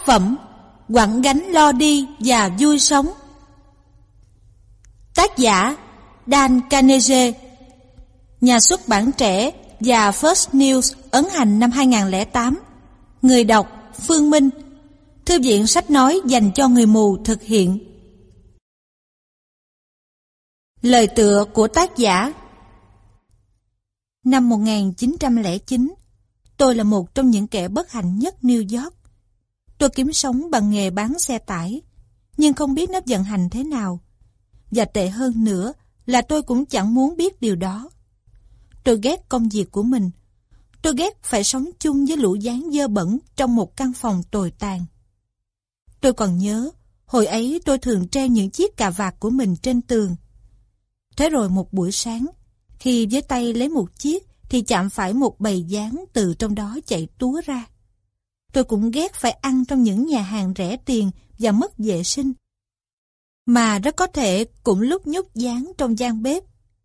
phẩm Quẳng gánh lo đi và vui sống. Tác giả Dan Carnegie. Nhà xuất bản Trẻ và First News ấn hành năm 2008. Người đọc Phương Minh. Thư viện sách nói dành cho người mù thực hiện. Lời tựa của tác giả. Năm 1909, tôi là một trong những kẻ bất hạnh nhất New York. Tôi kiếm sống bằng nghề bán xe tải, nhưng không biết nó vận hành thế nào. Và tệ hơn nữa là tôi cũng chẳng muốn biết điều đó. Tôi ghét công việc của mình. Tôi ghét phải sống chung với lũ dán dơ bẩn trong một căn phòng tồi tàn. Tôi còn nhớ, hồi ấy tôi thường treo những chiếc cà vạt của mình trên tường. Thế rồi một buổi sáng, khi với tay lấy một chiếc thì chạm phải một bầy dán từ trong đó chạy túa ra. Tôi cũng ghét phải ăn trong những nhà hàng rẻ tiền và mất vệ sinh, mà rất có thể cũng lúc nhúc dán trong gian bếp.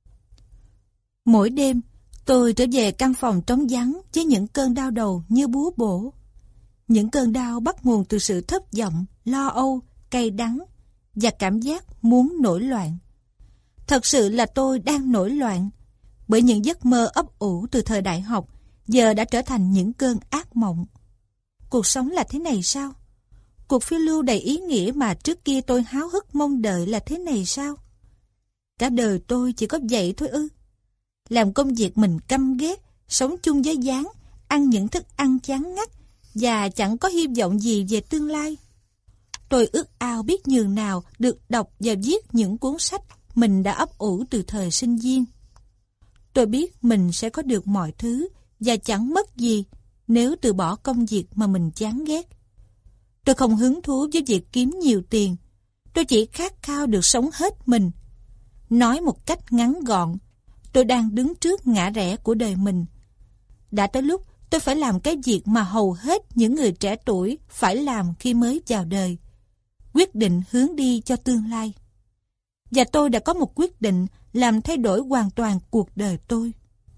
Mỗi đêm, tôi trở về căn phòng trống vắng với những cơn đau đầu như búa bổ. Những cơn đau bắt nguồn từ sự thất vọng, lo âu, cay đắng và cảm giác muốn nổi loạn. Thật sự là tôi đang nổi loạn, bởi những giấc mơ ấp ủ từ thời đại học giờ đã trở thành những cơn ác mộng. Cuộc sống là thế này sao? Cuộc phiêu lưu đầy ý nghĩa mà trước kia tôi háo hức mong đợi là thế này sao? Cả đời tôi chỉ có vậy thôi ư? Làm công việc mình căm ghét, sống chung với dán, ăn những thức ăn chán ngắt và chẳng có hy vọng gì về tương lai. Tôi ước ao biết nhường nào được đọc và viết những cuốn sách mình đã ấp ủ từ thời sinh viên. Tôi biết mình sẽ có được mọi thứ và chẳng mất gì nếu từ bỏ công việc mà mình chán ghét. Tôi không hứng thú với việc kiếm nhiều tiền. Tôi chỉ khát khao được sống hết mình. Nói một cách ngắn gọn, tôi đang đứng trước ngã rẽ của đời mình. Đã tới lúc tôi phải làm cái việc mà hầu hết những người trẻ tuổi phải làm khi mới vào đời. Quyết định hướng đi cho tương lai. Và tôi đã có một quyết định làm thay đổi hoàn toàn cuộc đời tôi.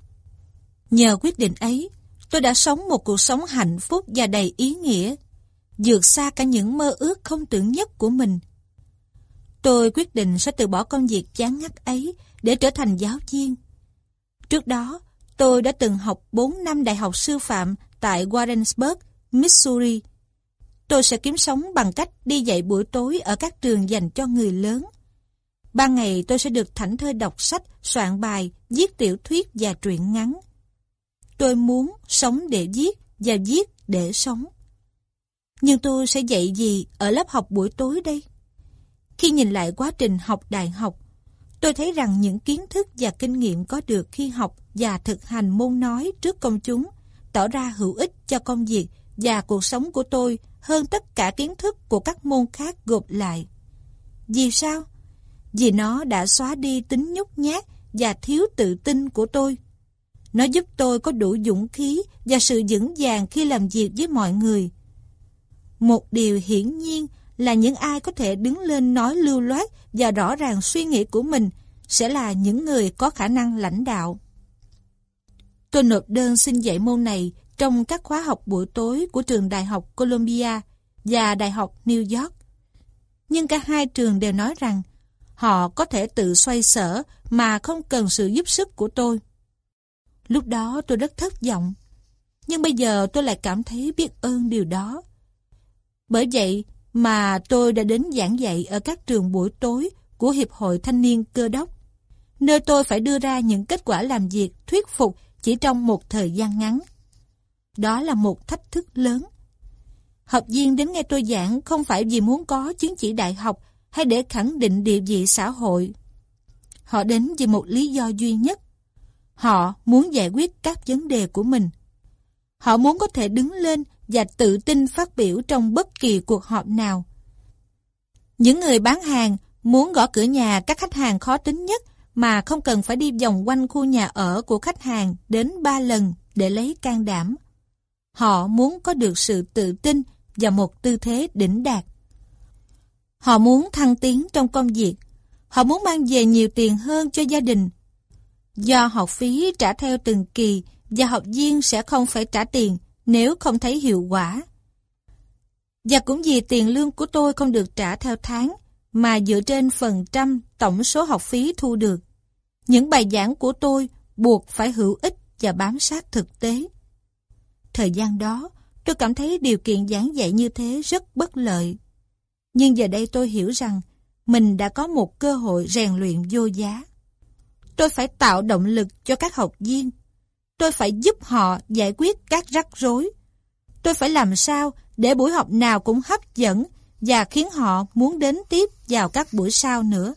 Nhờ quyết định ấy, tôi đã sống một cuộc sống hạnh phúc và đầy ý nghĩa, vượt xa cả những mơ ước không tưởng nhất của mình. Tôi quyết định sẽ từ bỏ công việc chán ngắt ấy để trở thành giáo viên. Trước đó, tôi đã từng học 4 năm đại học sư phạm tại Warrensburg, Missouri. Tôi sẽ kiếm sống bằng cách đi dạy buổi tối ở các trường dành cho người lớn. Ban ngày tôi sẽ được thảnh thơi đọc sách, soạn bài, viết tiểu thuyết và truyện ngắn. Tôi muốn sống để viết và viết để sống. Nhưng tôi sẽ dạy gì ở lớp học buổi tối đây? Khi nhìn lại quá trình học đại học, tôi thấy rằng những kiến thức và kinh nghiệm có được khi học và thực hành môn nói trước công chúng tỏ ra hữu ích cho công việc và cuộc sống của tôi hơn tất cả kiến thức của các môn khác gộp lại. Vì sao? Vì nó đã xóa đi tính nhút nhát và thiếu tự tin của tôi. Nó giúp tôi có đủ dũng khí và sự vững vàng khi làm việc với mọi người. Một điều hiển nhiên là những ai có thể đứng lên nói lưu loát và rõ ràng suy nghĩ của mình sẽ là những người có khả năng lãnh đạo. Tôi nộp đơn xin dạy môn này trong các khóa học buổi tối của trường Đại học Columbia và Đại học New York. Nhưng cả hai trường đều nói rằng họ có thể tự xoay sở mà không cần sự giúp sức của tôi. Lúc đó tôi rất thất vọng, nhưng bây giờ tôi lại cảm thấy biết ơn điều đó. Bởi vậy mà tôi đã đến giảng dạy ở các trường buổi tối của Hiệp hội Thanh niên Cơ đốc, nơi tôi phải đưa ra những kết quả làm việc thuyết phục chỉ trong một thời gian ngắn. Đó là một thách thức lớn. Học viên đến nghe tôi giảng không phải vì muốn có chứng chỉ đại học hay để khẳng định địa vị xã hội. Họ đến vì một lý do duy nhất. Họ muốn giải quyết các vấn đề của mình. Họ muốn có thể đứng lên và tự tin phát biểu trong bất kỳ cuộc họp nào. Những người bán hàng muốn gõ cửa nhà các khách hàng khó tính nhất mà không cần phải đi vòng quanh khu nhà ở của khách hàng đến 3 lần để lấy can đảm. Họ muốn có được sự tự tin và một tư thế đỉnh đạt. Họ muốn thăng tiến trong công việc. Họ muốn mang về nhiều tiền hơn cho gia đình. Do học phí trả theo từng kỳ và học viên sẽ không phải trả tiền nếu không thấy hiệu quả. Và cũng vì tiền lương của tôi không được trả theo tháng, mà dựa trên phần trăm tổng số học phí thu được. Những bài giảng của tôi buộc phải hữu ích và bám sát thực tế. Thời gian đó, tôi cảm thấy điều kiện giảng dạy như thế rất bất lợi. Nhưng giờ đây tôi hiểu rằng mình đã có một cơ hội rèn luyện vô giá. Tôi phải tạo động lực cho các học viên. Tôi phải giúp họ giải quyết các rắc rối. Tôi phải làm sao để buổi học nào cũng hấp dẫn và khiến họ muốn đến tiếp vào các buổi sau nữa.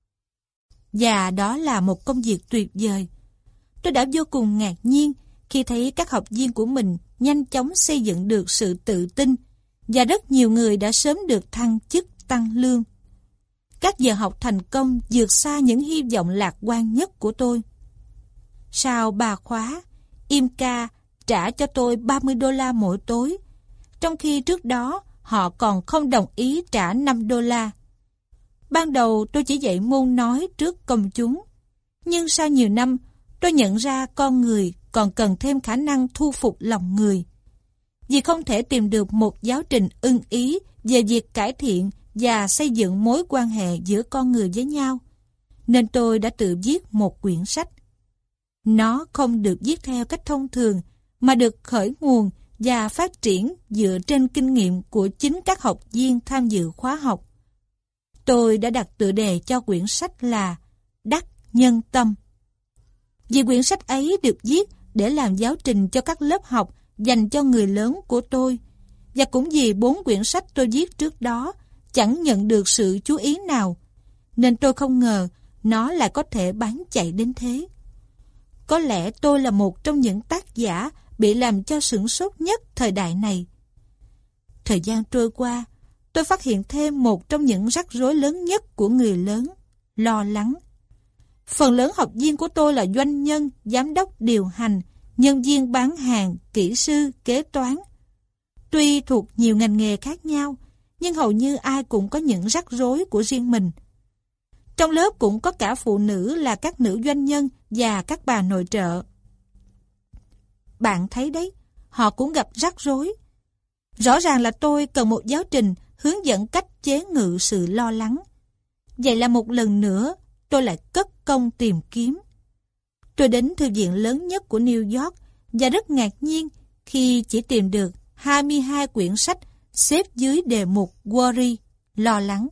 Và đó là một công việc tuyệt vời. Tôi đã vô cùng ngạc nhiên khi thấy các học viên của mình nhanh chóng xây dựng được sự tự tin và rất nhiều người đã sớm được thăng chức tăng lương. Các giờ học thành công vượt xa những hy vọng lạc quan nhất của tôi. Sau 3 khóa, IMCA trả cho tôi $30 mỗi tối, trong khi trước đó họ còn không đồng ý trả $5. Ban đầu tôi chỉ dạy môn nói trước công chúng, nhưng sau nhiều năm tôi nhận ra con người còn cần thêm khả năng thu phục lòng người. Vì không thể tìm được một giáo trình ưng ý về việc cải thiện và xây dựng mối quan hệ giữa con người với nhau, nên tôi đã tự viết một quyển sách. Nó không được viết theo cách thông thường, mà được khởi nguồn và phát triển dựa trên kinh nghiệm của chính các học viên tham dự khóa học. Tôi đã đặt tựa đề cho quyển sách là Đắc Nhân Tâm. Vì quyển sách ấy được viết để làm giáo trình cho các lớp học dành cho người lớn của tôi, và cũng vì 4 quyển sách tôi viết trước đó chẳng nhận được sự chú ý nào, nên tôi không ngờ nó lại có thể bán chạy đến thế. Có lẽ tôi là một trong những tác giả bị làm cho sửng sốt nhất thời đại này. Thời gian trôi qua, tôi phát hiện thêm một trong những rắc rối lớn nhất của người lớn: lo lắng. Phần lớn học viên của tôi là doanh nhân, giám đốc điều hành, nhân viên bán hàng, kỹ sư, kế toán. Tuy thuộc nhiều ngành nghề khác nhau, nhưng hầu như ai cũng có những rắc rối của riêng mình. Trong lớp cũng có cả phụ nữ là các nữ doanh nhân và các bà nội trợ. Bạn thấy đấy, họ cũng gặp rắc rối. Rõ ràng là tôi cần một giáo trình hướng dẫn cách chế ngự sự lo lắng. Vậy là một lần nữa, tôi lại cất công tìm kiếm. Tôi đến thư viện lớn nhất của New York và rất ngạc nhiên khi chỉ tìm được 22 quyển sách xếp dưới đề mục Worry, lo lắng.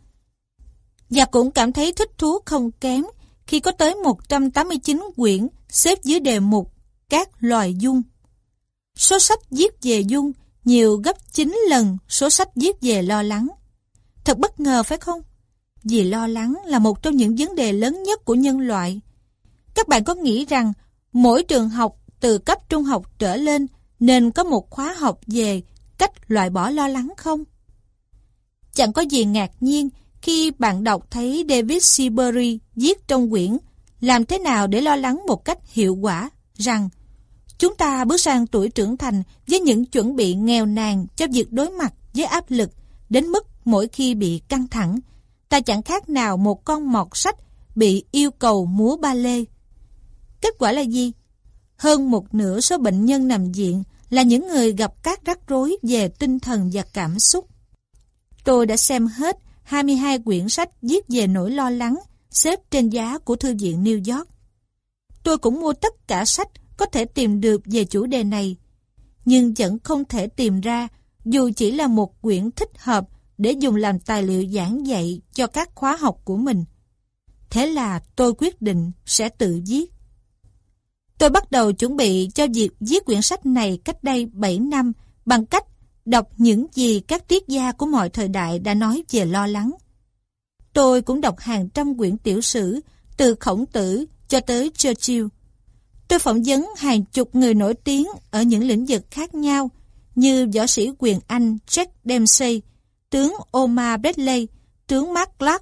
Và cũng cảm thấy thích thú không kém khi có tới 189 quyển xếp dưới đề mục Các loài giun. Số sách viết về giun nhiều gấp 9 lần số sách viết về lo lắng. Thật bất ngờ phải không? Vì lo lắng là một trong những vấn đề lớn nhất của nhân loại. Các bạn có nghĩ rằng mỗi trường học từ cấp trung học trở lên nên có một khóa học về cách loại bỏ lo lắng không? Chẳng có gì ngạc nhiên khi bạn đọc thấy David Seabury viết trong quyển Làm thế nào để lo lắng một cách hiệu quả rằng chúng ta bước sang tuổi trưởng thành với những chuẩn bị nghèo nàn cho việc đối mặt với áp lực, đến mức mỗi khi bị căng thẳng, ta chẳng khác nào một con mọt sách bị yêu cầu múa ba lê. Kết quả là gì? Hơn một nửa số bệnh nhân nằm viện là những người gặp các rắc rối về tinh thần và cảm xúc. Tôi đã xem hết 22 quyển sách viết về nỗi lo lắng xếp trên giá của Thư viện New York. Tôi cũng mua tất cả sách có thể tìm được về chủ đề này, nhưng vẫn không thể tìm ra dù chỉ là một quyển thích hợp để dùng làm tài liệu giảng dạy cho các khóa học của mình. Thế là tôi quyết định sẽ tự viết. Tôi bắt đầu chuẩn bị cho việc viết quyển sách này cách đây 7 năm bằng cách đọc những gì các triết gia của mọi thời đại đã nói về lo lắng. Tôi cũng đọc hàng trăm quyển tiểu sử từ Khổng Tử cho tới Churchill. Tôi phỏng vấn hàng chục người nổi tiếng ở những lĩnh vực khác nhau như võ sĩ quyền Anh Jack Dempsey, tướng Omar Bradley, tướng Mark Clark,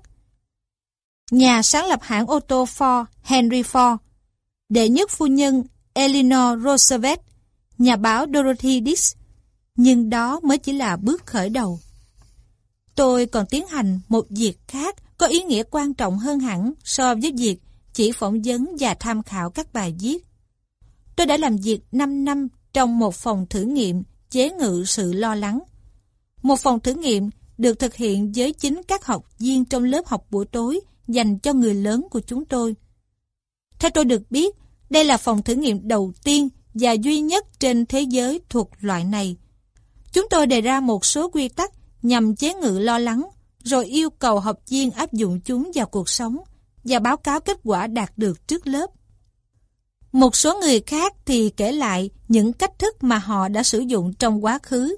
nhà sáng lập hãng ô tô Ford Henry Ford, đệ nhất phu nhân Eleanor Roosevelt, nhà báo Dorothy Dix. Nhưng đó mới chỉ là bước khởi đầu. Tôi còn tiến hành một việc khác có ý nghĩa quan trọng hơn hẳn so với việc chỉ phỏng vấn và tham khảo các bài viết. Tôi đã làm việc 5 năm trong một phòng thử nghiệm chế ngự sự lo lắng. Một phòng thử nghiệm được thực hiện với chính các học viên trong lớp học buổi tối dành cho người lớn của chúng tôi. Theo tôi được biết, đây là phòng thử nghiệm đầu tiên và duy nhất trên thế giới thuộc loại này. Chúng tôi đề ra một số quy tắc nhằm chế ngự lo lắng, rồi yêu cầu học viên áp dụng chúng vào cuộc sống và báo cáo kết quả đạt được trước lớp. Một số người khác thì kể lại những cách thức mà họ đã sử dụng trong quá khứ.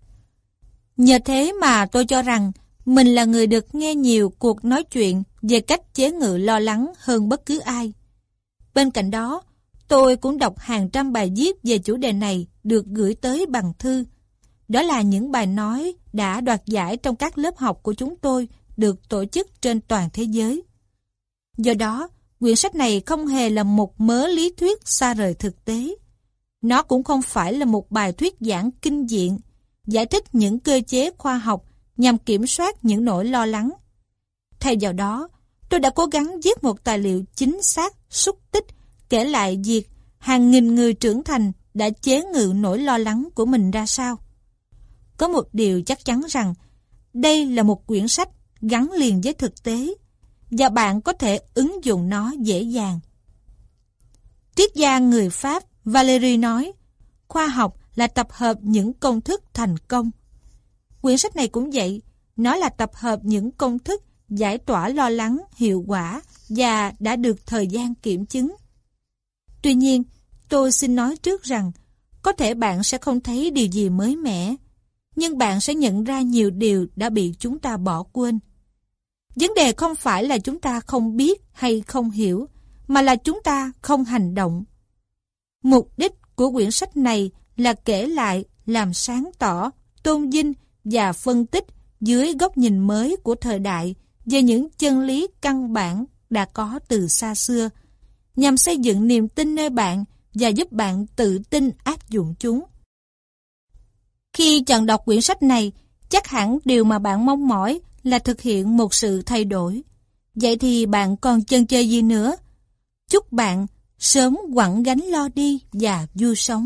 Nhờ thế mà tôi cho rằng mình là người được nghe nhiều cuộc nói chuyện về cách chế ngự lo lắng hơn bất cứ ai. Bên cạnh đó, tôi cũng đọc hàng trăm bài viết về chủ đề này được gửi tới bằng thư. Đó là những bài nói đã đoạt giải trong các lớp học của chúng tôi được tổ chức trên toàn thế giới. Do đó, quyển sách này không hề là một mớ lý thuyết xa rời thực tế. Nó cũng không phải là một bài thuyết giảng kinh diện, giải thích những cơ chế khoa học nhằm kiểm soát những nỗi lo lắng. Thay vào đó, tôi đã cố gắng viết một tài liệu chính xác, xúc tích, kể lại việc hàng nghìn người trưởng thành đã chế ngự nỗi lo lắng của mình ra sao. Có một điều chắc chắn rằng, đây là một quyển sách gắn liền với thực tế, và bạn có thể ứng dụng nó dễ dàng. Triết gia người Pháp Valéry nói, khoa học là tập hợp những công thức thành công. Quyển sách này cũng vậy, nó là tập hợp những công thức giải tỏa lo lắng hiệu quả và đã được thời gian kiểm chứng. Tuy nhiên, tôi xin nói trước rằng, có thể bạn sẽ không thấy điều gì mới mẻ, nhưng bạn sẽ nhận ra nhiều điều đã bị chúng ta bỏ quên. Vấn đề không phải là chúng ta không biết hay không hiểu, mà là chúng ta không hành động. Mục đích của quyển sách này là kể lại, làm sáng tỏ, tôn vinh và phân tích dưới góc nhìn mới của thời đại về những chân lý căn bản đã có từ xa xưa, nhằm xây dựng niềm tin nơi bạn và giúp bạn tự tin áp dụng chúng. Khi chọn đọc quyển sách này, chắc hẳn điều mà bạn mong mỏi là thực hiện một sự thay đổi. Vậy thì bạn còn chần chờ gì nữa? Chúc bạn sớm quẳng gánh lo đi và vui sống.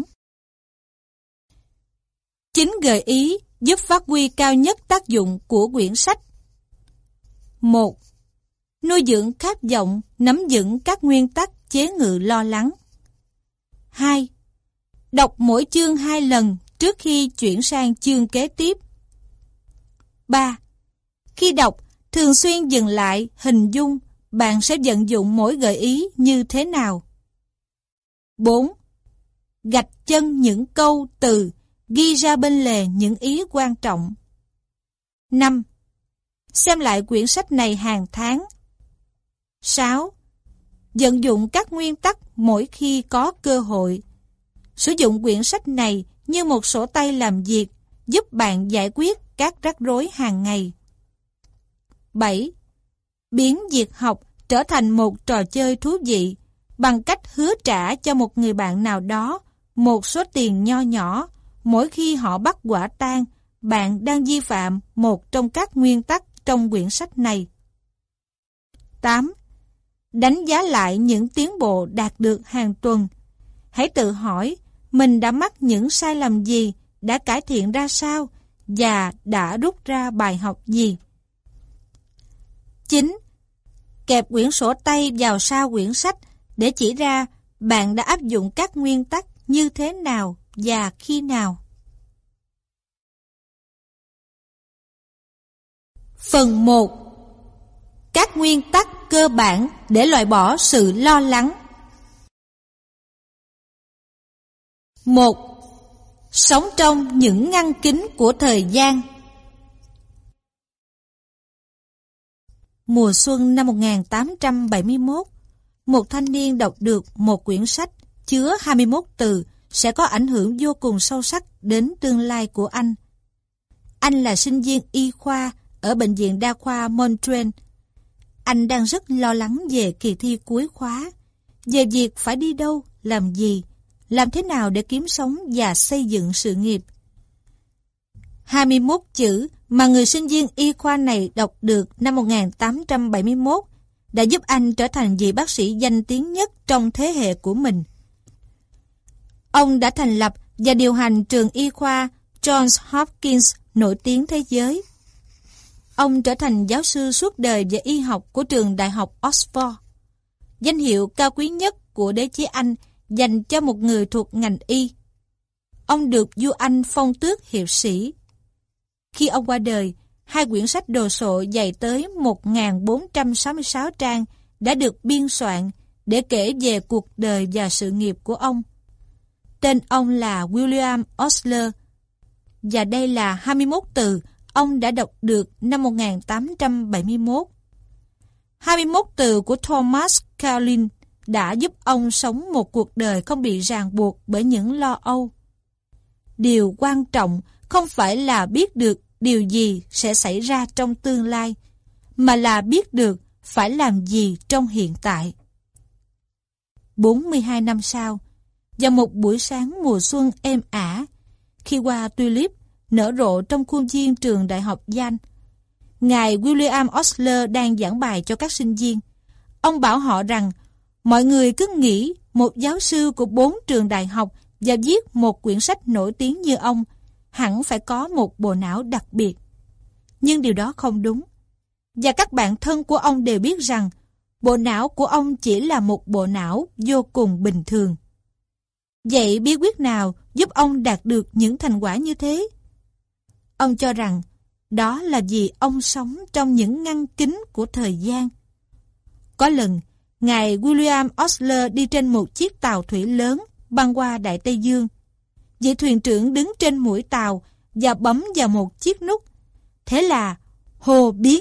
9 gợi ý giúp phát huy cao nhất tác dụng của quyển sách. 1. Nuôi dưỡng khát vọng, nắm vững các nguyên tắc chế ngự lo lắng. 2. Đọc mỗi chương 2 lần trước khi chuyển sang chương kế tiếp. 3. Khi đọc, thường xuyên dừng lại, hình dung bạn sẽ vận dụng mỗi gợi ý như thế nào. 4. Gạch chân những câu từ, ghi ra bên lề những ý quan trọng. 5. Xem lại quyển sách này hàng tháng. 6. Vận dụng các nguyên tắc mỗi khi có cơ hội. Sử dụng quyển sách này như một sổ tay làm việc, giúp bạn giải quyết các rắc rối hàng ngày. 7. Biến việc học trở thành một trò chơi thú vị bằng cách hứa trả cho một người bạn nào đó một số tiền nho nhỏ mỗi khi họ bắt quả tang bạn đang vi phạm một trong các nguyên tắc trong quyển sách này. 8. Đánh giá lại những tiến bộ đạt được hàng tuần. Hãy tự hỏi mình đã mắc những sai lầm gì, đã cải thiện ra sao và đã rút ra bài học gì. 9. Kẹp quyển sổ tay vào sau quyển sách để chỉ ra bạn đã áp dụng các nguyên tắc như thế nào và khi nào. Phần 1. Các nguyên tắc cơ bản để loại bỏ sự lo lắng. 1. Sống trong những ngăn kính của thời gian. Mùa xuân năm 1871, một thanh niên đọc được một quyển sách chứa 21 từ sẽ có ảnh hưởng vô cùng sâu sắc đến tương lai của anh. Anh là sinh viên y khoa ở Bệnh viện Đa khoa Montreal. Anh đang rất lo lắng về kỳ thi cuối khóa, về việc phải đi đâu, làm gì, làm thế nào để kiếm sống và xây dựng sự nghiệp. 21 chữ mà người sinh viên y khoa này đọc được năm 1871 đã giúp anh trở thành vị bác sĩ danh tiếng nhất trong thế hệ của mình. Ông đã thành lập và điều hành trường y khoa Johns Hopkins nổi tiếng thế giới. Ông trở thành giáo sư suốt đời về y học của trường Đại học Oxford, danh hiệu cao quý nhất của đế chế Anh dành cho một người thuộc ngành y. Ông được vua Anh phong tước hiệp sĩ. Khi ông qua đời, 2 quyển sách đồ sộ dày tới 1466 trang đã được biên soạn để kể về cuộc đời và sự nghiệp của ông. Tên ông là William Osler, và đây là 21 từ ông đã đọc được năm 1871. 21 từ của Thomas Carlyle đã giúp ông sống một cuộc đời không bị ràng buộc bởi những lo âu. Điều quan trọng không phải là biết được điều gì sẽ xảy ra trong tương lai, mà là biết được phải làm gì trong hiện tại. 42 năm sau, vào một buổi sáng mùa xuân êm ả, khi hoa tulip nở rộ trong khuôn viên trường Đại học Yale, ngài William Osler đang giảng bài cho các sinh viên. Ông bảo họ rằng mọi người cứ nghĩ một giáo sư của 4 trường đại học và viết một quyển sách nổi tiếng như ông hẳn phải có một bộ não đặc biệt. Nhưng điều đó không đúng. Và các bạn thân của ông đều biết rằng bộ não của ông chỉ là một bộ não vô cùng bình thường. Vậy bí quyết nào giúp ông đạt được những thành quả như thế? Ông cho rằng đó là vì ông sống trong những ngăn kính của thời gian. Có lần, ngài William Osler đi trên một chiếc tàu thủy lớn băng qua Đại Tây Dương. Vị thuyền trưởng đứng trên mũi tàu và bấm vào một chiếc nút. Thế là hồ biến.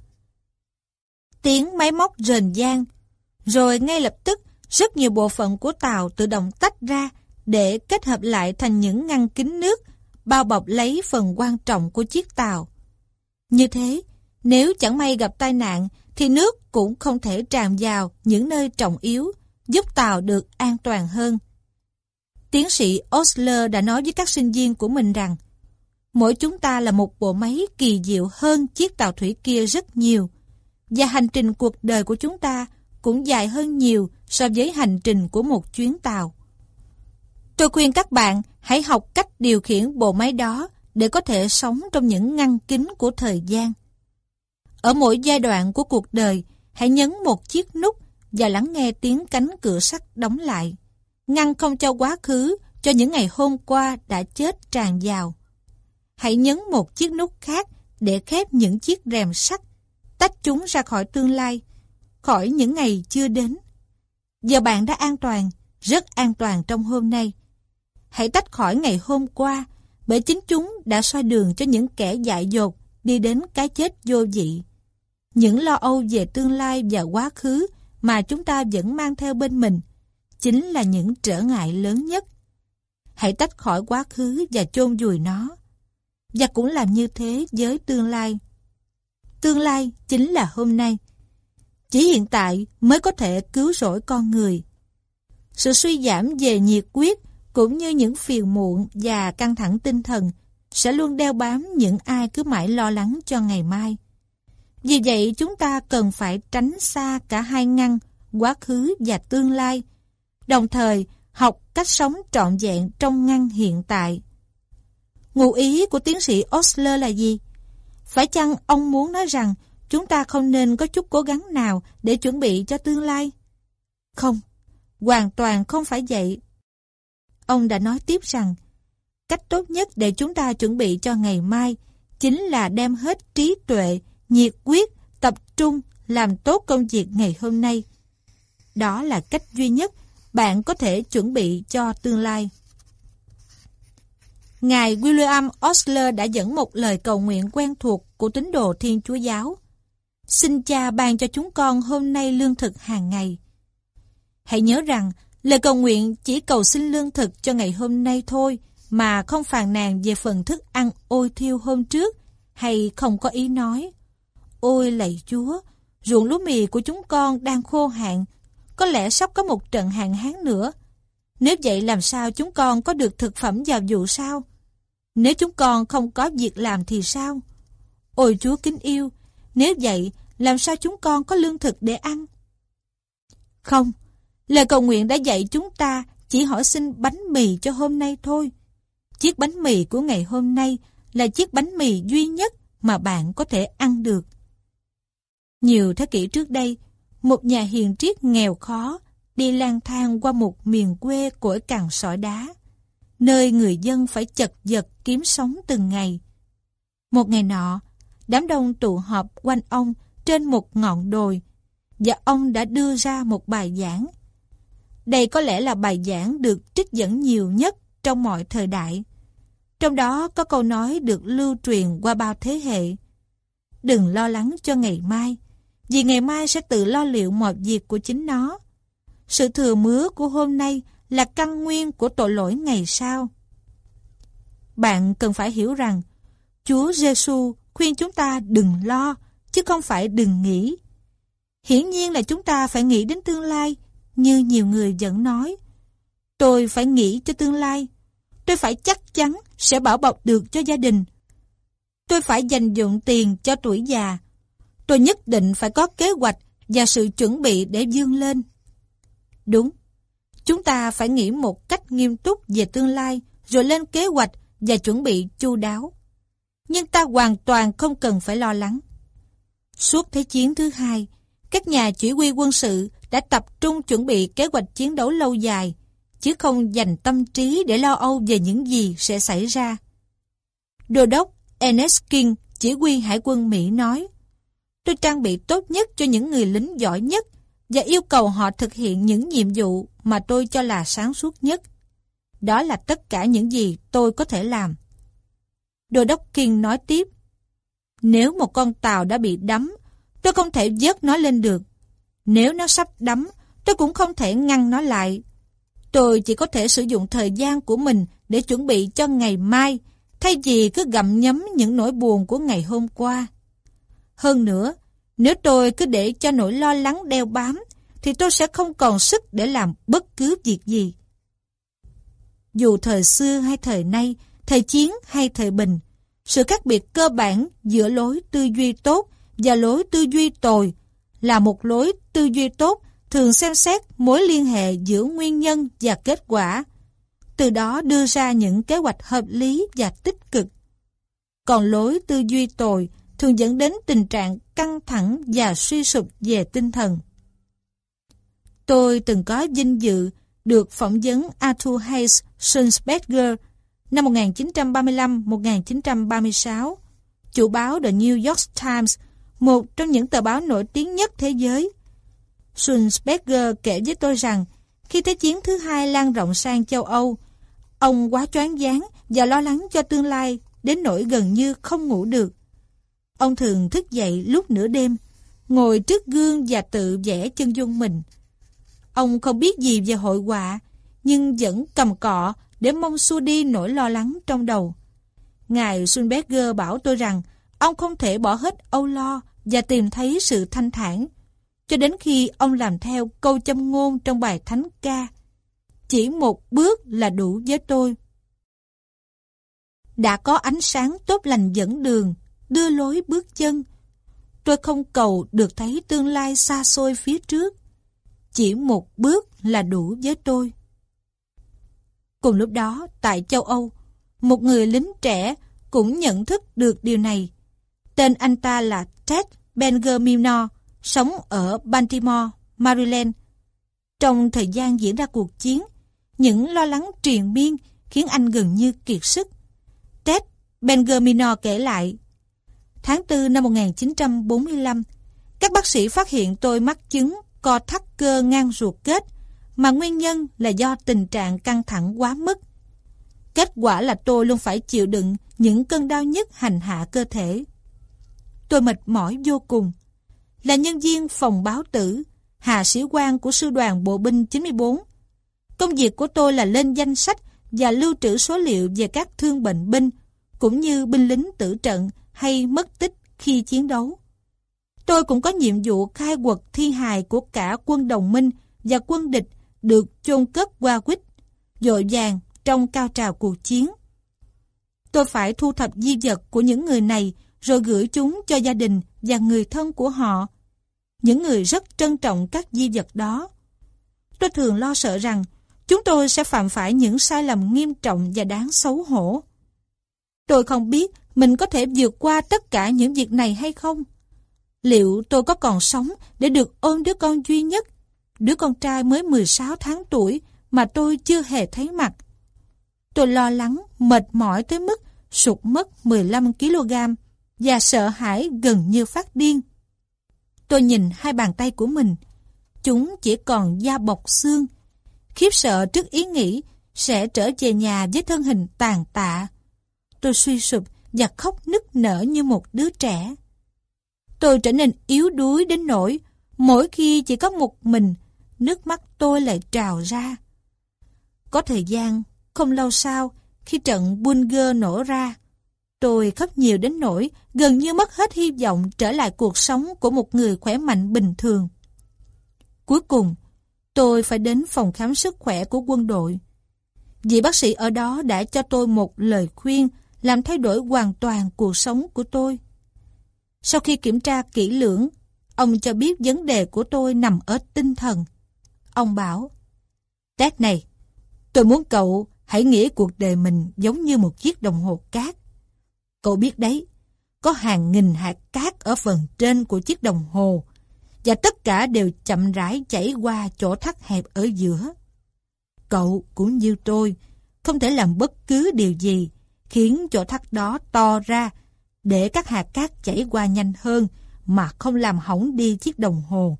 Tiếng máy móc rền vang. Rồi ngay lập tức rất nhiều bộ phận của tàu tự động tách ra để kết hợp lại thành những ngăn kính nước bao bọc lấy phần quan trọng của chiếc tàu. Như thế, nếu chẳng may gặp tai nạn thì nước cũng không thể tràn vào những nơi trọng yếu, giúp tàu được an toàn hơn. Tiến sĩ Osler đã nói với các sinh viên của mình rằng mỗi chúng ta là một bộ máy kỳ diệu hơn chiếc tàu thủy kia rất nhiều, và hành trình cuộc đời của chúng ta cũng dài hơn nhiều so với hành trình của một chuyến tàu. Tôi khuyên các bạn hãy học cách điều khiển bộ máy đó để có thể sống trong những ngăn kính của thời gian. Ở mỗi giai đoạn của cuộc đời, hãy nhấn một chiếc nút và lắng nghe tiếng cánh cửa sắt đóng lại, ngăn không cho quá khứ, cho những ngày hôm qua đã chết tràn vào. Hãy nhấn một chiếc nút khác để khép những chiếc rèm sắt, tách chúng ra khỏi tương lai, khỏi những ngày chưa đến. Giờ bạn đã an toàn, rất an toàn trong hôm nay. Hãy tách khỏi ngày hôm qua, bởi chính chúng đã soi đường cho những kẻ dại dột đi đến cái chết vô vị. Những lo âu về tương lai và quá khứ mà chúng ta vẫn mang theo bên mình chính là những trở ngại lớn nhất. Hãy tách khỏi quá khứ và chôn vùi nó. Và cũng làm như thế với tương lai. Tương lai chính là hôm nay. Chỉ hiện tại mới có thể cứu rỗi con người. Sự suy giảm về nhiệt huyết cũng như những phiền muộn và căng thẳng tinh thần sẽ luôn đeo bám những ai cứ mãi lo lắng cho ngày mai. Vì vậy chúng ta cần phải tránh xa cả hai ngăn, quá khứ và tương lai, đồng thời học cách sống trọn vẹn trong ngăn hiện tại. Ngụ ý của tiến sĩ Osler là gì? Phải chăng ông muốn nói rằng chúng ta không nên có chút cố gắng nào để chuẩn bị cho tương lai? Không, hoàn toàn không phải vậy. Ông đã nói tiếp rằng cách tốt nhất để chúng ta chuẩn bị cho ngày mai chính là đem hết trí tuệ, nhiệt huyết, tập trung làm tốt công việc ngày hôm nay. Đó là cách duy nhất bạn có thể chuẩn bị cho tương lai. Ngài William Osler đã dẫn một lời cầu nguyện quen thuộc của tín đồ Thiên Chúa Giáo. Xin Cha ban cho chúng con hôm nay lương thực hàng ngày. Hãy nhớ rằng lời cầu nguyện chỉ cầu xin lương thực cho ngày hôm nay thôi, mà không phàn nàn về phần thức ăn ôi thiêu hôm trước, hay không có ý nói: ôi lạy Chúa, ruộng lúa mì của chúng con đang khô hạn, có lẽ sắp có một trận hạn hán nữa. Nếu vậy làm sao chúng con có được thực phẩm vào vụ sau? Nếu chúng con không có việc làm thì sao? Ôi Chúa kính yêu, nếu vậy làm sao chúng con có lương thực để ăn? Không, lời cầu nguyện đã dạy chúng ta chỉ hỏi xin bánh mì cho hôm nay thôi. Chiếc bánh mì của ngày hôm nay là chiếc bánh mì duy nhất mà bạn có thể ăn được. Nhiều thế kỷ trước đây, một nhà hiền triết nghèo khó đi lang thang qua một miền quê cỗi cằn sỏi đá, nơi người dân phải chật vật kiếm sống từng ngày. Một ngày nọ, đám đông tụ họp quanh ông trên một ngọn đồi, và ông đã đưa ra một bài giảng. Đây có lẽ là bài giảng được trích dẫn nhiều nhất trong mọi thời đại. Trong đó có câu nói được lưu truyền qua bao thế hệ. Đừng lo lắng cho ngày mai, vì ngày mai sẽ tự lo liệu mọi việc của chính nó. Sự thừa mứa của hôm nay là căn nguyên của tội lỗi ngày sau. Bạn cần phải hiểu rằng, Chúa Giêsu khuyên chúng ta đừng lo, chứ không phải đừng nghĩ. Hiển nhiên là chúng ta phải nghĩ đến tương lai, như nhiều người vẫn nói. Tôi phải nghĩ cho tương lai. Tôi phải chắc chắn sẽ bảo bọc được cho gia đình. Tôi phải dành dụm tiền cho tuổi già. Tôi nhất định phải có kế hoạch và sự chuẩn bị để vươn lên. Đúng, chúng ta phải nghĩ một cách nghiêm túc về tương lai, rồi lên kế hoạch và chuẩn bị chu đáo. Nhưng ta hoàn toàn không cần phải lo lắng. Suốt Thế chiến thứ hai, các nhà chỉ huy quân sự đã tập trung chuẩn bị kế hoạch chiến đấu lâu dài, chứ không dành tâm trí để lo âu về những gì sẽ xảy ra. Đô đốc Ernest King, chỉ huy hải quân Mỹ nói, tôi trang bị tốt nhất cho những người lính giỏi nhất và yêu cầu họ thực hiện những nhiệm vụ mà tôi cho là sáng suốt nhất. Đó là tất cả những gì tôi có thể làm. Đô đốc King nói tiếp, nếu một con tàu đã bị đắm, tôi không thể vớt nó lên được. Nếu nó sắp đắm, tôi cũng không thể ngăn nó lại. Tôi chỉ có thể sử dụng thời gian của mình để chuẩn bị cho ngày mai, thay vì cứ gặm nhấm những nỗi buồn của ngày hôm qua. Hơn nữa, nếu tôi cứ để cho nỗi lo lắng đeo bám, thì tôi sẽ không còn sức để làm bất cứ việc gì. Dù thời xưa hay thời nay, thời chiến hay thời bình, sự khác biệt cơ bản giữa lối tư duy tốt và lối tư duy tồi là một lối tư duy tốt thường xem xét mối liên hệ giữa nguyên nhân và kết quả, từ đó đưa ra những kế hoạch hợp lý và tích cực. Còn lối tư duy tồi thường dẫn đến tình trạng căng thẳng và suy sụp về tinh thần. Tôi từng có vinh dự được phỏng vấn Arthur Hayes Sulzberger năm 1935-1936, chủ báo The New York Times, một trong những tờ báo nổi tiếng nhất thế giới. Sulzberger kể với tôi rằng, khi Thế chiến thứ hai lan rộng sang châu Âu, ông quá choáng váng và lo lắng cho tương lai đến nỗi gần như không ngủ được. Ông thường thức dậy lúc nửa đêm, ngồi trước gương và tự vẽ chân dung mình. Ông không biết gì về hội họa, nhưng vẫn cầm cọ để mong xua đi nỗi lo lắng trong đầu. Ngài Sulzberger bảo tôi rằng ông không thể bỏ hết âu lo và tìm thấy sự thanh thản, cho đến khi ông làm theo câu châm ngôn trong bài thánh ca: chỉ một bước là đủ với tôi. Đã có ánh sáng tốt lành dẫn đường, đưa lối bước chân. Tôi không cầu được thấy tương lai xa xôi phía trước. Chỉ một bước là đủ với tôi. Cùng lúc đó, tại châu Âu, một người lính trẻ cũng nhận thức được điều này. Tên anh ta là Ted Bengermino, sống ở Baltimore, Maryland. Trong thời gian diễn ra cuộc chiến, những lo lắng triền miên khiến anh gần như kiệt sức. Ted Bengermino kể lại, tháng 4 năm 1945, các bác sĩ phát hiện tôi mắc chứng co thắt cơ ngang ruột kết, mà nguyên nhân là do tình trạng căng thẳng quá mức. Kết quả là tôi luôn phải chịu đựng những cơn đau nhức hành hạ cơ thể. Tôi mệt mỏi vô cùng. Là nhân viên phòng báo tử, hạ sĩ quan của sư đoàn bộ binh 94. Công việc của tôi là lên danh sách và lưu trữ số liệu về các thương bệnh binh, cũng như binh lính tử trận hay mất tích khi chiến đấu. Tôi cũng có nhiệm vụ khai quật thi hài của cả quân đồng minh và quân địch được chôn cất qua quýt, vội vàng trong cao trào cuộc chiến. Tôi phải thu thập di vật của những người này rồi gửi chúng cho gia đình và người thân của họ. Những người rất trân trọng các di vật đó. Tôi thường lo sợ rằng chúng tôi sẽ phạm phải những sai lầm nghiêm trọng và đáng xấu hổ. Tôi không biết mình có thể vượt qua tất cả những việc này hay không? Liệu tôi có còn sống để được ôm đứa con duy nhất, đứa con trai mới 16 tháng tuổi mà tôi chưa hề thấy mặt? Tôi lo lắng, mệt mỏi tới mức sụt mất 15 kg và sợ hãi gần như phát điên. Tôi nhìn hai bàn tay của mình, chúng chỉ còn da bọc xương, khiếp sợ trước ý nghĩ sẽ trở về nhà với thân hình tàn tạ. Tôi suy sụp và khóc nức nở như một đứa trẻ. Tôi trở nên yếu đuối đến nỗi mỗi khi chỉ có một mình, nước mắt tôi lại trào ra. Có thời gian, không lâu sau, khi trận Bulger nổ ra, tôi khóc nhiều đến nỗi gần như mất hết hy vọng trở lại cuộc sống của một người khỏe mạnh bình thường. Cuối cùng, tôi phải đến phòng khám sức khỏe của quân đội. Vị bác sĩ ở đó đã cho tôi một lời khuyên làm thay đổi hoàn toàn cuộc sống của tôi. Sau khi kiểm tra kỹ lưỡng, ông cho biết vấn đề của tôi nằm ở tinh thần. Ông bảo, Ted này, tôi muốn cậu hãy nghĩ cuộc đời mình giống như một chiếc đồng hồ cát. Cậu biết đấy, có hàng nghìn hạt cát ở phần trên của chiếc đồng hồ, và tất cả đều chậm rãi chảy qua chỗ thắt hẹp ở giữa. Cậu cũng như tôi, không thể làm bất cứ điều gì khiến chỗ thắt đó to ra để các hạt cát chảy qua nhanh hơn mà không làm hỏng đi chiếc đồng hồ.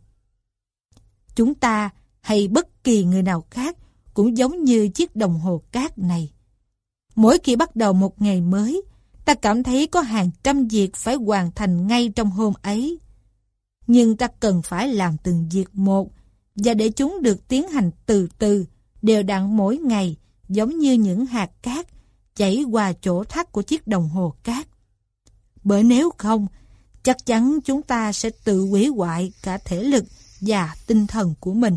Chúng ta hay bất kỳ người nào khác cũng giống như chiếc đồng hồ cát này. Mỗi khi bắt đầu một ngày mới, ta cảm thấy có hàng trăm việc phải hoàn thành ngay trong hôm ấy. Nhưng ta cần phải làm từng việc một, và để chúng được tiến hành từ từ, đều đặn mỗi ngày, giống như những hạt cát chảy qua chỗ thắt của chiếc đồng hồ cát. Bởi nếu không, chắc chắn chúng ta sẽ tự hủy hoại cả thể lực và tinh thần của mình.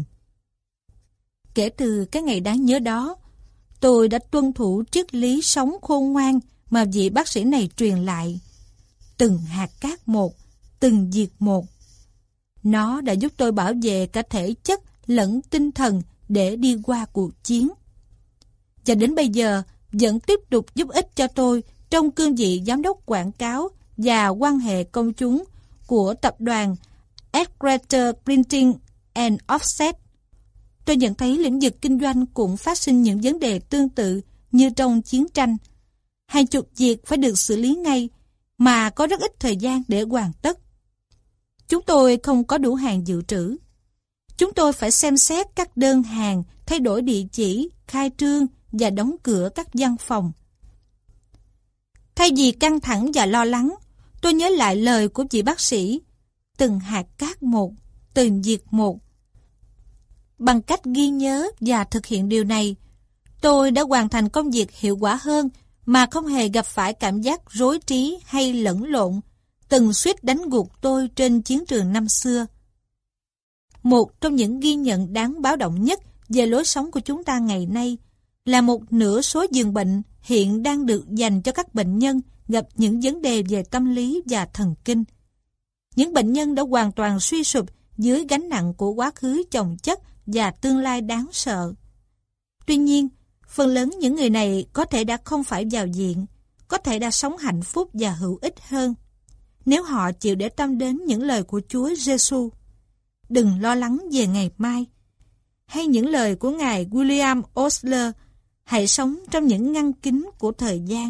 Kể từ cái ngày đáng nhớ đó, tôi đã tuân thủ triết lý sống khôn ngoan mà vị bác sĩ này truyền lại. Từng hạt cát một, từng việc một. Nó đã giúp tôi bảo vệ cả thể chất lẫn tinh thần để đi qua cuộc chiến. Và đến bây giờ, vẫn tiếp tục giúp ích cho tôi trong cương vị giám đốc quảng cáo và quan hệ công chúng của tập đoàn Exeter Printing and Offset. Tôi nhận thấy lĩnh vực kinh doanh cũng phát sinh những vấn đề tương tự như trong chiến tranh. Hàng chục việc phải được xử lý ngay, mà có rất ít thời gian để hoàn tất. Chúng tôi không có đủ hàng dự trữ. Chúng tôi phải xem xét các đơn hàng, thay đổi địa chỉ, khai trương và đóng cửa các văn phòng. Thay vì căng thẳng và lo lắng, tôi nhớ lại lời của vị bác sĩ, từng hạt cát một, từng việc một. Bằng cách ghi nhớ và thực hiện điều này, tôi đã hoàn thành công việc hiệu quả hơn mà không hề gặp phải cảm giác rối trí hay lẫn lộn, từng suýt đánh gục tôi trên chiến trường năm xưa. Một trong những ghi nhận đáng báo động nhất về lối sống của chúng ta ngày nay là một nửa số giường bệnh hiện đang được dành cho các bệnh nhân gặp những vấn đề về tâm lý và thần kinh. Những bệnh nhân đã hoàn toàn suy sụp dưới gánh nặng của quá khứ chồng chất và tương lai đáng sợ. Tuy nhiên, phần lớn những người này có thể đã không phải vào viện, có thể đã sống hạnh phúc và hữu ích hơn, nếu họ chịu để tâm đến những lời của Chúa Giêsu. Đừng lo lắng về ngày mai. Hay những lời của Ngài William Osler, hãy sống trong những ngăn kính của thời gian.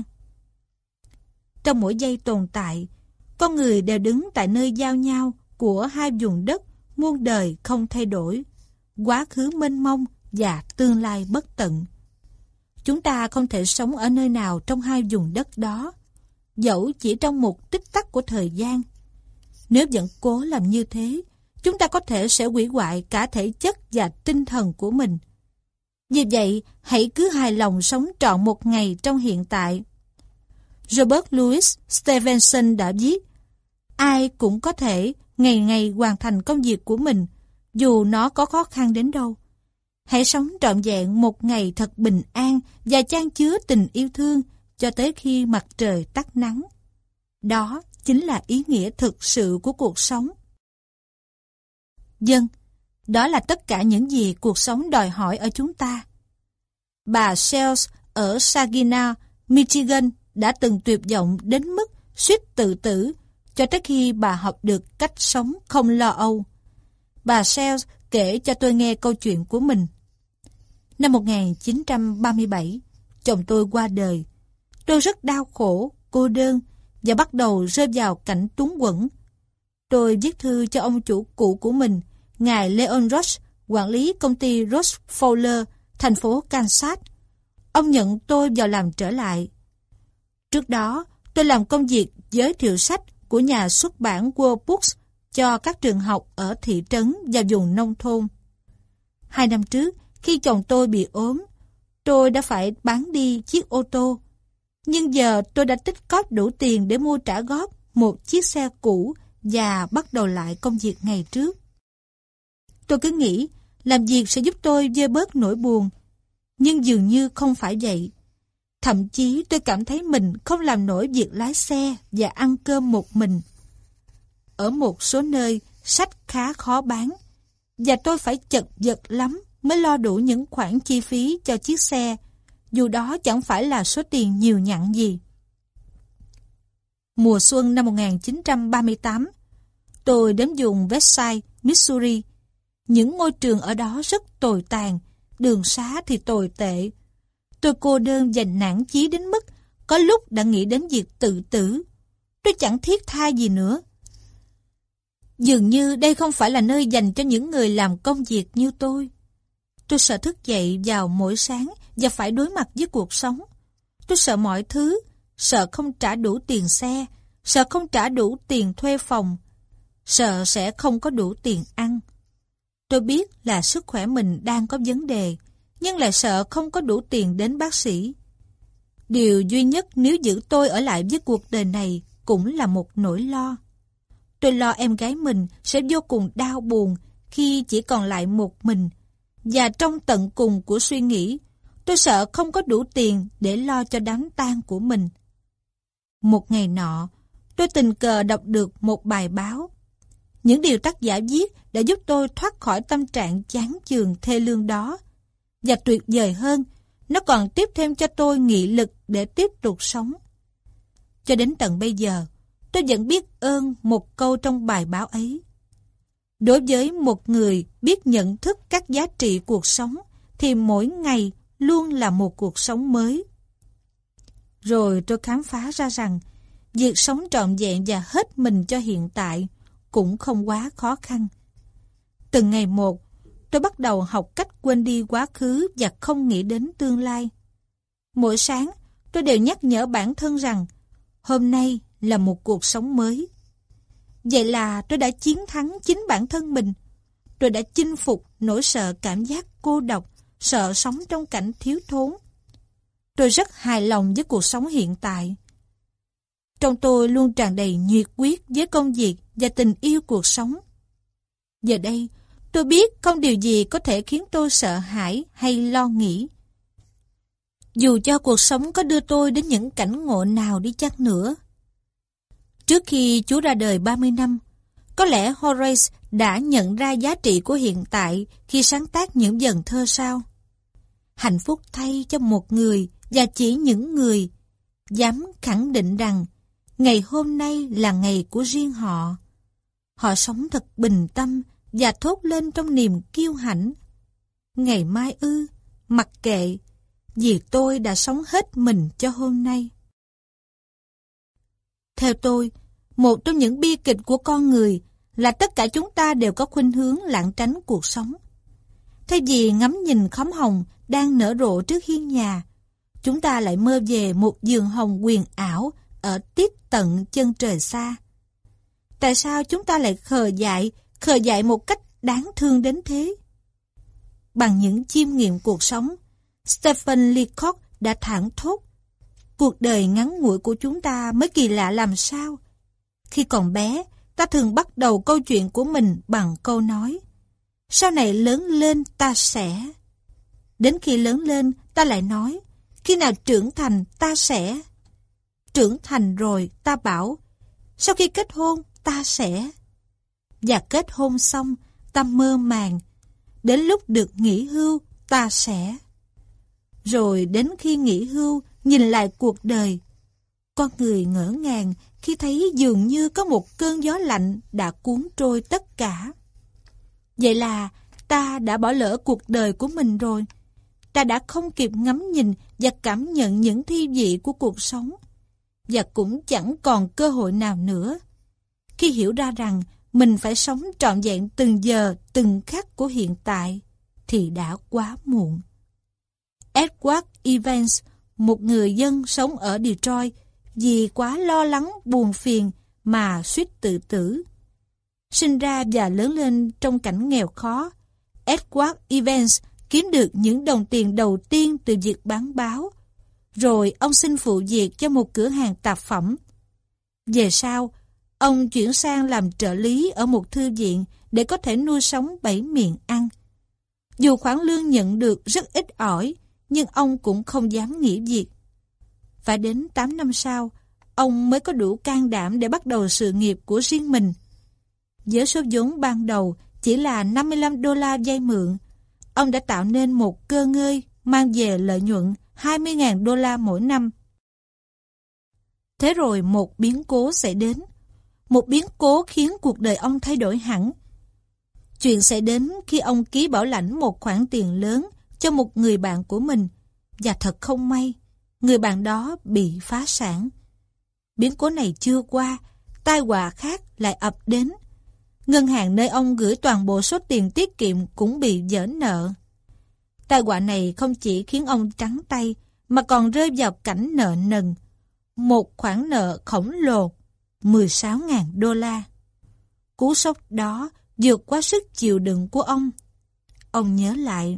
Trong mỗi giây tồn tại, con người đều đứng tại nơi giao nhau của hai vùng đất muôn đời không thay đổi, quá khứ mênh mông và tương lai bất tận. Chúng ta không thể sống ở nơi nào trong hai vùng đất đó, dẫu chỉ trong một tích tắc của thời gian. Nếu vẫn cố làm như thế, chúng ta có thể sẽ hủy hoại cả thể chất và tinh thần của mình. Vì vậy, hãy cứ hài lòng sống trọn một ngày trong hiện tại. Robert Louis Stevenson đã viết, ai cũng có thể ngày ngày hoàn thành công việc của mình, dù nó có khó khăn đến đâu. Hãy sống trọn vẹn một ngày thật bình an và chan chứa tình yêu thương cho tới khi mặt trời tắt nắng. Đó chính là ý nghĩa thực sự của cuộc sống. Vâng, đó là tất cả những gì cuộc sống đòi hỏi ở chúng ta. Bà Sells ở Saginaw, Michigan đã từng tuyệt vọng đến mức suýt tự tử cho tới khi bà học được cách sống không lo âu. Bà Sells kể cho tôi nghe câu chuyện của mình. Năm 1937, chồng tôi qua đời. Tôi rất đau khổ, cô đơn và bắt đầu rơi vào cảnh túng quẫn. Tôi viết thư cho ông chủ cũ của mình, ngài Leon Rush, quản lý công ty Rush Fowler, thành phố Kansas. Ông nhận tôi vào làm trở lại. Trước đó, tôi làm công việc giới thiệu sách của nhà xuất bản World Books cho các trường học ở thị trấn và vùng nông thôn. 2 năm trước, khi chồng tôi bị ốm, tôi đã phải bán đi chiếc ô tô. Nhưng giờ tôi đã tích cóp đủ tiền để mua trả góp một chiếc xe cũ và bắt đầu lại công việc ngày trước. Tôi cứ nghĩ làm việc sẽ giúp tôi vơi bớt nỗi buồn, nhưng dường như không phải vậy. Thậm chí tôi cảm thấy mình không làm nổi việc lái xe và ăn cơm một mình. Ở một số nơi, sách khá khó bán, và tôi phải chật vật lắm mới lo đủ những khoản chi phí cho chiếc xe, dù đó chẳng phải là số tiền nhiều nhặn gì. Mùa xuân năm 1938, tôi đến vùng Westside, Missouri. Những ngôi trường ở đó rất tồi tàn, đường xá thì tồi tệ. Tôi cô đơn và nản chí đến mức có lúc đã nghĩ đến việc tự tử. Tôi chẳng thiết tha gì nữa. Dường như đây không phải là nơi dành cho những người làm công việc như tôi. Tôi sợ thức dậy vào mỗi sáng và phải đối mặt với cuộc sống. Tôi sợ mọi thứ, sợ không trả đủ tiền xe, sợ không trả đủ tiền thuê phòng, sợ sẽ không có đủ tiền ăn. Tôi biết là sức khỏe mình đang có vấn đề, nhưng lại sợ không có đủ tiền đến bác sĩ. Điều duy nhất nếu giữ tôi ở lại với cuộc đời này cũng là một nỗi lo. Tôi lo em gái mình sẽ vô cùng đau buồn khi chỉ còn lại một mình. Và trong tận cùng của suy nghĩ, tôi sợ không có đủ tiền để lo cho đám tang của mình. Một ngày nọ, tôi tình cờ đọc được một bài báo. Những điều tác giả viết đã giúp tôi thoát khỏi tâm trạng chán chường thê lương đó. Và tuyệt vời hơn, nó còn tiếp thêm cho tôi nghị lực để tiếp tục sống. Cho đến tận bây giờ, tôi vẫn biết ơn một câu trong bài báo ấy. Đối với một người biết nhận thức các giá trị cuộc sống, thì mỗi ngày luôn là một cuộc sống mới. Rồi tôi khám phá ra rằng, việc sống trọn vẹn và hết mình cho hiện tại cũng không quá khó khăn. Từng ngày một, tôi bắt đầu học cách quên đi quá khứ và không nghĩ đến tương lai. Mỗi sáng, tôi đều nhắc nhở bản thân rằng, hôm nay là một cuộc sống mới. Vậy là tôi đã chiến thắng chính bản thân mình. Tôi đã chinh phục nỗi sợ cảm giác cô độc, sợ sống trong cảnh thiếu thốn. Tôi rất hài lòng với cuộc sống hiện tại. Trong tôi luôn tràn đầy nhiệt huyết với công việc và tình yêu cuộc sống. Giờ đây, tôi biết không điều gì có thể khiến tôi sợ hãi hay lo nghĩ. Dù cho cuộc sống có đưa tôi đến những cảnh ngộ nào đi chăng nữa. Trước khi Chúa ra đời 30 năm, có lẽ Horace đã nhận ra giá trị của hiện tại khi sáng tác những vần thơ sau. Hạnh phúc thay cho một người và chỉ những người dám khẳng định rằng ngày hôm nay là ngày của riêng họ. Họ sống thật bình tâm và thốt lên trong niềm kiêu hãnh. Ngày mai ư, mặc kệ, vì tôi đã sống hết mình cho hôm nay. Theo tôi, một trong những bi kịch của con người là tất cả chúng ta đều có khuynh hướng lảng tránh cuộc sống. Thay vì ngắm nhìn khóm hồng đang nở rộ trước hiên nhà, chúng ta lại mơ về một vườn hồng huyền ảo ở tít tận chân trời xa. Tại sao chúng ta lại khờ dại một cách đáng thương đến thế? Bằng những chiêm nghiệm cuộc sống, Stephen Leacock đã thẳng thốt, cuộc đời ngắn ngủi của chúng ta mới kỳ lạ làm sao. Khi còn bé, ta thường bắt đầu câu chuyện của mình bằng câu nói, sau này lớn lên ta sẽ. Đến khi lớn lên, ta lại nói, khi nào trưởng thành ta sẽ. Trưởng thành rồi ta bảo, sau khi kết hôn ta sẽ. Và kết hôn xong, ta mơ màng, đến lúc được nghỉ hưu ta sẽ. Rồi đến khi nghỉ hưu, nhìn lại cuộc đời, Con người ngỡ ngàng khi thấy dường như có một cơn gió lạnh đã cuốn trôi tất cả. Vậy là ta đã bỏ lỡ cuộc đời của mình rồi. Ta đã không kịp ngắm nhìn và cảm nhận những thi vị của cuộc sống. Và cũng chẳng còn cơ hội nào nữa. Khi hiểu ra rằng mình phải sống trọn vẹn từng giờ, từng khắc của hiện tại, thì đã quá muộn. Edward Evans, một người dân sống ở Detroit, vì quá lo lắng, buồn phiền mà suýt tự tử. Sinh ra và lớn lên trong cảnh nghèo khó, Edward Evans kiếm được những đồng tiền đầu tiên từ việc bán báo. Rồi ông xin phụ việc cho một cửa hàng tạp phẩm. Về sau, ông chuyển sang làm trợ lý ở một thư viện để có thể nuôi sống 7 miệng ăn. Dù khoản lương nhận được rất ít ỏi, nhưng ông cũng không dám nghỉ việc. Phải đến 8 năm sau, ông mới có đủ can đảm để bắt đầu sự nghiệp của riêng mình. Với số vốn ban đầu chỉ là $55 vay mượn, ông đã tạo nên một cơ ngơi mang về lợi nhuận $20.000 mỗi năm. Thế rồi một biến cố xảy đến. Một biến cố khiến cuộc đời ông thay đổi hẳn. Chuyện xảy đến khi ông ký bảo lãnh một khoản tiền lớn cho một người bạn của mình. Và thật không may, người bạn đó bị phá sản. Biến cố này chưa qua, tai họa khác lại ập đến. Ngân hàng nơi ông gửi toàn bộ số tiền tiết kiệm cũng bị vỡ nợ. Tai họa này không chỉ khiến ông trắng tay, mà còn rơi vào cảnh nợ nần. Một khoản nợ khổng lồ, $16.000. Cú sốc đó vượt qua sức chịu đựng của ông. Ông nhớ lại.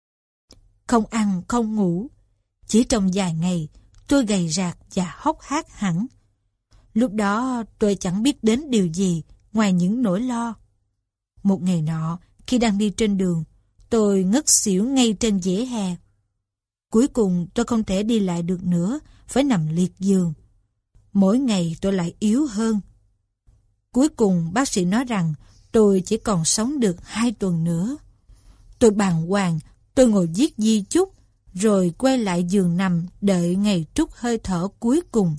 Không ăn, không ngủ. Chỉ trong vài ngày, tôi gầy rạc và hốc hác hẳn. Lúc đó tôi chẳng biết đến điều gì ngoài những nỗi lo. Một ngày nọ, khi đang đi trên đường, tôi ngất xỉu ngay trên vỉa hè. Cuối cùng tôi không thể đi lại được nữa, phải nằm liệt giường. Mỗi ngày tôi lại yếu hơn. Cuối cùng bác sĩ nói rằng tôi chỉ còn sống được 2 tuần nữa. Tôi bàng hoàng, tôi ngồi viết di chúc, rồi quay lại giường nằm đợi ngày trút hơi thở cuối cùng.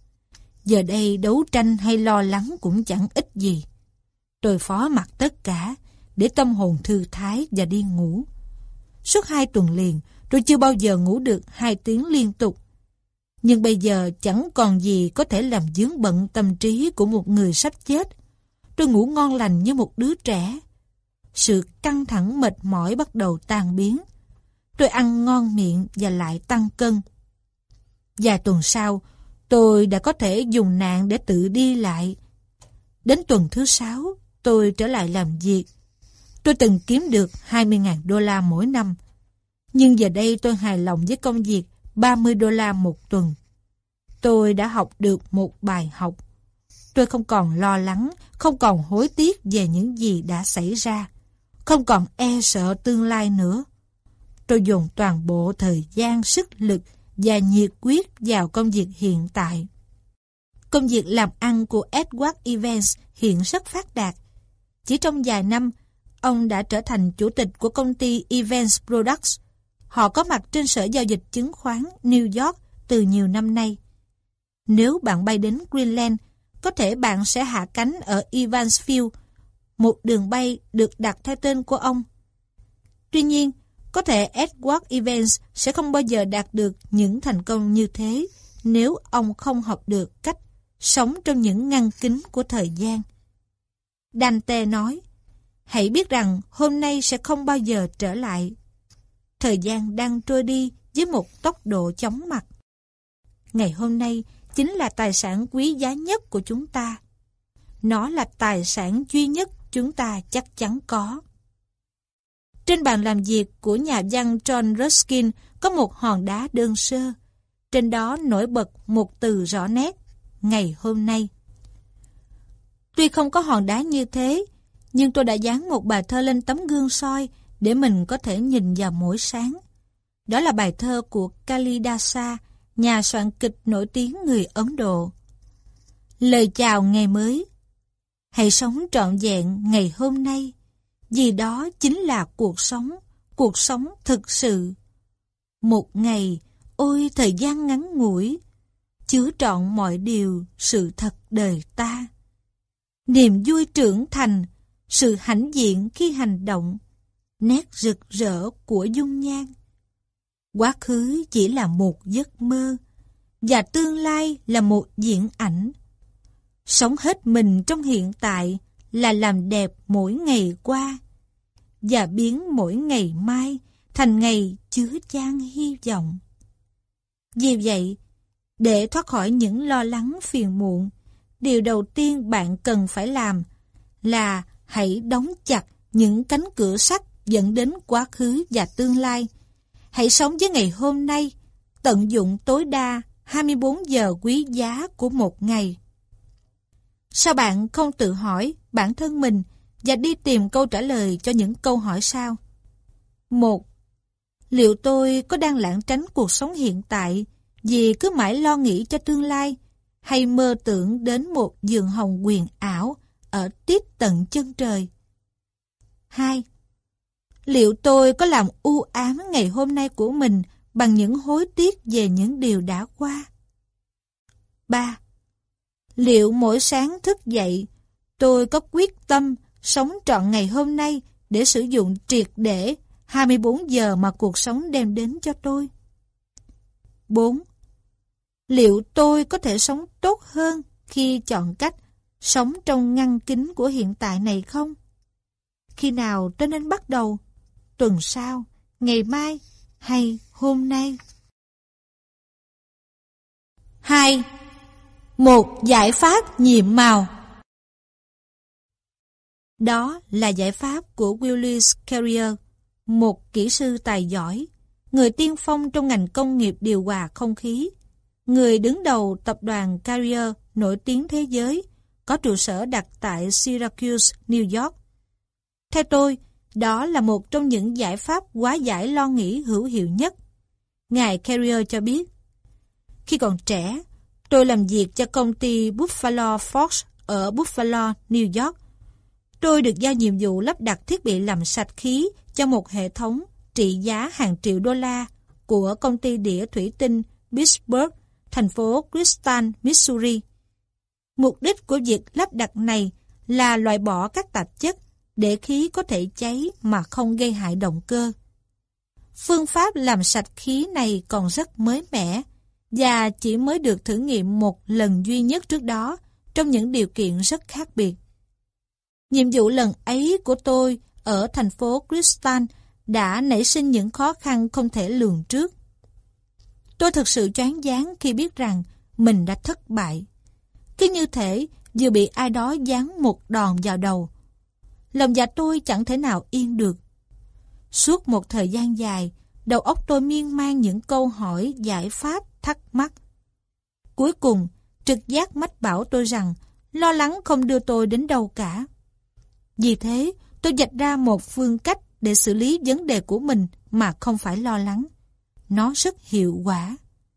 Giờ đây đấu tranh hay lo lắng cũng chẳng ích gì. Tôi phó mặc tất cả để tâm hồn thư thái và đi ngủ. Suốt 2 tuần liền, tôi chưa bao giờ ngủ được 2 tiếng liên tục. Nhưng bây giờ chẳng còn gì có thể làm vướng bận tâm trí của một người sắp chết. Tôi ngủ ngon lành như một đứa trẻ. Sự căng thẳng mệt mỏi bắt đầu tan biến. Tôi ăn ngon miệng và lại tăng cân. Vài tuần sau, tôi đã có thể dùng nạn để tự đi lại. Đến tuần thứ 6, tôi trở lại làm việc. Tôi từng kiếm được $20.000 mỗi năm. Nhưng giờ đây tôi hài lòng với công việc $30 một tuần. Tôi đã học được một bài học. Tôi không còn lo lắng, không còn hối tiếc về những gì đã xảy ra, không còn e sợ tương lai nữa. Tôi dồn toàn bộ thời gian, sức lực và nhiệt huyết vào công việc hiện tại. Công việc làm ăn của Edward Evans hiện rất phát đạt. Chỉ trong vài năm, ông đã trở thành chủ tịch của công ty Evans Products. Họ có mặt trên sở giao dịch chứng khoán New York từ nhiều năm nay. Nếu bạn bay đến Greenland, có thể bạn sẽ hạ cánh ở Evansville, một đường bay được đặt theo tên của ông. Tuy nhiên, có thể Edward Evans sẽ không bao giờ đạt được những thành công như thế nếu ông không học được cách sống trong những ngăn kính của thời gian. Dante nói, hãy biết rằng hôm nay sẽ không bao giờ trở lại. Thời gian đang trôi đi với một tốc độ chóng mặt. Ngày hôm nay chính là tài sản quý giá nhất của chúng ta. Nó là tài sản duy nhất chúng ta chắc chắn có. Trên bàn làm việc của nhà văn John Ruskin có một hòn đá đơn sơ. Trên đó nổi bật một từ rõ nét, ngày hôm nay. Tuy không có hòn đá như thế, nhưng tôi đã dán một bài thơ lên tấm gương soi để mình có thể nhìn vào mỗi sáng. Đó là bài thơ của Kalidasa, nhà soạn kịch nổi tiếng người Ấn Độ. Lời chào ngày mới. Hãy sống trọn vẹn ngày hôm nay, vì đó chính là cuộc sống thực sự. Một ngày, ôi thời gian ngắn ngủi, chứa trọn mọi điều sự thật đời ta. Niềm vui trưởng thành, sự hãnh diện khi hành động, nét rực rỡ của dung nhan. Quá khứ chỉ là một giấc mơ, và tương lai là một diễn ảnh. Sống hết mình trong hiện tại là làm đẹp mỗi ngày qua, và biến mỗi ngày mai thành ngày chứa chan hy vọng. Vì vậy, để thoát khỏi những lo lắng phiền muộn, điều đầu tiên bạn cần phải làm là hãy đóng chặt những cánh cửa sắt dẫn đến quá khứ và tương lai. Hãy sống với ngày hôm nay, tận dụng tối đa 24 giờ quý giá của một ngày. Sao bạn không tự hỏi bản thân mình và đi tìm câu trả lời cho những câu hỏi sau? 1. Liệu tôi có đang lảng tránh cuộc sống hiện tại vì cứ mãi lo nghĩ cho tương lai, hay mơ tưởng đến một giường hồng huyền ảo ở tít tận chân trời? 2. Liệu tôi có làm u ám ngày hôm nay của mình bằng những hối tiếc về những điều đã qua? 3. Liệu mỗi sáng thức dậy, tôi có quyết tâm sống trọn ngày hôm nay để sử dụng triệt để 24 giờ mà cuộc sống đem đến cho tôi? 4. Liệu tôi có thể sống tốt hơn khi chọn cách sống trong ngăn kính của hiện tại này không? Khi nào tôi nên bắt đầu? Tuần sau, ngày mai hay hôm nay? 2. Một giải pháp nhiệm màu. Đó là giải pháp của Willis Carrier, một kỹ sư tài giỏi, người tiên phong trong ngành công nghiệp điều hòa không khí, người đứng đầu tập đoàn Carrier nổi tiếng thế giới, có trụ sở đặt tại Syracuse, New York. Theo tôi, đó là một trong những giải pháp hóa giải lo nghĩ hữu hiệu nhất. Ngài Carrier cho biết, khi còn trẻ, tôi làm việc cho công ty Buffalo Fox ở Buffalo, New York. Tôi được giao nhiệm vụ lắp đặt thiết bị làm sạch khí cho một hệ thống trị giá hàng triệu đô la của công ty đĩa thủy tinh Pittsburgh, thành phố Crystal, Missouri. Mục đích của việc lắp đặt này là loại bỏ các tạp chất để khí có thể cháy mà không gây hại động cơ. Phương pháp làm sạch khí này còn rất mới mẻ và chỉ mới được thử nghiệm một lần duy nhất trước đó trong những điều kiện rất khác biệt. Nhiệm vụ lần ấy của tôi ở thành phố Crystal đã nảy sinh những khó khăn không thể lường trước. Tôi thực sự choáng váng khi biết rằng mình đã thất bại. Cứ như thể vừa bị ai đó giáng một đòn vào đầu. Lòng dạ tôi chẳng thể nào yên được. Suốt một thời gian dài, đầu óc tôi miên man những câu hỏi, giải pháp, thắc mắc. Cuối cùng, trực giác mách bảo tôi rằng lo lắng không đưa tôi đến đâu cả. Vì thế, tôi vạch ra một phương cách để xử lý vấn đề của mình mà không phải lo lắng. Nó rất hiệu quả.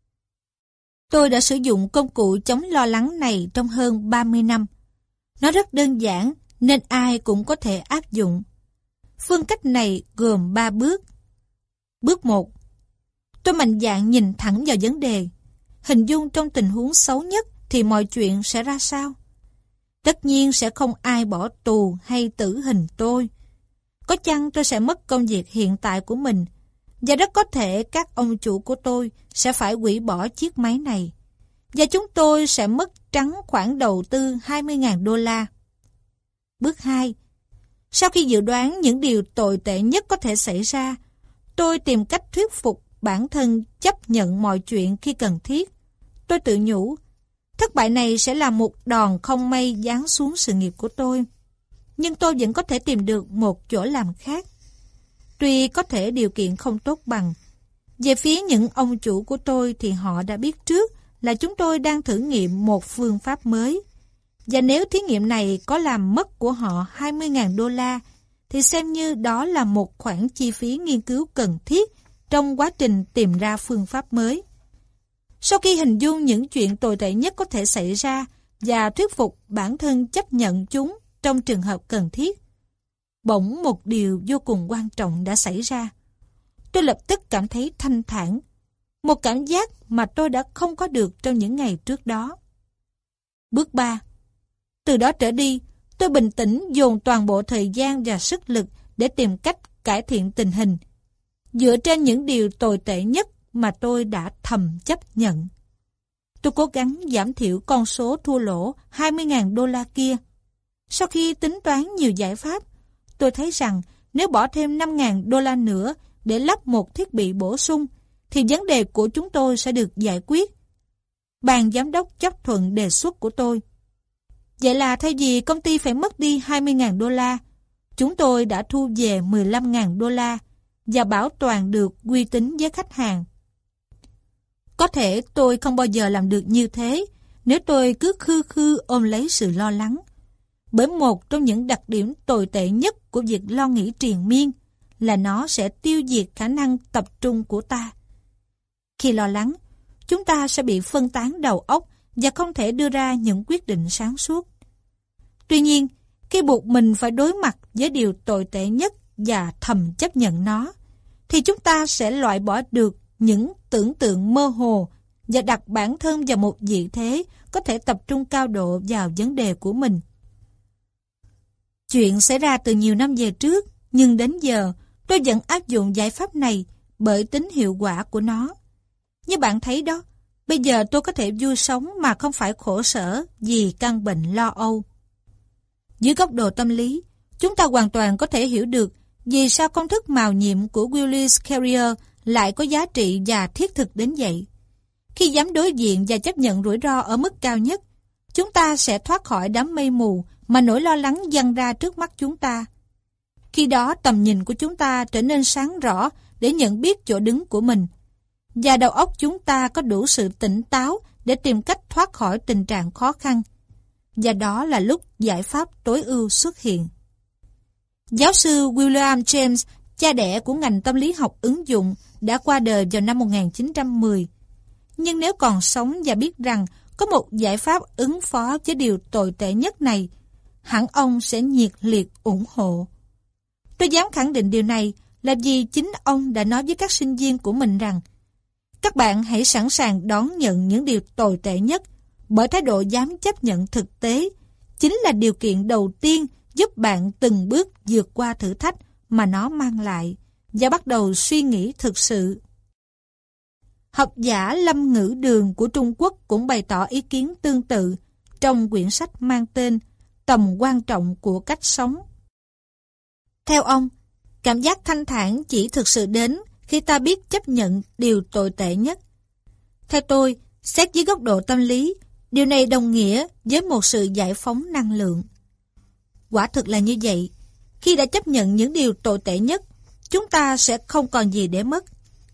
Tôi đã sử dụng công cụ chống lo lắng này trong hơn 30 năm. Nó rất đơn giản nên ai cũng có thể áp dụng. Phương cách này gồm 3 bước. Bước 1. Tôi mạnh dạn nhìn thẳng vào vấn đề. Hình dung trong tình huống xấu nhất thì mọi chuyện sẽ ra sao? Tất nhiên sẽ không ai bỏ tù hay tử hình tôi. Có chăng tôi sẽ mất công việc hiện tại của mình, và rất có thể các ông chủ của tôi sẽ phải hủy bỏ chiếc máy này, và chúng tôi sẽ mất trắng khoản đầu tư 20.000 đô la. Bước 2. Sau khi dự đoán những điều tồi tệ nhất có thể xảy ra, tôi tìm cách thuyết phục bản thân chấp nhận mọi chuyện khi cần thiết. Tôi tự nhủ, thất bại này sẽ là một đòn không may giáng xuống sự nghiệp của tôi. Nhưng tôi vẫn có thể tìm được một chỗ làm khác. Tuy có thể điều kiện không tốt bằng. Về phía những ông chủ của tôi thì họ đã biết trước là chúng tôi đang thử nghiệm một phương pháp mới. Và nếu thí nghiệm này có làm mất của họ 20.000 đô la, thì xem như đó là một khoản chi phí nghiên cứu cần thiết trong quá trình tìm ra phương pháp mới. Sau khi hình dung những chuyện tồi tệ nhất có thể xảy ra và thuyết phục bản thân chấp nhận chúng trong trường hợp cần thiết, bỗng một điều vô cùng quan trọng đã xảy ra. Tôi lập tức cảm thấy thanh thản. Một cảm giác mà tôi đã không có được trong những ngày trước đó. Bước 3. Từ đó trở đi, tôi bình tĩnh dồn toàn bộ thời gian và sức lực để tìm cách cải thiện tình hình, dựa trên những điều tồi tệ nhất mà tôi đã thầm chấp nhận. Tôi cố gắng giảm thiểu con số thua lỗ $20.000 kia. Sau khi tính toán nhiều giải pháp, tôi thấy rằng nếu bỏ thêm $5.000 nữa để lắp một thiết bị bổ sung, thì vấn đề của chúng tôi sẽ được giải quyết. Ban giám đốc chấp thuận đề xuất của tôi. Vậy là thay vì công ty phải mất đi $20.000, chúng tôi đã thu về $15.000 và bảo toàn được uy tín với khách hàng. Có thể tôi không bao giờ làm được như thế nếu tôi cứ khư khư ôm lấy sự lo lắng. Bởi một trong những đặc điểm tồi tệ nhất của việc lo nghĩ triền miên là nó sẽ tiêu diệt khả năng tập trung của ta. Khi lo lắng, chúng ta sẽ bị phân tán đầu óc và không thể đưa ra những quyết định sáng suốt. Tuy nhiên, khi buộc mình phải đối mặt với điều tồi tệ nhất và thầm chấp nhận nó, thì chúng ta sẽ loại bỏ được những tưởng tượng mơ hồ và đặt bản thân vào một vị thế có thể tập trung cao độ vào vấn đề của mình. Chuyện xảy ra từ nhiều năm về trước, nhưng đến giờ tôi vẫn áp dụng giải pháp này bởi tính hiệu quả của nó. Như bạn thấy đó, bây giờ tôi có thể vui sống mà không phải khổ sở vì căn bệnh lo âu. Dưới góc độ tâm lý, chúng ta hoàn toàn có thể hiểu được vì sao công thức mào nhiệm của Willis Carrier lại có giá trị và thiết thực đến vậy. Khi dám đối diện và chấp nhận rủi ro ở mức cao nhất, chúng ta sẽ thoát khỏi đám mây mù mà nỗi lo lắng dâng ra trước mắt chúng ta. Khi đó tầm nhìn của chúng ta trở nên sáng rõ để nhận biết chỗ đứng của mình, và đầu óc chúng ta có đủ sự tỉnh táo để tìm cách thoát khỏi tình trạng khó khăn. Và đó là lúc giải pháp tối ưu xuất hiện. Giáo sư William James, cha đẻ của ngành tâm lý học ứng dụng, đã qua đời vào năm 1910. Nhưng nếu còn sống và biết rằng có một giải pháp ứng phó với điều tồi tệ nhất này, hẳn ông sẽ nhiệt liệt ủng hộ. Tôi dám khẳng định điều này là vì chính ông đã nói với các sinh viên của mình rằng các bạn hãy sẵn sàng đón nhận những điều tồi tệ nhất, bởi thái độ dám chấp nhận thực tế chính là điều kiện đầu tiên giúp bạn từng bước vượt qua thử thách mà nó mang lại và bắt đầu suy nghĩ thực sự. Học giả Lâm Ngữ Đường của Trung Quốc cũng bày tỏ ý kiến tương tự trong quyển sách mang tên Tầm quan trọng của cách sống. Theo ông, cảm giác thanh thản chỉ thực sự đến khi ta biết chấp nhận điều tồi tệ nhất. Theo tôi, xét dưới góc độ tâm lý, điều này đồng nghĩa với một sự giải phóng năng lượng. Quả thực là như vậy. Khi đã chấp nhận những điều tồi tệ nhất, chúng ta sẽ không còn gì để mất.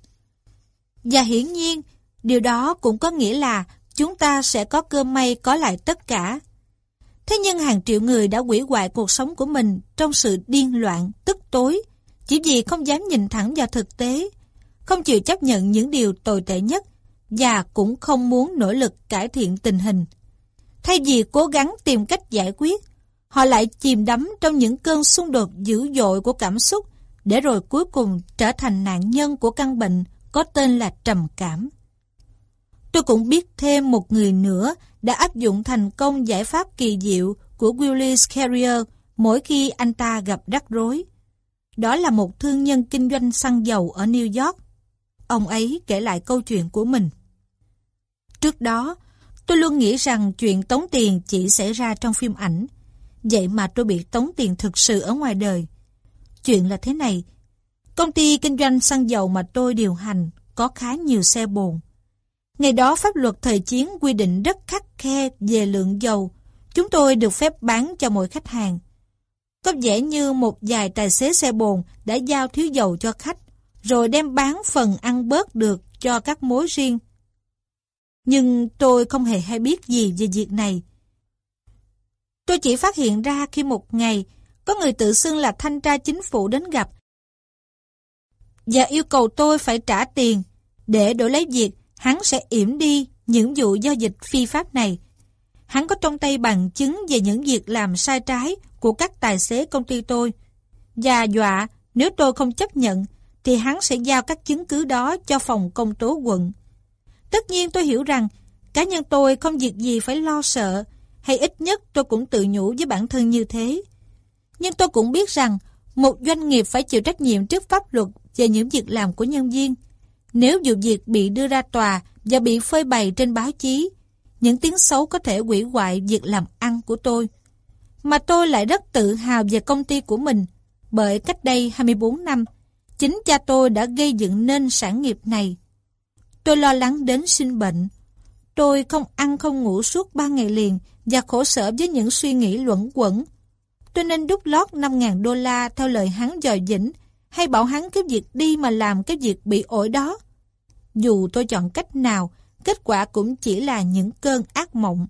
Và hiển nhiên, điều đó cũng có nghĩa là chúng ta sẽ có cơ may có lại tất cả. Thế nhưng hàng triệu người đã hủy hoại cuộc sống của mình trong sự điên loạn, tức tối, chỉ vì không dám nhìn thẳng vào thực tế, không chịu chấp nhận những điều tồi tệ nhất và cũng không muốn nỗ lực cải thiện tình hình. Thay vì cố gắng tìm cách giải quyết, họ lại chìm đắm trong những cơn xung đột dữ dội của cảm xúc để rồi cuối cùng trở thành nạn nhân của căn bệnh có tên là trầm cảm. Tôi cũng biết thêm một người nữa đã áp dụng thành công giải pháp kỳ diệu của Willis Carrier mỗi khi anh ta gặp rắc rối. Đó là một thương nhân kinh doanh xăng dầu ở New York. Ông ấy kể lại câu chuyện của mình. Trước đó, tôi luôn nghĩ rằng chuyện tống tiền chỉ xảy ra trong phim ảnh. Vậy mà tôi bị tống tiền thực sự ở ngoài đời. Chuyện là thế này. Công ty kinh doanh xăng dầu mà tôi điều hành có khá nhiều xe bồn. Ngày đó pháp luật thời chiến quy định rất khắt khe về lượng dầu chúng tôi được phép bán cho mỗi khách hàng. Có vẻ như một vài tài xế xe bồn đã giao thiếu dầu cho khách, rồi đem bán phần ăn bớt được cho các mối riêng. Nhưng tôi không hề hay biết gì về việc này. Tôi chỉ phát hiện ra khi một ngày có người tự xưng là thanh tra chính phủ đến gặp và yêu cầu tôi phải trả tiền để đổi lấy việc hắn sẽ yểm đi những vụ giao dịch phi pháp này. Hắn có trong tay bằng chứng về những việc làm sai trái của các tài xế công ty tôi và dọa nếu tôi không chấp nhận thì hắn sẽ giao các chứng cứ đó cho phòng công tố quận Tất nhiên tôi hiểu rằng cá nhân tôi không việc gì phải lo sợ, hay ít nhất tôi cũng tự nhủ với bản thân như thế. Nhưng tôi cũng biết rằng một doanh nghiệp phải chịu trách nhiệm trước pháp luật về những việc làm của nhân viên. Nếu vụ việc bị đưa ra tòa và bị phơi bày trên báo chí, những tiếng xấu có thể hủy hoại việc làm ăn của tôi. Mà tôi lại rất tự hào về công ty của mình, bởi cách đây 24 năm, chính cha tôi đã gây dựng nên sản nghiệp này. Tôi lo lắng đến sinh bệnh. Tôi không ăn không ngủ suốt 3 ngày liền và khổ sở với những suy nghĩ luẩn quẩn. Tôi nên đút lót $5.000 theo lời hắn dò dĩnh, hay bảo hắn cái việc đi mà làm cái việc bị ổi đó. Dù tôi chọn cách nào, kết quả cũng chỉ là những cơn ác mộng.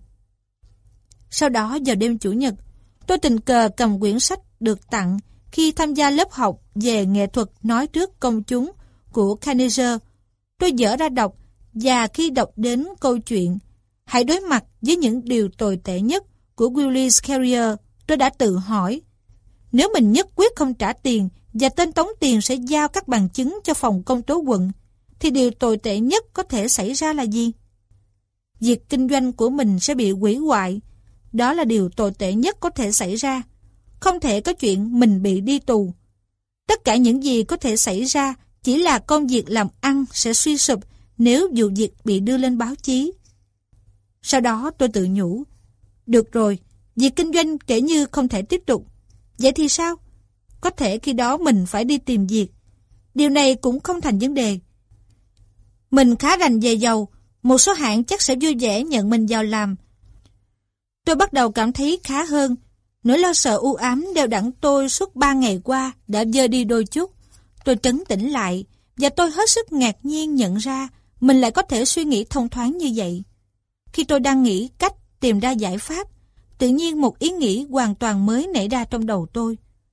Sau đó vào đêm Chủ nhật, tôi tình cờ cầm quyển sách được tặng khi tham gia lớp học về nghệ thuật nói trước công chúng của Carnegie. Tôi dở ra đọc, và khi đọc đến câu chuyện "Hãy đối mặt với những điều tồi tệ nhất" của Willis Carrier, tôi đã tự hỏi, nếu mình nhất quyết không trả tiền và tên tống tiền sẽ giao các bằng chứng cho phòng công tố quận, thì điều tồi tệ nhất có thể xảy ra là gì? Việc kinh doanh của mình sẽ bị hủy hoại. Đó là điều tồi tệ nhất có thể xảy ra. Không thể có chuyện mình bị đi tù. Tất cả những gì có thể xảy ra chỉ là công việc làm ăn sẽ suy sụp nếu vụ việc bị đưa lên báo chí. Sau đó tôi tự nhủ, được rồi, việc kinh doanh kể như không thể tiếp tục. Vậy thì sao? Có thể khi đó mình phải đi tìm việc. Điều này cũng không thành vấn đề. Mình khá rành về dầu, một số hãng chắc sẽ vui vẻ nhận mình vào làm. Tôi bắt đầu cảm thấy khá hơn. Nỗi lo sợ u ám đeo đẳng tôi suốt 3 ngày qua đã vơi đi đôi chút. Tôi trấn tĩnh lại, và tôi hết sức ngạc nhiên nhận ra mình lại có thể suy nghĩ thông thoáng như vậy. Khi tôi đang nghĩ cách tìm ra giải pháp, tự nhiên một ý nghĩ hoàn toàn mới nảy ra trong đầu tôi.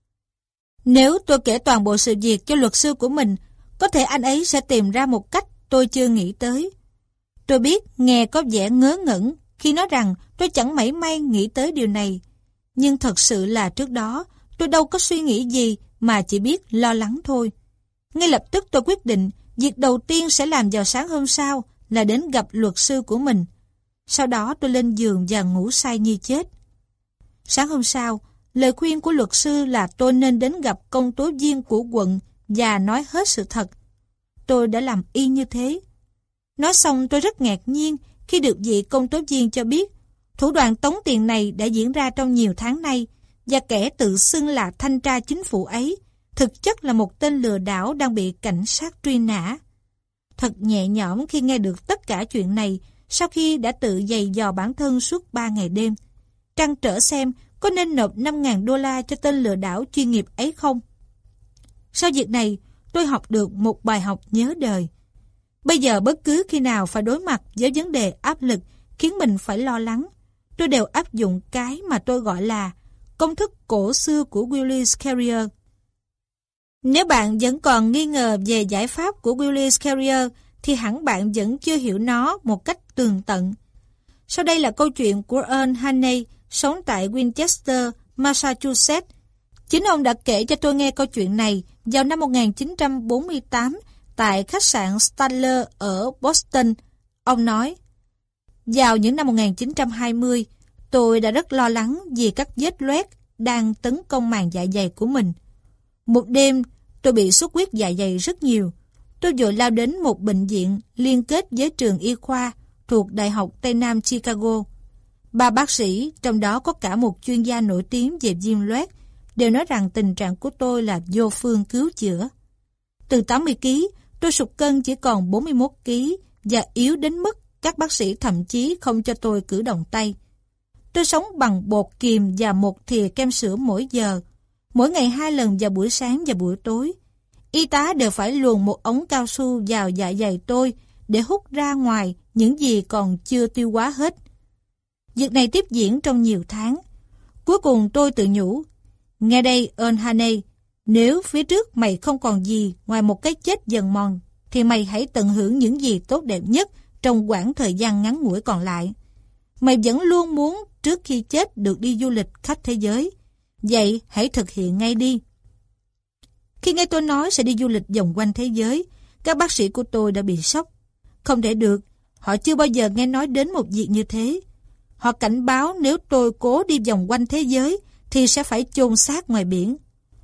Nếu tôi kể toàn bộ sự việc cho luật sư của mình, có thể anh ấy sẽ tìm ra một cách tôi chưa nghĩ tới. Tôi biết nghe có vẻ ngớ ngẩn khi nói rằng tôi chẳng mảy may nghĩ tới điều này. Nhưng thật sự là trước đó tôi đâu có suy nghĩ gì mà chỉ biết lo lắng thôi. Ngay lập tức tôi quyết định việc đầu tiên sẽ làm vào sáng hôm sau là đến gặp luật sư của mình. Sau đó tôi lên giường và ngủ say như chết. Sáng hôm sau, lời khuyên của luật sư là tôi nên đến gặp công tố viên của quận và nói hết sự thật. Tôi đã làm y như thế. Nói xong tôi rất ngạc nhiên khi được vị công tố viên cho biết thủ đoạn tống tiền này đã diễn ra trong nhiều tháng nay, và kẻ tự xưng là thanh tra chính phủ ấy thực chất là một tên lừa đảo đang bị cảnh sát truy nã. Thật nhẹ nhõm khi nghe được tất cả chuyện này sau khi đã tự giày dò bản thân suốt 3 ngày đêm, trăn trở xem có nên nộp $5.000 cho tên lừa đảo chuyên nghiệp ấy không. Sau việc này, tôi học được một bài học nhớ đời. Bây giờ bất cứ khi nào phải đối mặt với vấn đề áp lực khiến mình phải lo lắng, tôi đều áp dụng cái mà tôi gọi là công thức cổ xưa của Willis Carrier. Nếu bạn vẫn còn nghi ngờ về giải pháp của Willis Carrier, thì hẳn bạn vẫn chưa hiểu nó một cách tường tận. Sau đây là câu chuyện của Earl Haney, sống tại Winchester, Massachusetts. Chính ông đã kể cho tôi nghe câu chuyện này vào năm 1948 tại khách sạn Statler ở Boston. Ông nói, vào những năm 1920, tôi đã rất lo lắng vì các vết loét đang tấn công màng dạ dày của mình. Một đêm, tôi bị xuất huyết dạ dày rất nhiều. Tôi vội lao đến một bệnh viện liên kết với trường y khoa thuộc Đại học Tây Nam Chicago. 3 bác sĩ, trong đó có cả một chuyên gia nổi tiếng về viêm loét, đều nói rằng tình trạng của tôi là vô phương cứu chữa. Từ 80 kg, tôi sụt cân chỉ còn 41 kg và yếu đến mức các bác sĩ thậm chí không cho tôi cử động tay. Tôi sống bằng bột kiềm và một thìa kem sữa mỗi giờ, mỗi ngày 2 lần vào buổi sáng và buổi tối. Y tá đều phải luồn một ống cao su vào dạ dày tôi để hút ra ngoài những gì còn chưa tiêu hóa hết. Việc này tiếp diễn trong nhiều tháng. Cuối cùng tôi tự nhủ, nghe đây Earl Haney, nếu phía trước mày không còn gì ngoài một cái chết dần mòn, thì mày hãy tận hưởng những gì tốt đẹp nhất trong quãng thời gian ngắn ngủi còn lại. Mày vẫn luôn muốn trước khi chết được đi du lịch khắp thế giới. Vậy hãy thực hiện ngay đi. Khi nghe tôi nói sẽ đi du lịch vòng quanh thế giới, các bác sĩ của tôi đã bị sốc. Không thể được, Họ chưa bao giờ nghe nói đến một việc như thế. Họ cảnh báo nếu tôi cố đi vòng quanh thế giới thì sẽ phải chôn xác ngoài biển.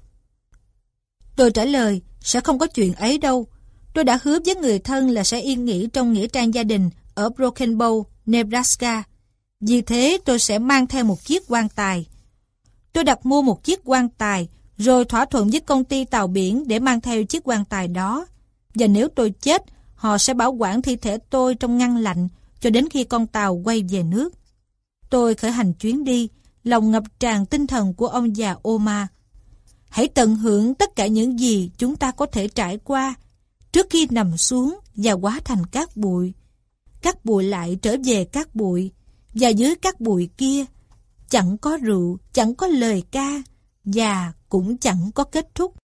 Tôi trả lời, sẽ không có chuyện ấy đâu. Tôi đã hứa với người thân là sẽ yên nghỉ trong nghĩa trang gia đình ở Broken Bow, Nebraska. Vì thế tôi sẽ mang theo một chiếc quan tài. Tôi đặt mua một chiếc quan tài, rồi thỏa thuận với công ty tàu biển để mang theo chiếc quan tài đó. Và nếu tôi chết, họ sẽ bảo quản thi thể tôi trong ngăn lạnh cho đến khi con tàu quay về nước. Tôi khởi hành chuyến đi, lòng ngập tràn tinh thần của ông già Omar. Hãy tận hưởng tất cả những gì chúng ta có thể trải qua trước khi nằm xuống và hóa thành cát bụi. Cát bụi lại trở về cát bụi, và dưới cát bụi kia chẳng có rượu, chẳng có lời ca, và cũng chẳng có kết thúc.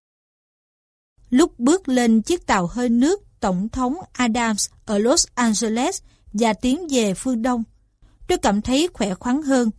Lúc bước lên chiếc tàu hơi nước Tổng thống Adams ở Los Angeles và tiến về phương Đông, tôi cảm thấy khỏe khoắn hơn.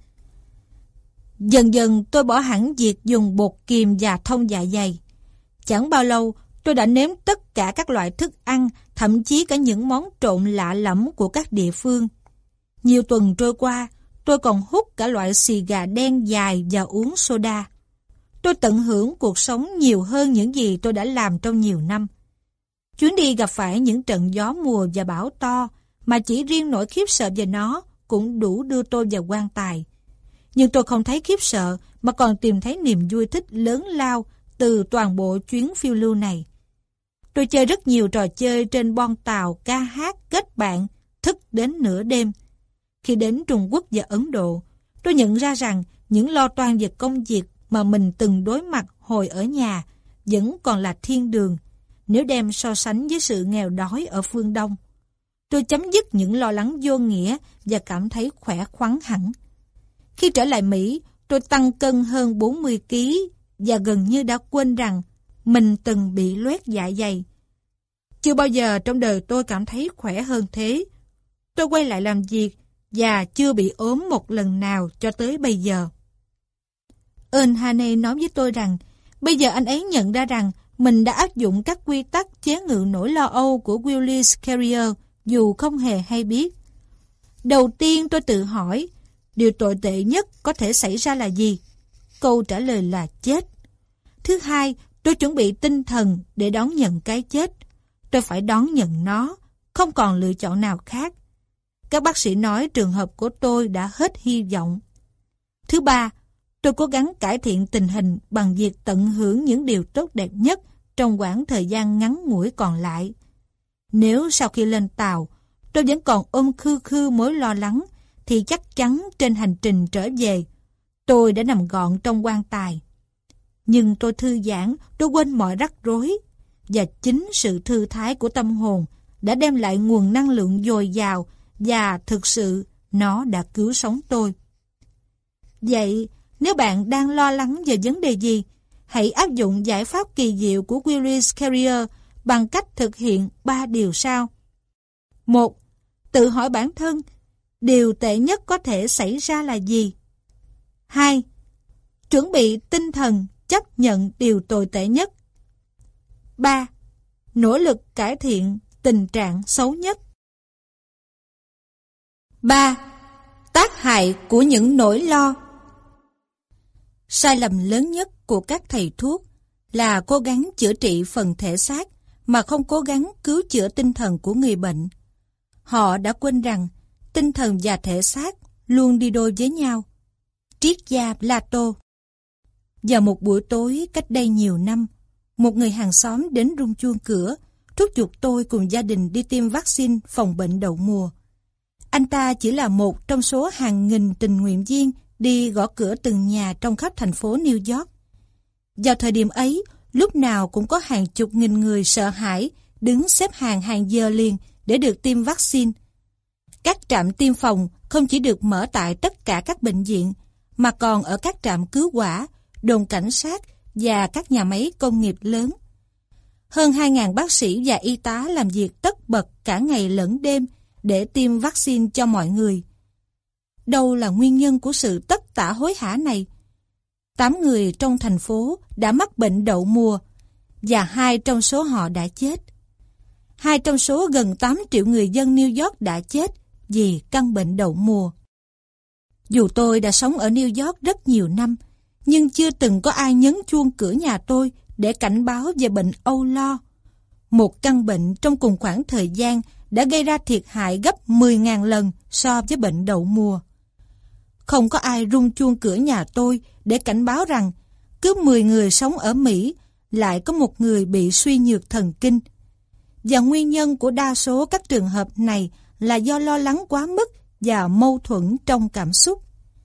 Dần dần tôi bỏ hẳn việc dùng bột kiềm và thông dạ dày. Chẳng bao lâu, tôi đã nếm tất cả các loại thức ăn, thậm chí cả những món trộn lạ lẫm của các địa phương. Nhiều tuần trôi qua, tôi còn hút cả loại xì gà đen dài và uống soda. Tôi tận hưởng cuộc sống nhiều hơn những gì tôi đã làm trong nhiều năm. Chuyến đi gặp phải những trận gió mùa và bão to, mà chỉ riêng nỗi khiếp sợ về nó cũng đủ đưa tôi vào quan tài. Nhưng tôi không thấy khiếp sợ, mà còn tìm thấy niềm vui thích lớn lao từ toàn bộ chuyến phiêu lưu này. Tôi chơi rất nhiều trò chơi trên bon tàu, ca hát, kết bạn, thức đến nửa đêm. Khi đến Trung Quốc và Ấn Độ, tôi nhận ra rằng những lo toan về công việc mà mình từng đối mặt hồi ở nhà vẫn còn là thiên đường nếu đem so sánh với sự nghèo đói ở phương Đông. Tôi chấm dứt những lo lắng vô nghĩa và cảm thấy khỏe khoắn hẳn. Khi trở lại Mỹ, tôi tăng cân hơn 40 kg và gần như đã quên rằng mình từng bị loét dạ dày. Chưa bao giờ trong đời tôi cảm thấy khỏe hơn thế. Tôi quay lại làm việc và chưa bị ốm một lần nào cho tới bây giờ. Earl Haney nói với tôi rằng bây giờ anh ấy nhận ra rằng mình đã áp dụng các quy tắc chế ngự nỗi lo âu của Willis Carrier dù không hề hay biết. Đầu tiên tôi tự hỏi, điều tồi tệ nhất có thể xảy ra là gì? Câu trả lời là chết. Thứ hai, tôi chuẩn bị tinh thần để đón nhận cái chết. Tôi phải đón nhận nó, không còn lựa chọn nào khác. Các bác sĩ nói trường hợp của tôi đã hết hy vọng. Thứ ba, tôi cố gắng cải thiện tình hình bằng việc tận hưởng những điều tốt đẹp nhất trong quãng thời gian ngắn ngủi còn lại. Nếu sau khi lên tàu, tôi vẫn còn ôm khư khư mối lo lắng, thì chắc chắn trên hành trình trở về, tôi đã nằm gọn trong quan tài. Nhưng tôi thư giãn, tôi quên mọi rắc rối, và chính sự thư thái của tâm hồn đã đem lại nguồn năng lượng dồi dào, và thực sự nó đã cứu sống tôi. Vậy, nếu bạn đang lo lắng về vấn đề gì, hãy áp dụng giải pháp kỳ diệu của Willis Carrier bằng cách thực hiện 3 điều sau. 1. Tự hỏi bản thân, điều tệ nhất có thể xảy ra là gì? 2. Chuẩn bị tinh thần chấp nhận điều tồi tệ nhất. 3. Nỗ lực cải thiện tình trạng xấu nhất. 3. Tác hại của những nỗi lo. Sai lầm lớn nhất của các thầy thuốc là cố gắng chữa trị phần thể xác mà không cố gắng cứu chữa tinh thần của người bệnh. Họ đã quên rằng tinh thần và thể xác luôn đi đôi với nhau. Triết gia Plato. Vào một buổi tối cách đây nhiều năm, một người hàng xóm đến rung chuông cửa, thúc giục tôi cùng gia đình đi tiêm vaccine phòng bệnh đậu mùa. Anh ta chỉ là một trong số hàng nghìn tình nguyện viên đi gõ cửa từng nhà trong khắp thành phố New York. Vào thời điểm ấy, lúc nào cũng có hàng chục nghìn người sợ hãi đứng xếp hàng giờ liền để được tiêm vaccine. Các trạm tiêm phòng không chỉ được mở tại tất cả các bệnh viện, mà còn ở các trạm cứu hỏa, đồn cảnh sát và các nhà máy công nghiệp lớn. Hơn 2.000 bác sĩ và y tá làm việc tất bật cả ngày lẫn đêm để tiêm vaccine cho mọi người. Đâu là nguyên nhân của sự tất tả hối hả này? 8 người trong thành phố đã mắc bệnh đậu mùa và 2 trong số họ đã chết. 2 trong số gần 8 triệu người dân New York đã chết vì căn bệnh đậu mùa. Dù tôi đã sống ở New York rất nhiều năm, nhưng chưa từng có ai nhấn chuông cửa nhà tôi để cảnh báo về bệnh âu lo. Một căn bệnh trong cùng khoảng thời gian đã gây ra thiệt hại gấp 10.000 lần so với bệnh đậu mùa. Không có ai rung chuông cửa nhà tôi để cảnh báo rằng cứ 10 người sống ở Mỹ lại có một người bị suy nhược thần kinh. Và nguyên nhân của đa số các trường hợp này là do lo lắng quá mức và mâu thuẫn trong cảm xúc.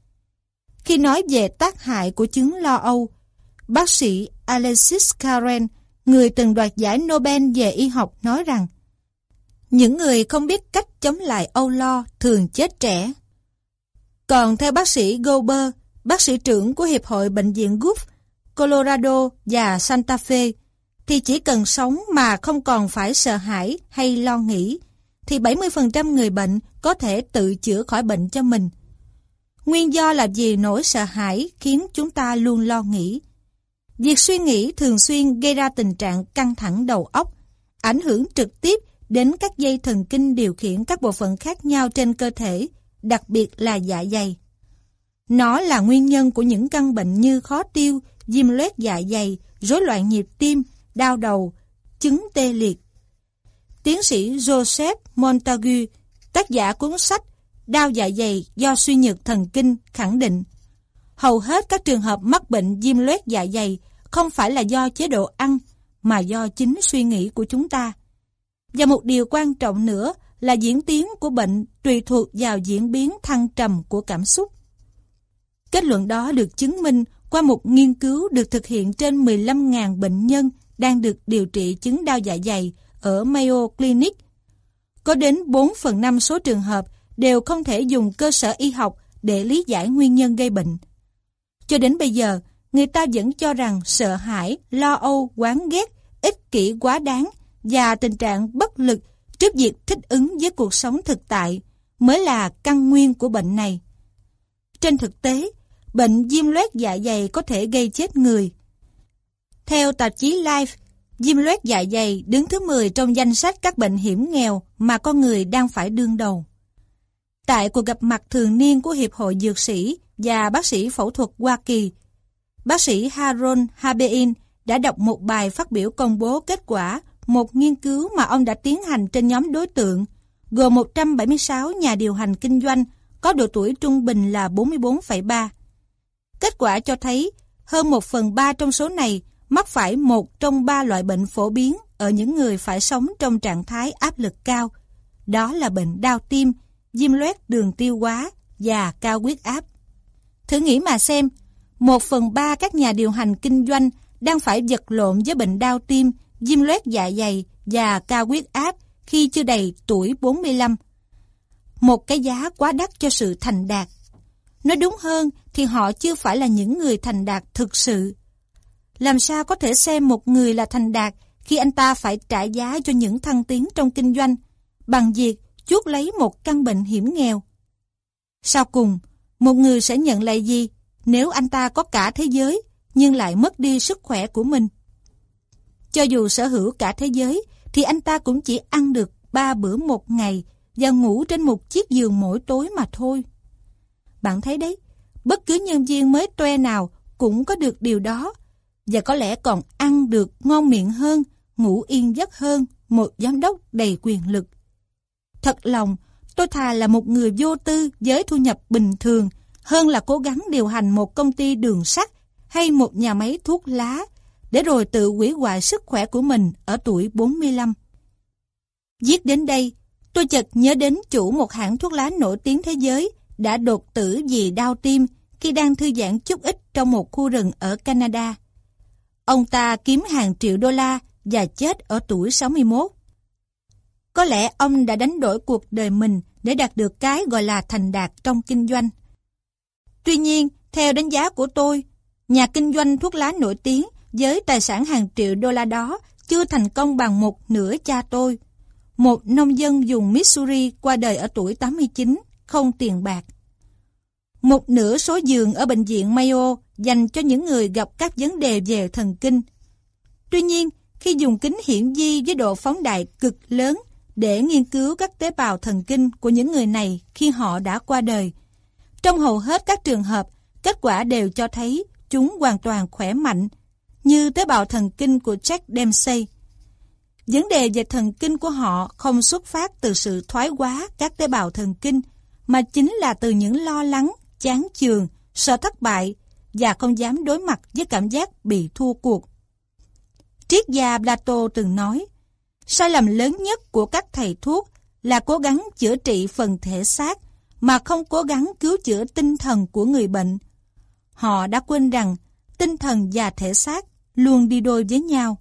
Khi nói về tác hại của chứng lo âu, bác sĩ Alexis Carrel, người từng đoạt giải Nobel về y học, nói rằng những người không biết cách chống lại âu lo thường chết trẻ. Còn theo bác sĩ Goldberg, bác sĩ trưởng của Hiệp hội Bệnh viện Gulf, Colorado và Santa Fe, thì chỉ cần sống mà không còn phải sợ hãi hay lo nghĩ, thì 70% người bệnh có thể tự chữa khỏi bệnh cho mình. Nguyên do là vì nỗi sợ hãi khiến chúng ta luôn lo nghĩ. Việc suy nghĩ thường xuyên gây ra tình trạng căng thẳng đầu óc, ảnh hưởng trực tiếp đến các dây thần kinh điều khiển các bộ phận khác nhau trên cơ thể, đặc biệt là dạ dày. Nó là nguyên nhân của những căn bệnh như khó tiêu, viêm loét dạ dày, rối loạn nhịp tim, đau đầu, chứng tê liệt. Tiến sĩ Joseph Montague, tác giả cuốn sách Đau dạ dày do suy nhược thần kinh, khẳng định hầu hết các trường hợp mắc bệnh viêm loét dạ dày không phải là do chế độ ăn, mà do chính suy nghĩ của chúng ta. Và một điều quan trọng nữa là diễn tiến của bệnh tùy thuộc vào diễn biến thăng trầm của cảm xúc. Kết luận đó được chứng minh qua một nghiên cứu được thực hiện trên 15.000 bệnh nhân đang được điều trị chứng đau dạ dày ở Mayo Clinic. Có đến 4/5 số trường hợp đều không thể dùng cơ sở y học để lý giải nguyên nhân gây bệnh. Cho đến bây giờ, người ta vẫn cho rằng sợ hãi, lo âu, oán ghét, ích kỷ quá đáng và tình trạng bất lực trước việc thích ứng với cuộc sống thực tại mới là căn nguyên của bệnh này. Trên thực tế, bệnh viêm loét dạ dày có thể gây chết người. Theo tạp chí Life, viêm loét dạ dày đứng thứ 10 trong danh sách các bệnh hiểm nghèo mà con người đang phải đương đầu. Tại cuộc gặp mặt thường niên của Hiệp hội Dược sĩ và Bác sĩ Phẫu thuật Hoa Kỳ, bác sĩ Harold Habein đã đọc một bài phát biểu công bố kết quả một nghiên cứu mà ông đã tiến hành trên nhóm đối tượng, gồm 176 nhà điều hành kinh doanh có độ tuổi trung bình là 44,3. Kết quả cho thấy hơn 1/3 trong số này mắc phải một trong 3 loại bệnh phổ biến ở những người phải sống trong trạng thái áp lực cao. Đó là bệnh đau tim, viêm loét đường tiêu hóa và cao huyết áp. Thử nghĩ mà xem, 1/3 các nhà điều hành kinh doanh đang phải vật lộn với bệnh đau tim, viêm loét dạ dày và cao huyết áp khi chưa đầy tuổi 45. Một cái giá quá đắt cho sự thành đạt. Nói đúng hơn thì họ chưa phải là những người thành đạt thực sự. Làm sao có thể xem một người là thành đạt khi anh ta phải trả giá cho những thăng tiến trong kinh doanh bằng việc chuốc lấy một căn bệnh hiểm nghèo? Sau cùng, một người sẽ nhận lại gì nếu anh ta có cả thế giới nhưng lại mất đi sức khỏe của mình? Cho dù sở hữu cả thế giới thì anh ta cũng chỉ ăn được 3 bữa một ngày và ngủ trên một chiếc giường mỗi tối mà thôi. Bạn thấy đấy, bất cứ nhân viên mới toe nào cũng có được điều đó, và có lẽ còn ăn được ngon miệng hơn, ngủ yên giấc hơn một giám đốc đầy quyền lực. Thật lòng, tôi thà là một người vô tư với thu nhập bình thường hơn là cố gắng điều hành một công ty đường sắt hay một nhà máy thuốc lá để rồi tự hủy hoại sức khỏe của mình ở tuổi 45. Viết đến đây, tôi chợt nhớ đến chủ một hãng thuốc lá nổi tiếng thế giới đã đột tử vì đau tim khi đang thư giãn chút ít trong một khu rừng ở Canada. Ông ta kiếm hàng triệu đô la và chết ở tuổi 61. Có lẽ ông đã đánh đổi cuộc đời mình để đạt được cái gọi là thành đạt trong kinh doanh. Tuy nhiên, theo đánh giá của tôi, nhà kinh doanh thuốc lá nổi tiếng với tài sản hàng triệu đô la đó chưa thành công bằng một nửa cha tôi, một nông dân vùng Missouri qua đời ở tuổi 89, không tiền bạc. Một nửa số giường ở bệnh viện Mayo dành cho những người gặp các vấn đề về thần kinh. Tuy nhiên, khi dùng kính hiển vi với độ phóng đại cực lớn để nghiên cứu các tế bào thần kinh của những người này khi họ đã qua đời. Trong hầu hết các trường hợp, kết quả đều cho thấy chúng hoàn toàn khỏe mạnh, như tế bào thần kinh của Jack Dempsey. Vấn đề về thần kinh của họ không xuất phát từ sự thoái hóa các tế bào thần kinh, mà chính là từ những lo lắng, chán chường, sợ thất bại và không dám đối mặt với cảm giác bị thua cuộc. Triết gia Plato từng nói, sai lầm lớn nhất của các thầy thuốc là cố gắng chữa trị phần thể xác mà không cố gắng cứu chữa tinh thần của người bệnh. Họ đã quên rằng tinh thần và thể xác luôn đi đôi với nhau.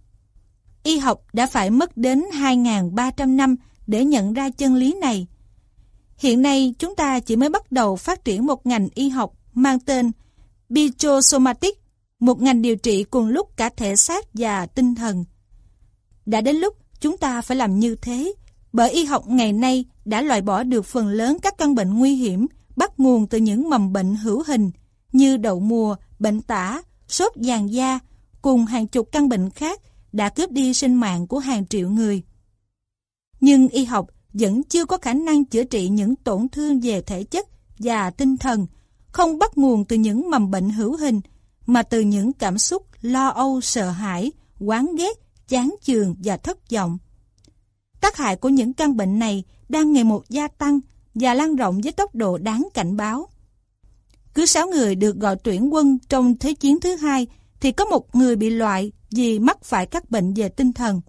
Y học đã phải mất đến 2.300 năm để nhận ra chân lý này. Hiện nay chúng ta chỉ mới bắt đầu phát triển một ngành y học mang tên Psychosomatic, một ngành điều trị cùng lúc cả thể xác và tinh thần. Đã đến lúc chúng ta phải làm như thế, bởi y học ngày nay đã loại bỏ được phần lớn các căn bệnh nguy hiểm bắt nguồn từ những mầm bệnh hữu hình như đậu mùa, bệnh tả, sốt vàng da, cùng hàng chục căn bệnh khác đã cướp đi sinh mạng của hàng triệu người. Nhưng y học vẫn chưa có khả năng chữa trị những tổn thương về thể chất và tinh thần, không bắt nguồn từ những mầm bệnh hữu hình, mà từ những cảm xúc lo âu, sợ hãi, oán ghét, chán chường và thất vọng. Tác hại của những căn bệnh này đang ngày một gia tăng và lan rộng với tốc độ đáng cảnh báo. Cứ 6 người được gọi tuyển quân trong Thế chiến thứ hai thì có một người bị loại vì mắc phải các bệnh về tinh thần.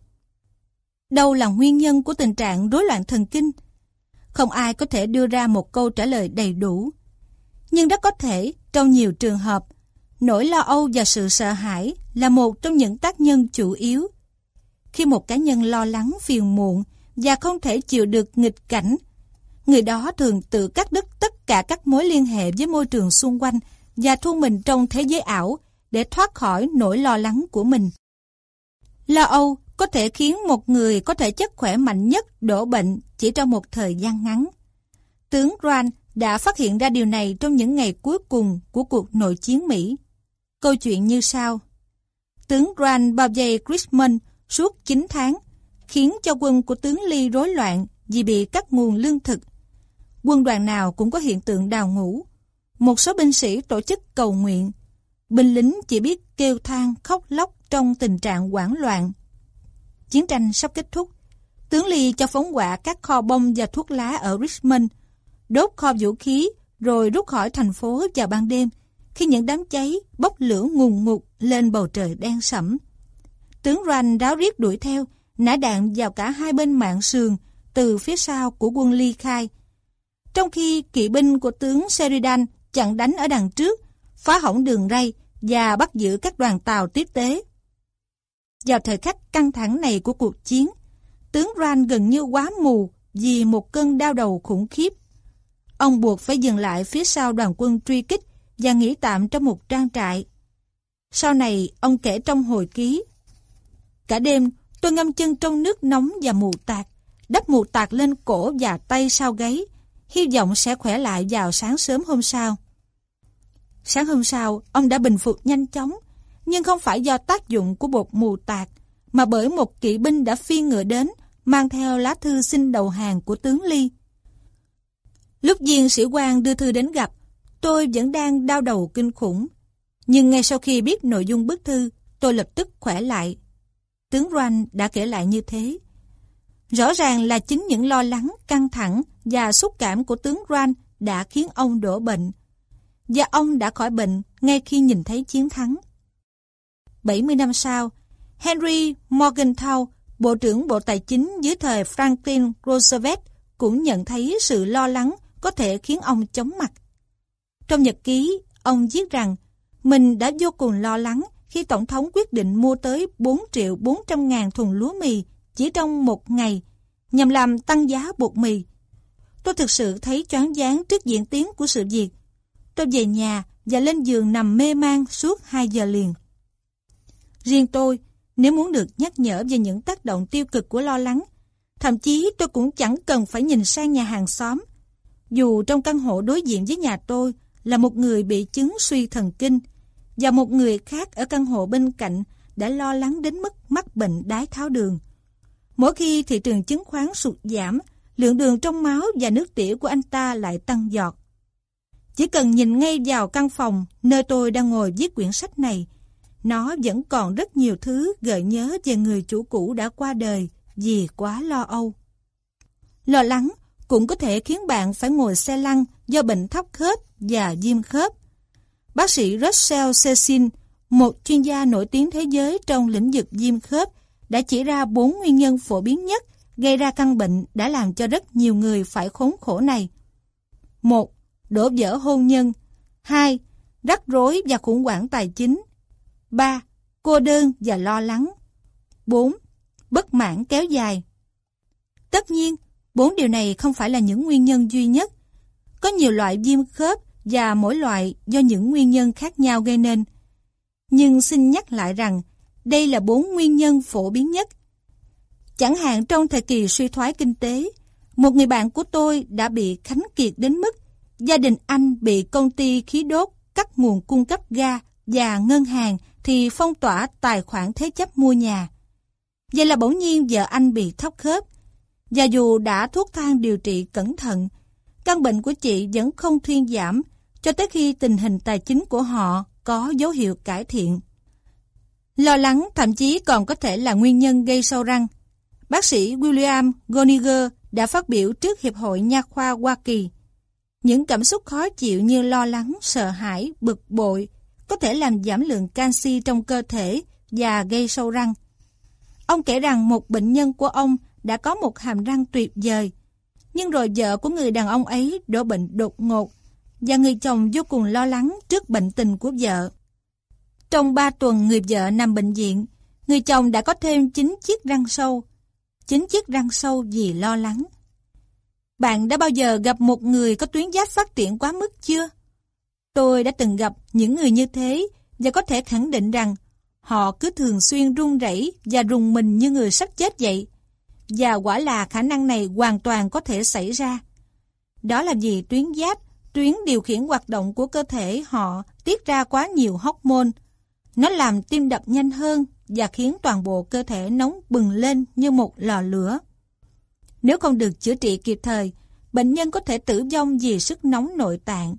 Đâu là nguyên nhân của tình trạng rối loạn thần kinh? Không ai có thể đưa ra một câu trả lời đầy đủ. Nhưng rất có thể, trong nhiều trường hợp, nỗi lo âu và sự sợ hãi là một trong những tác nhân chủ yếu. Khi một cá nhân lo lắng, phiền muộn và không thể chịu được nghịch cảnh, người đó thường tự cắt đứt tất cả các mối liên hệ với môi trường xung quanh và thu mình trong thế giới ảo để thoát khỏi nỗi lo lắng của mình. Lo âu có thể khiến một người có thể chất khỏe mạnh nhất đổ bệnh chỉ trong một thời gian ngắn. Tướng Grant đã phát hiện ra điều này trong những ngày cuối cùng của cuộc nội chiến Mỹ. Câu chuyện như sau. Tướng Grant bao vây Richmond suốt 9 tháng, khiến cho quân của tướng Lee rối loạn vì bị cắt nguồn lương thực. Quân đoàn nào cũng có hiện tượng đào ngũ. Một số binh sĩ tổ chức cầu nguyện. Binh lính chỉ biết kêu than, khóc lóc trong tình trạng hoảng loạn. Chiến tranh sắp kết thúc. Tướng Lee cho phóng hỏa các kho bom và thuốc lá ở Richmond, đốt kho vũ khí, rồi rút khỏi thành phố vào ban đêm, khi những đám cháy bốc lửa ngùn ngụt lên bầu trời đen sẫm. Tướng Grant ráo riết đuổi theo, nã đạn vào cả hai bên mạn sườn từ phía sau của quân ly khai. Trong khi kỵ binh của tướng Sheridan chặn đánh ở đằng trước, phá hỏng đường ray và bắt giữ các đoàn tàu tiếp tế. Vào thời khắc căng thẳng này của cuộc chiến, tướng Grant gần như quá mù vì một cơn đau đầu khủng khiếp. Ông buộc phải dừng lại phía sau đoàn quân truy kích và nghỉ tạm trong một trang trại. Sau này, ông kể trong hồi ký: Cả đêm, tôi ngâm chân trong nước nóng và mù tạt, đắp mù tạt lên cổ và tay sau gáy, hy vọng sẽ khỏe lại vào sáng sớm hôm sau. Sáng hôm sau, ông đã bình phục nhanh chóng, nhưng không phải do tác dụng của bột mù tạt, mà bởi một kỵ binh đã phi ngựa đến, mang theo lá thư xin đầu hàng của tướng Lee. Lúc viên sĩ quan đưa thư đến gặp, tôi vẫn đang đau đầu kinh khủng. Nhưng ngay sau khi biết nội dung bức thư, tôi lập tức khỏe lại. Tướng Grant đã kể lại như thế. Rõ ràng là chính những lo lắng, căng thẳng và xúc cảm của tướng Grant đã khiến ông đổ bệnh. Và ông đã khỏi bệnh ngay khi nhìn thấy chiến thắng. 70 năm sau, Henry Morgenthau, Bộ trưởng Bộ Tài chính dưới thời Franklin Roosevelt, cũng nhận thấy sự lo lắng có thể khiến ông chóng mặt. Trong nhật ký, ông viết rằng mình đã vô cùng lo lắng khi Tổng thống quyết định mua tới 4.400.000 thùng lúa mì chỉ trong một ngày nhằm làm tăng giá bột mì. Tôi thực sự thấy choáng váng trước diễn tiến của sự việc. Tôi về nhà và lên giường nằm mê man suốt 2 giờ liền. Riêng tôi, nếu muốn được nhắc nhở về những tác động tiêu cực của lo lắng, thậm chí tôi cũng chẳng cần phải nhìn sang nhà hàng xóm. Dù trong căn hộ đối diện với nhà tôi là một người bị chứng suy thần kinh, và một người khác ở căn hộ bên cạnh đã lo lắng đến mức mắc bệnh đái tháo đường. Mỗi khi thị trường chứng khoán sụt giảm, lượng đường trong máu và nước tiểu của anh ta lại tăng giọt. Chỉ cần nhìn ngay vào căn phòng nơi tôi đang ngồi viết quyển sách này, nó vẫn còn rất nhiều thứ gợi nhớ về người chủ cũ đã qua đời vì quá lo âu. Lo lắng cũng có thể khiến bạn phải ngồi xe lăn do bệnh thấp khớp và viêm khớp. Bác sĩ Russell Cecil, một chuyên gia nổi tiếng thế giới trong lĩnh vực viêm khớp, đã chỉ ra 4 nguyên nhân phổ biến nhất gây ra căn bệnh đã làm cho rất nhiều người phải khốn khổ này. 1. Đổ vỡ hôn nhân. 2. Rắc rối và khủng hoảng tài chính. 3. Cô đơn và lo lắng. 4. Bất mãn kéo dài. Tất nhiên, 4 điều này không phải là những nguyên nhân duy nhất. Có nhiều loại viêm khớp và mỗi loại do những nguyên nhân khác nhau gây nên. Nhưng xin nhắc lại rằng, đây là 4 nguyên nhân phổ biến nhất. Chẳng hạn trong thời kỳ suy thoái kinh tế, một người bạn của tôi đã bị khánh kiệt đến mức gia đình anh bị công ty khí đốt cắt nguồn cung cấp ga và ngân hàng thì phong tỏa tài khoản thế chấp mua nhà. Vậy là bỗng nhiên vợ anh bị thấp khớp. Và dù đã thuốc thang điều trị cẩn thận, căn bệnh của chị vẫn không thuyên giảm cho tới khi tình hình tài chính của họ có dấu hiệu cải thiện. Lo lắng thậm chí còn có thể là nguyên nhân gây sâu răng. Bác sĩ William Goniger đã phát biểu trước Hiệp hội Nha khoa Hoa Kỳ. Những cảm xúc khó chịu như lo lắng, sợ hãi, bực bội có thể làm giảm lượng canxi trong cơ thể và gây sâu răng. Ông kể rằng một bệnh nhân của ông đã có một hàm răng tuyệt vời, nhưng rồi vợ của người đàn ông ấy đổ bệnh đột ngột và người chồng vô cùng lo lắng trước bệnh tình của vợ. Trong 3 tuần người vợ nằm bệnh viện, người chồng đã có thêm 9 chiếc răng sâu. 9 chiếc răng sâu vì lo lắng. Bạn đã bao giờ gặp một người có tuyến giáp phát triển quá mức chưa? Tôi đã từng gặp những người như thế và có thể khẳng định rằng họ cứ thường xuyên run rẩy và rùng mình như người sắp chết vậy. Và quả là khả năng này hoàn toàn có thể xảy ra. Đó là vì tuyến giáp, tuyến điều khiển hoạt động của cơ thể họ tiết ra quá nhiều hormone. Nó làm tim đập nhanh hơn và khiến toàn bộ cơ thể nóng bừng lên như một lò lửa. Nếu không được chữa trị kịp thời, bệnh nhân có thể tử vong vì sức nóng nội tạng.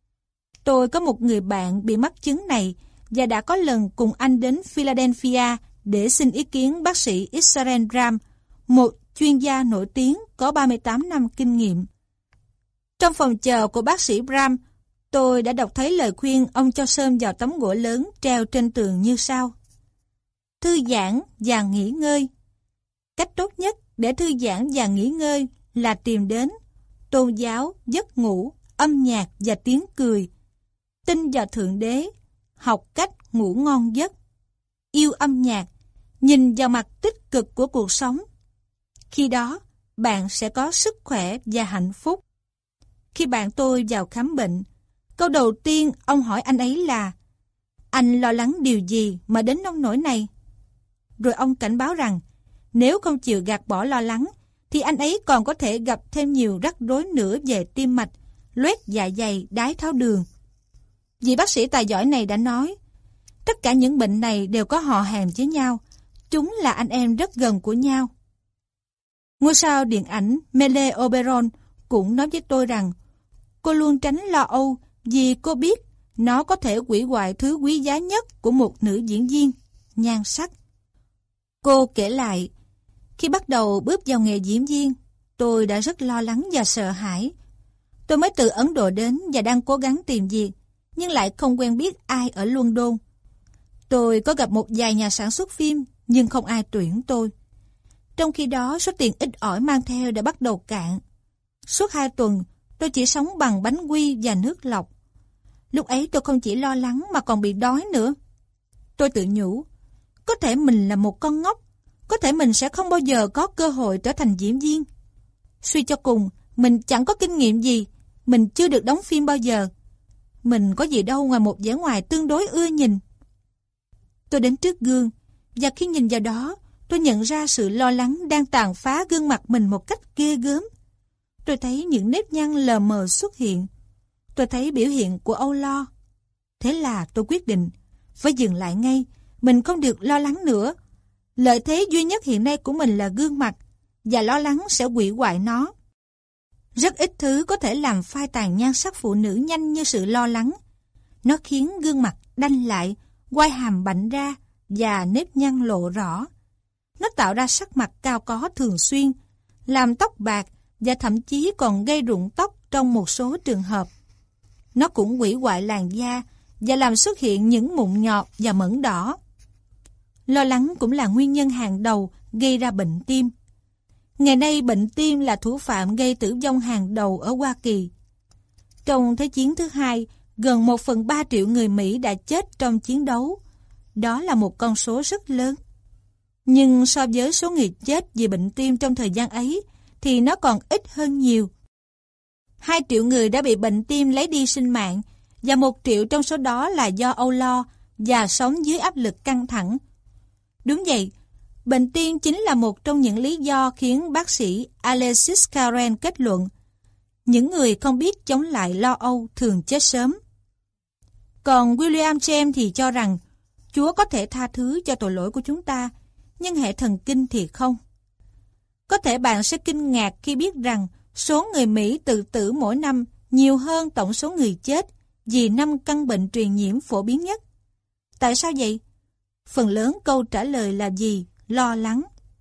Tôi có một người bạn bị mắc chứng này và đã có lần cùng anh đến Philadelphia để xin ý kiến bác sĩ Israel Ram, một chuyên gia nổi tiếng có 38 năm kinh nghiệm. Trong phòng chờ của bác sĩ Ram, tôi đã đọc thấy lời khuyên ông cho sơm vào tấm gỗ lớn treo trên tường như sau. Thư giãn và nghỉ ngơi. Cách tốt nhất để thư giãn và nghỉ ngơi là tìm đến tôn giáo, giấc ngủ, âm nhạc và tiếng cười, tin vào Thượng Đế, học cách ngủ ngon giấc, yêu âm nhạc, nhìn vào mặt tích cực của cuộc sống. Khi đó, bạn sẽ có sức khỏe và hạnh phúc. Khi bạn tôi vào khám bệnh, câu đầu tiên ông hỏi anh ấy là: anh lo lắng điều gì mà đến nông nỗi này? Rồi ông cảnh báo rằng nếu không chịu gạt bỏ lo lắng thì anh ấy còn có thể gặp thêm nhiều rắc rối nữa về tim mạch, loét dạ dày, đái tháo đường. Vị bác sĩ tài giỏi này đã nói, tất cả những bệnh này đều có họ hàng với nhau, chúng là anh em rất gần của nhau. Ngôi sao điện ảnh Mele Oberon cũng nói với tôi rằng cô luôn tránh lo âu vì cô biết nó có thể hủy hoại thứ quý giá nhất của một nữ diễn viên, nhan sắc. Cô kể lại, khi bắt đầu bước vào nghề diễn viên, tôi đã rất lo lắng và sợ hãi. Tôi mới từ Ấn Độ đến và đang cố gắng tìm việc, nhưng lại không quen biết ai ở London. Tôi có gặp một vài nhà sản xuất phim, nhưng không ai tuyển tôi. Trong khi đó, số tiền ít ỏi mang theo đã bắt đầu cạn. Suốt 2 tuần, tôi chỉ sống bằng bánh quy và nước lọc. Lúc ấy tôi không chỉ lo lắng mà còn bị đói nữa. Tôi tự nhủ, có thể mình là một con ngốc, có thể mình sẽ không bao giờ có cơ hội trở thành diễn viên. Suy cho cùng, mình chẳng có kinh nghiệm gì, mình chưa được đóng phim bao giờ. Mình có gì đâu ngoài một vẻ ngoài tương đối ưa nhìn. Tôi đến trước gương, và khi nhìn vào đó, tôi nhận ra sự lo lắng đang tàn phá gương mặt mình một cách ghê gớm. Tôi thấy những nếp nhăn lờ mờ xuất hiện. Tôi thấy biểu hiện của âu lo. Thế là tôi quyết định phải dừng lại ngay. mình không được lo lắng nữa. Lợi thế duy nhất hiện nay của mình là gương mặt, và lo lắng sẽ hủy hoại nó. Rất ít thứ có thể làm phai tàn nhan sắc phụ nữ nhanh như sự lo lắng. Nó khiến gương mặt đanh lại, quai hàm bảnh ra và nếp nhăn lộ rõ. Nó tạo ra sắc mặt cao có thường xuyên, làm tóc bạc và thậm chí còn gây rụng tóc trong một số trường hợp. Nó cũng hủy hoại làn da và làm xuất hiện những mụn nhọt và mẩn đỏ. Lo lắng cũng là nguyên nhân hàng đầu gây ra bệnh tim. Ngày nay bệnh tim là thủ phạm gây tử vong hàng đầu ở Hoa Kỳ. Trong Thế chiến thứ hai, gần 1/3 triệu người Mỹ đã chết trong chiến đấu. Đó là một con số rất lớn. Nhưng so với số người chết vì bệnh tim trong thời gian ấy, thì nó còn ít hơn nhiều. 2 triệu người đã bị bệnh tim lấy đi sinh mạng, và 1 triệu trong số đó là do âu lo và sống dưới áp lực căng thẳng. Đúng vậy, bệnh tim chính là một trong những lý do khiến bác sĩ Alexis Carrel kết luận những người không biết chống lại lo âu thường chết sớm. Còn William James thì cho rằng Chúa có thể tha thứ cho tội lỗi của chúng ta, nhưng hệ thần kinh thì không. Có thể bạn sẽ kinh ngạc khi biết rằng số người Mỹ tự tử mỗi năm nhiều hơn tổng số người chết vì 5 căn bệnh truyền nhiễm phổ biến nhất. Tại sao vậy? Phần lớn câu trả lời là gì? Lo lắng.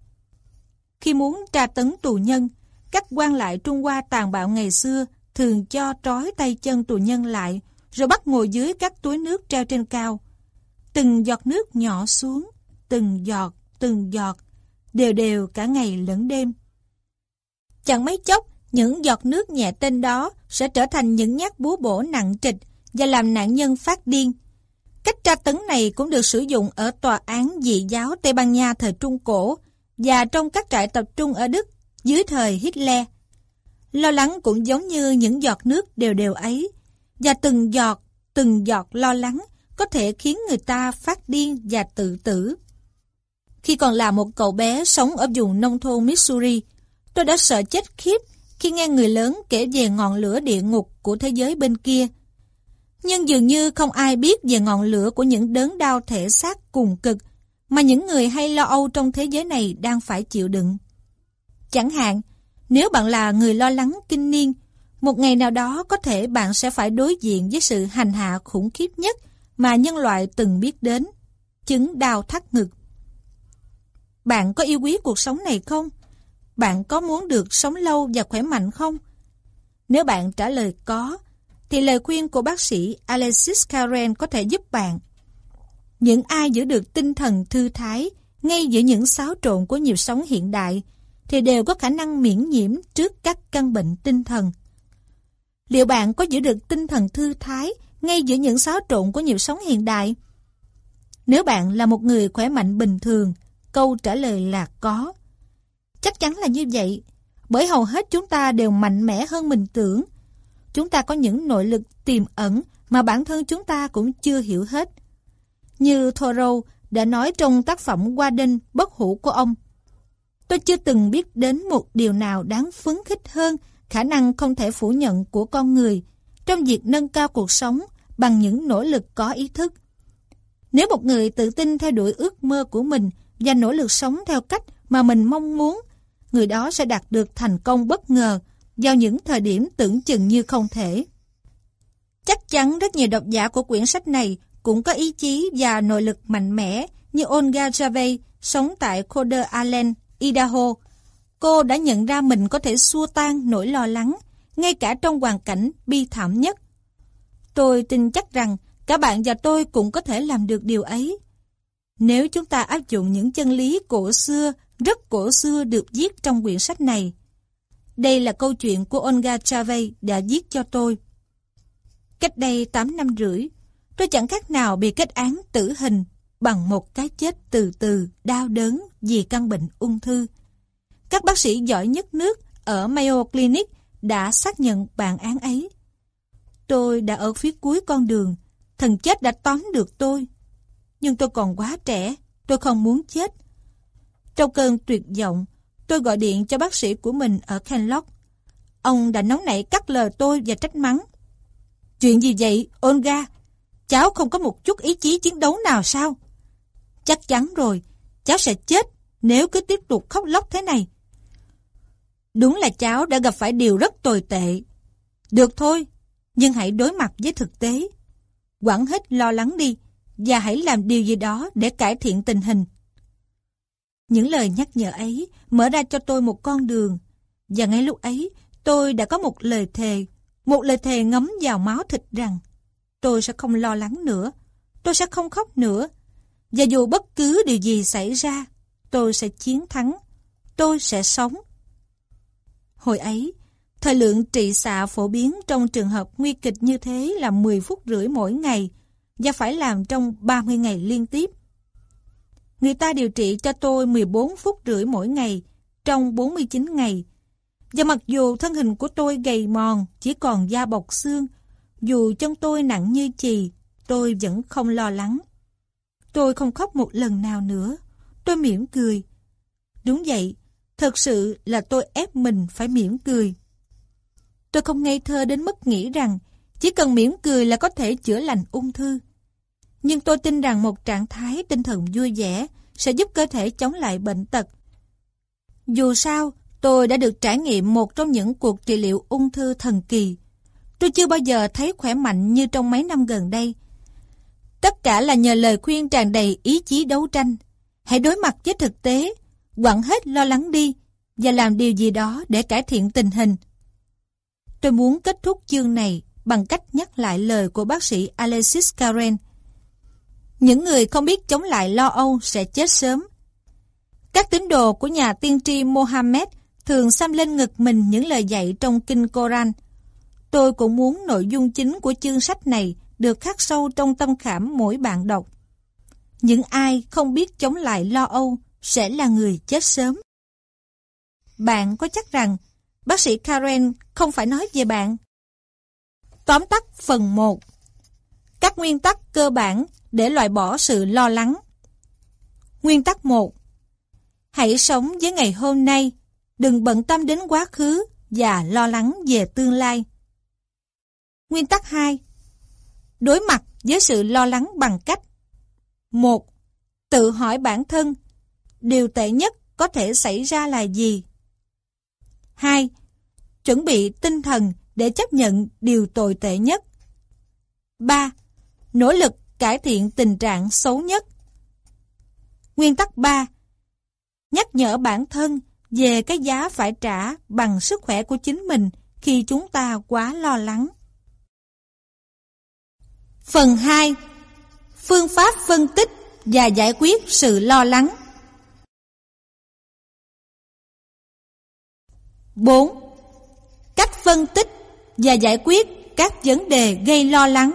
Khi muốn tra tấn tù nhân, các quan lại Trung Hoa tàn bạo ngày xưa thường cho trói tay chân tù nhân lại, rồi bắt ngồi dưới các túi nước treo trên cao. Từng giọt nước nhỏ xuống, từng giọt, đều đều cả ngày lẫn đêm. Chẳng mấy chốc, những giọt nước nhẹ tên đó sẽ trở thành những nhát búa bổ nặng trịch và làm nạn nhân phát điên. Cách tra tấn này cũng được sử dụng ở tòa án dị giáo Tây Ban Nha thời Trung Cổ và trong các trại tập trung ở Đức dưới thời Hitler. Lo lắng cũng giống như những giọt nước đều đều ấy, và từng giọt lo lắng có thể khiến người ta phát điên và tự tử. Khi còn là một cậu bé sống ở vùng nông thôn Missouri, tôi đã sợ chết khiếp khi nghe người lớn kể về ngọn lửa địa ngục của thế giới bên kia. Nhưng dường như không ai biết về ngọn lửa của những đớn đau thể xác cùng cực mà những người hay lo âu trong thế giới này đang phải chịu đựng. Chẳng hạn, nếu bạn là người lo lắng kinh niên, một ngày nào đó có thể bạn sẽ phải đối diện với sự hành hạ khủng khiếp nhất mà nhân loại từng biết đến, chứng đau thắt ngực. Bạn có yêu quý cuộc sống này không? Bạn có muốn được sống lâu và khỏe mạnh không? Nếu bạn trả lời có, thì lời khuyên của bác sĩ Alexis Carrel có thể giúp bạn. Những ai giữ được tinh thần thư thái ngay giữa những xáo trộn của nhịp sống hiện đại thì đều có khả năng miễn nhiễm trước các căn bệnh tinh thần. Liệu bạn có giữ được tinh thần thư thái ngay giữa những xáo trộn của nhịp sống hiện đại? Nếu bạn là một người khỏe mạnh bình thường, câu trả lời là có. Chắc chắn là như vậy, bởi hầu hết chúng ta đều mạnh mẽ hơn mình tưởng. Chúng ta có những nội lực tiềm ẩn mà bản thân chúng ta cũng chưa hiểu hết. Như Thoreau đã nói trong tác phẩm Qua đêm bất hủ của ông, tôi chưa từng biết đến một điều nào đáng phấn khích hơn khả năng không thể phủ nhận của con người trong việc nâng cao cuộc sống bằng những nỗ lực có ý thức. Nếu một người tự tin theo đuổi ước mơ của mình và nỗ lực sống theo cách mà mình mong muốn, người đó sẽ đạt được thành công bất ngờ vào những thời điểm tưởng chừng như không thể. Chắc chắn rất nhiều độc giả của quyển sách này cũng có ý chí và nội lực mạnh mẽ như Olga Chavez sống tại Coeur d'Alene, Idaho. Cô đã nhận ra mình có thể xua tan nỗi lo lắng, ngay cả trong hoàn cảnh bi thảm nhất. Tôi tin chắc rằng cả bạn và tôi cũng có thể làm được điều ấy. Nếu chúng ta áp dụng những chân lý cổ xưa, rất cổ xưa được viết trong quyển sách này. Đây là câu chuyện của Olga Chavez đã viết cho tôi. Cách đây 8 năm rưỡi, tôi chẳng khác nào bị kết án tử hình bằng một cái chết từ từ, đau đớn vì căn bệnh ung thư. Các bác sĩ giỏi nhất nước ở Mayo Clinic đã xác nhận bản án ấy. Tôi đã ở phía cuối con đường, thần chết đã tóm được tôi. Nhưng tôi còn quá trẻ, tôi không muốn chết. Trong cơn tuyệt vọng, tôi gọi điện cho bác sĩ của mình ở Kenlock. Ông đã nóng nảy cắt lời tôi và trách mắng. Chuyện gì vậy, Olga? Cháu không có một chút ý chí chiến đấu nào sao? Chắc chắn rồi, cháu sẽ chết nếu cứ tiếp tục khóc lóc thế này. Đúng là cháu đã gặp phải điều rất tồi tệ. Được thôi, nhưng hãy đối mặt với thực tế. Quẳng hết lo lắng đi và hãy làm điều gì đó để cải thiện tình hình. Những lời nhắc nhở ấy mở ra cho tôi một con đường, và ngay lúc ấy tôi đã có một lời thề ngấm vào máu thịt rằng tôi sẽ không lo lắng nữa, tôi sẽ không khóc nữa, và dù bất cứ điều gì xảy ra, tôi sẽ chiến thắng, tôi sẽ sống. Hồi ấy, thời lượng trị xạ phổ biến trong trường hợp nguy kịch như thế là 10 phút rưỡi mỗi ngày và phải làm trong 30 ngày liên tiếp. Người ta điều trị cho tôi 14 phút rưỡi mỗi ngày trong 49 ngày. Và mặc dù thân hình của tôi gầy mòn, chỉ còn da bọc xương, dù chân tôi nặng như chì, tôi vẫn không lo lắng. Tôi không khóc một lần nào nữa. Tôi mỉm cười. Đúng vậy, thật sự là tôi ép mình phải mỉm cười. Tôi không ngây thơ đến mức nghĩ rằng chỉ cần mỉm cười là có thể chữa lành ung thư. Nhưng tôi tin rằng một trạng thái tinh thần vui vẻ sẽ giúp cơ thể chống lại bệnh tật. Dù sao, tôi đã được trải nghiệm một trong những cuộc trị liệu ung thư thần kỳ. Tôi chưa bao giờ thấy khỏe mạnh như trong mấy năm gần đây. Tất cả là nhờ lời khuyên tràn đầy ý chí đấu tranh. Hãy đối mặt với thực tế, quẳng hết lo lắng đi và làm điều gì đó để cải thiện tình hình. Tôi muốn kết thúc chương này bằng cách nhắc lại lời của bác sĩ Alexis Carrel. Những người không biết chống lại lo âu sẽ chết sớm. Các tín đồ của nhà tiên tri Mohammed thường xăm lên ngực mình những lời dạy trong kinh Koran. Tôi cũng muốn nội dung chính của chương sách này được khắc sâu trong tâm khảm mỗi bạn đọc. Những ai không biết chống lại lo âu sẽ là người chết sớm. Bạn có chắc rằng bác sĩ Karen không phải nói về bạn? Tóm tắt phần 1. Các nguyên tắc cơ bản để loại bỏ sự lo lắng. Nguyên tắc 1. Hãy sống với ngày hôm nay, đừng bận tâm đến quá khứ và lo lắng về tương lai. Nguyên tắc 2. Đối mặt với sự lo lắng bằng cách: 1. Tự hỏi bản thân, điều tệ nhất có thể xảy ra là gì? 2. Chuẩn bị tinh thần để chấp nhận điều tồi tệ nhất. 3. Nỗ lực cải thiện tình trạng xấu nhất. Nguyên tắc 3. Nhắc nhở bản thân về cái giá phải trả bằng sức khỏe của chính mình khi chúng ta quá lo lắng. Phần 2. Phương pháp phân tích và giải quyết sự lo lắng. 4. Cách phân tích và giải quyết các vấn đề gây lo lắng.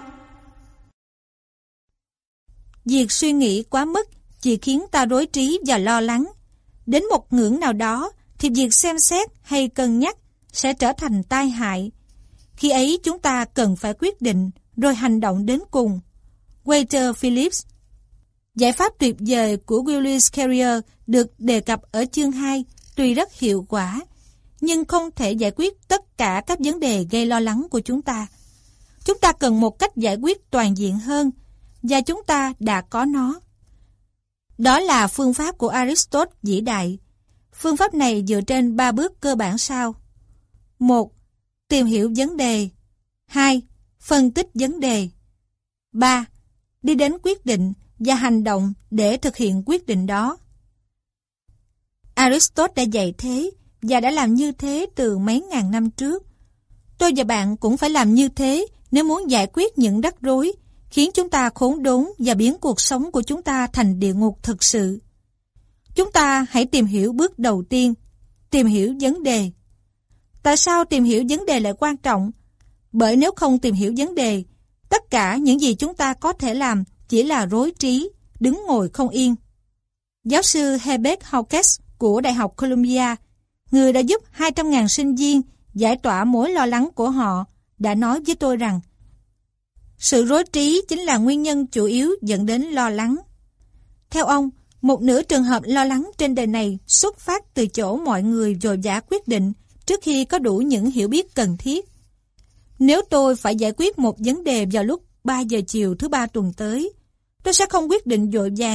Việc suy nghĩ quá mức chỉ khiến ta rối trí và lo lắng. Đến một ngưỡng nào đó thì việc xem xét hay cân nhắc sẽ trở thành tai hại. Khi ấy chúng ta cần phải quyết định rồi hành động đến cùng. Walter Phillips. Giải pháp tuyệt vời của Willis Carrier được đề cập ở chương 2 tuy rất hiệu quả, nhưng không thể giải quyết tất cả các vấn đề gây lo lắng của chúng ta. Chúng ta cần một cách giải quyết toàn diện hơn, và chúng ta đã có nó. Đó là phương pháp của Aristotle vĩ đại. Phương pháp này dựa trên 3 bước cơ bản sau. 1. Tìm hiểu vấn đề. 2. Phân tích vấn đề. 3. Đi đến quyết định và hành động để thực hiện quyết định đó. Aristotle đã dạy thế và đã làm như thế từ mấy ngàn năm trước. Tôi và bạn cũng phải làm như thế nếu muốn giải quyết những rắc rối khiến chúng ta khốn đốn và biến cuộc sống của chúng ta thành địa ngục thực sự. Chúng ta hãy tìm hiểu bước đầu tiên, tìm hiểu vấn đề. Tại sao tìm hiểu vấn đề lại quan trọng? Bởi nếu không tìm hiểu vấn đề, tất cả những gì chúng ta có thể làm chỉ là rối trí, đứng ngồi không yên. Giáo sư Herbert Hawkes của Đại học Columbia, người đã giúp 200.000 sinh viên giải tỏa mối lo lắng của họ, đã nói với tôi rằng sự rối trí chính là nguyên nhân chủ yếu dẫn đến lo lắng. Theo ông, một nửa trường hợp lo lắng trên đời này xuất phát từ chỗ mọi người vội vã quyết định trước khi có đủ những hiểu biết cần thiết. Nếu tôi phải giải quyết một vấn đề vào lúc 3 giờ chiều thứ Ba tuần tới, tôi sẽ không quyết định vội vàng,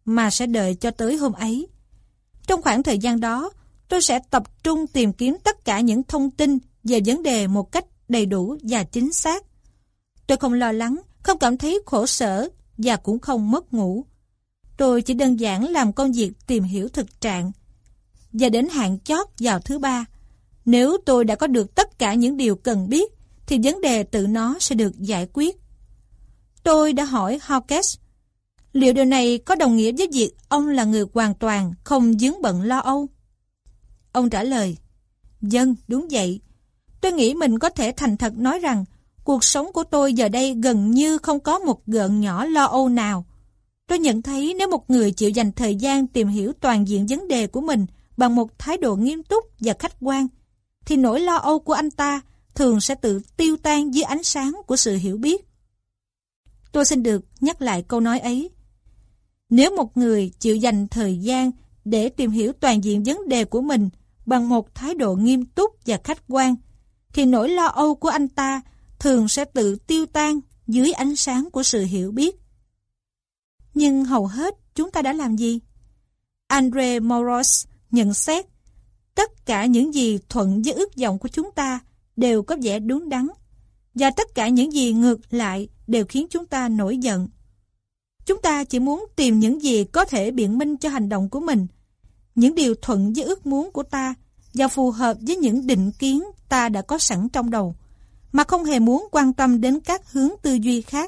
mà sẽ đợi cho tới hôm ấy. Trong khoảng thời gian đó, tôi sẽ tập trung tìm kiếm tất cả những thông tin về vấn đề một cách đầy đủ và chính xác. Tôi không lo lắng, không cảm thấy khổ sở và cũng không mất ngủ. Tôi chỉ đơn giản làm công việc tìm hiểu thực trạng. Và đến hạn chót vào thứ ba, nếu tôi đã có được tất cả những điều cần biết, thì vấn đề tự nó sẽ được giải quyết. Tôi đã hỏi Hawkes, liệu điều này có đồng nghĩa với việc ông là người hoàn toàn không vướng bận lo âu? Ông trả lời, vâng, đúng vậy. Tôi nghĩ mình có thể thành thật nói rằng cuộc sống của tôi giờ đây gần như không có một gợn nhỏ lo âu nào. Tôi nhận thấy nếu một người chịu dành thời gian tìm hiểu toàn diện vấn đề của mình bằng một thái độ nghiêm túc và khách quan, thì nỗi lo âu của anh ta thường sẽ tự tiêu tan dưới ánh sáng của sự hiểu biết. Tôi xin được nhắc lại câu nói ấy. Nếu một người chịu dành thời gian để tìm hiểu toàn diện vấn đề của mình bằng một thái độ nghiêm túc và khách quan, thì nỗi lo âu của anh ta thường sẽ tự tiêu tan dưới ánh sáng của sự hiểu biết. Nhưng hầu hết chúng ta đã làm gì? Andre Maurois nhận xét, tất cả những gì thuận với ước vọng của chúng ta đều có vẻ đúng đắn, và tất cả những gì ngược lại đều khiến chúng ta nổi giận. Chúng ta chỉ muốn tìm những gì có thể biện minh cho hành động của mình, những điều thuận với ước muốn của ta và phù hợp với những định kiến ta đã có sẵn trong đầu, mà không hề muốn quan tâm đến các hướng tư duy khác.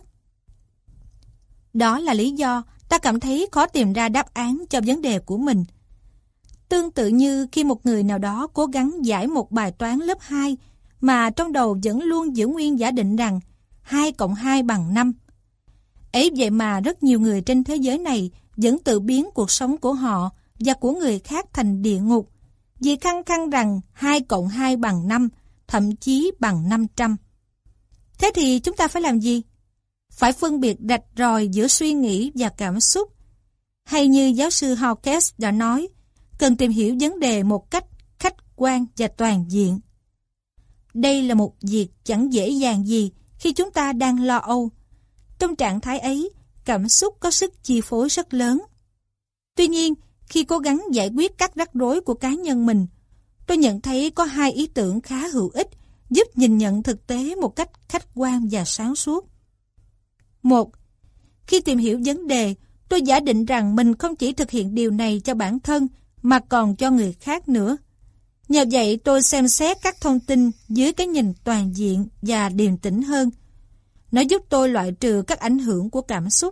Đó là lý do ta cảm thấy khó tìm ra đáp án cho vấn đề của mình. Tương tự như khi một người nào đó cố gắng giải một bài toán lớp 2 mà trong đầu vẫn luôn giữ nguyên giả định rằng 2 cộng 2 bằng 5. Ấy vậy mà rất nhiều người trên thế giới này vẫn tự biến cuộc sống của họ và của người khác thành địa ngục vì khăng khăng rằng 2 cộng 2 bằng 5, thậm chí bằng 500. Thế thì chúng ta phải làm gì? Phải phân biệt rạch ròi giữa suy nghĩ và cảm xúc. Hay như giáo sư Hawkes đã nói, cần tìm hiểu vấn đề một cách khách quan và toàn diện. Đây là một việc chẳng dễ dàng gì khi chúng ta đang lo âu. Trong trạng thái ấy, cảm xúc có sức chi phối rất lớn. Tuy nhiên, khi cố gắng giải quyết các rắc rối của cá nhân mình, tôi nhận thấy có 2 ý tưởng khá hữu ích giúp nhìn nhận thực tế một cách khách quan và sáng suốt. 1. Khi tìm hiểu vấn đề, tôi giả định rằng mình không chỉ thực hiện điều này cho bản thân mà còn cho người khác nữa. Nhờ vậy tôi xem xét các thông tin dưới cái nhìn toàn diện và điềm tĩnh hơn. Nó giúp tôi loại trừ các ảnh hưởng của cảm xúc.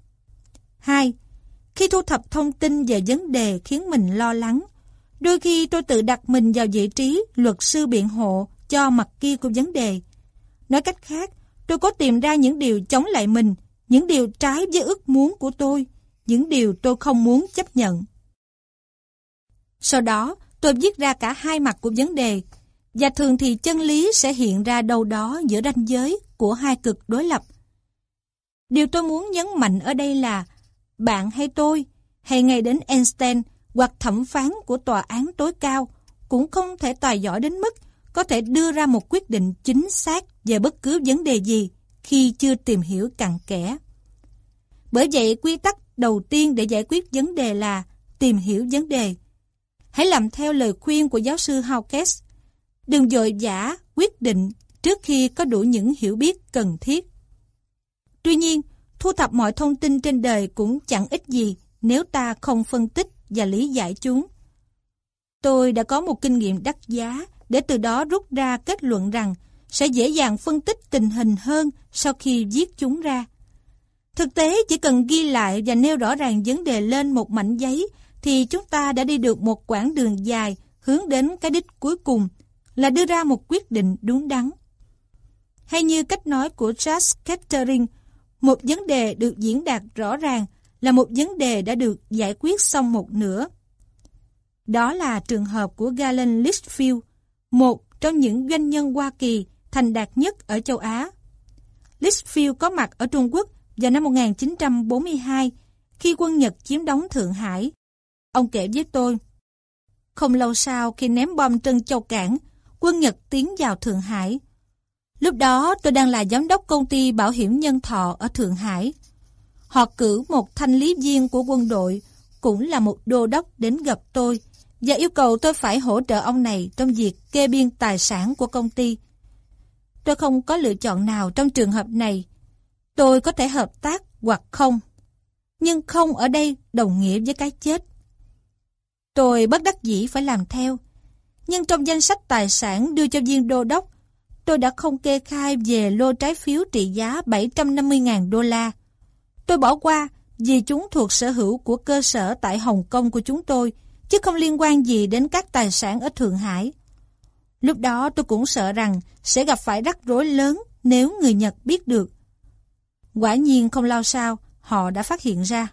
2. Khi thu thập thông tin về vấn đề khiến mình lo lắng, đôi khi tôi tự đặt mình vào vị trí luật sư biện hộ cho mặt kia của vấn đề. Nói cách khác, tôi có tìm ra những điều chống lại mình, những điều trái với ước muốn của tôi, những điều tôi không muốn chấp nhận. Sau đó, tôi viết ra cả 2 mặt của vấn đề, và thường thì chân lý sẽ hiện ra đâu đó giữa ranh giới của 2 cực đối lập. Điều tôi muốn nhấn mạnh ở đây là bạn hay tôi, hay ngay đến Einstein hoặc thẩm phán của tòa án tối cao cũng không thể tài giỏi đến mức có thể đưa ra một quyết định chính xác về bất cứ vấn đề gì khi chưa tìm hiểu cặn kẽ. Bởi vậy, quy tắc đầu tiên để giải quyết vấn đề là tìm hiểu vấn đề. Hãy làm theo lời khuyên của giáo sư Hawkes. Đừng vội vã quyết định trước khi có đủ những hiểu biết cần thiết. Tuy nhiên, thu thập mọi thông tin trên đời cũng chẳng ích gì nếu ta không phân tích và lý giải chúng. Tôi đã có một kinh nghiệm đắt giá để từ đó rút ra kết luận rằng sẽ dễ dàng phân tích tình hình hơn sau khi viết chúng ra. Thực tế, chỉ cần ghi lại và nêu rõ ràng vấn đề lên một mảnh giấy thì chúng ta đã đi được một quãng đường dài hướng đến cái đích cuối cùng là đưa ra một quyết định đúng đắn. Hay như cách nói của Charles Kettering, một vấn đề được diễn đạt rõ ràng là một vấn đề đã được giải quyết xong một nửa. Đó là trường hợp của Galen Litchfield, một trong những doanh nhân Hoa Kỳ thành đạt nhất ở châu Á. Litchfield có mặt ở Trung Quốc vào năm 1942 khi quân Nhật chiếm đóng Thượng Hải. Ông kể với tôi, không lâu sau khi ném bom Trân Châu Cảng, quân Nhật tiến vào Thượng Hải. Lúc đó tôi đang là giám đốc công ty bảo hiểm nhân thọ ở Thượng Hải. họ cử một thanh lý viên của quân đội, cũng là một đô đốc đến gặp tôi, và yêu cầu tôi phải hỗ trợ ông này trong việc kê biên tài sản của công ty. Tôi không có lựa chọn nào trong trường hợp này. Tôi có thể hợp tác hoặc không. Nhưng không ở đây đồng nghĩa với cái chết. Tôi bất đắc dĩ phải làm theo. Nhưng trong danh sách tài sản đưa cho viên đô đốc, tôi đã không kê khai về lô trái phiếu trị giá 750.000 đô la. Tôi bỏ qua vì chúng thuộc sở hữu của cơ sở tại Hồng Kông của chúng tôi, chứ không liên quan gì đến các tài sản ở Thượng Hải. Lúc đó tôi cũng sợ rằng sẽ gặp phải rắc rối lớn nếu người Nhật biết được. Quả nhiên không lâu sau, họ đã phát hiện ra.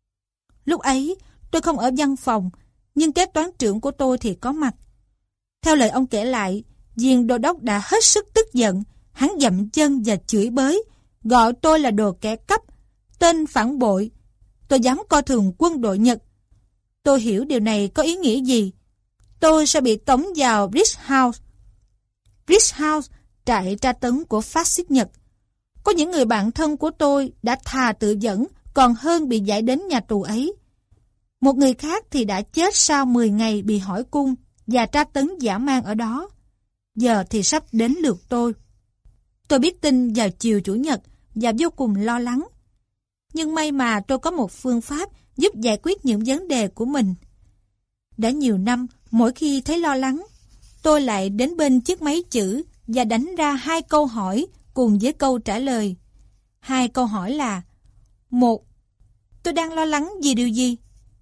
Lúc ấy, tôi không ở văn phòng, nhưng kế toán trưởng của tôi thì có mặt. Theo lời ông kể lại, viên đô đốc đã hết sức tức giận, hắn dậm chân và chửi bới, gọi tôi là đồ kẻ cắp, tên phản bội. Tôi dám coi thường quân đội Nhật. Tôi hiểu điều này có ý nghĩa gì. Tôi sẽ bị tống vào Bridge House. Bridge House, trại tra tấn của phát xít Nhật. Có những người bạn thân của tôi đã thà tự dẫn còn hơn bị giải đến nhà tù ấy. Một người khác thì đã chết sau 10 ngày bị hỏi cung và tra tấn dã man ở đó. Giờ thì sắp đến lượt tôi. Tôi biết tin vào chiều Chủ nhật và vô cùng lo lắng. Nhưng may mà tôi có một phương pháp giúp giải quyết những vấn đề của mình. Đã nhiều năm, mỗi khi thấy lo lắng, tôi lại đến bên chiếc máy chữ và đánh ra 2 câu hỏi cùng với câu trả lời. 2 câu hỏi là: 1. Tôi đang lo lắng vì điều gì?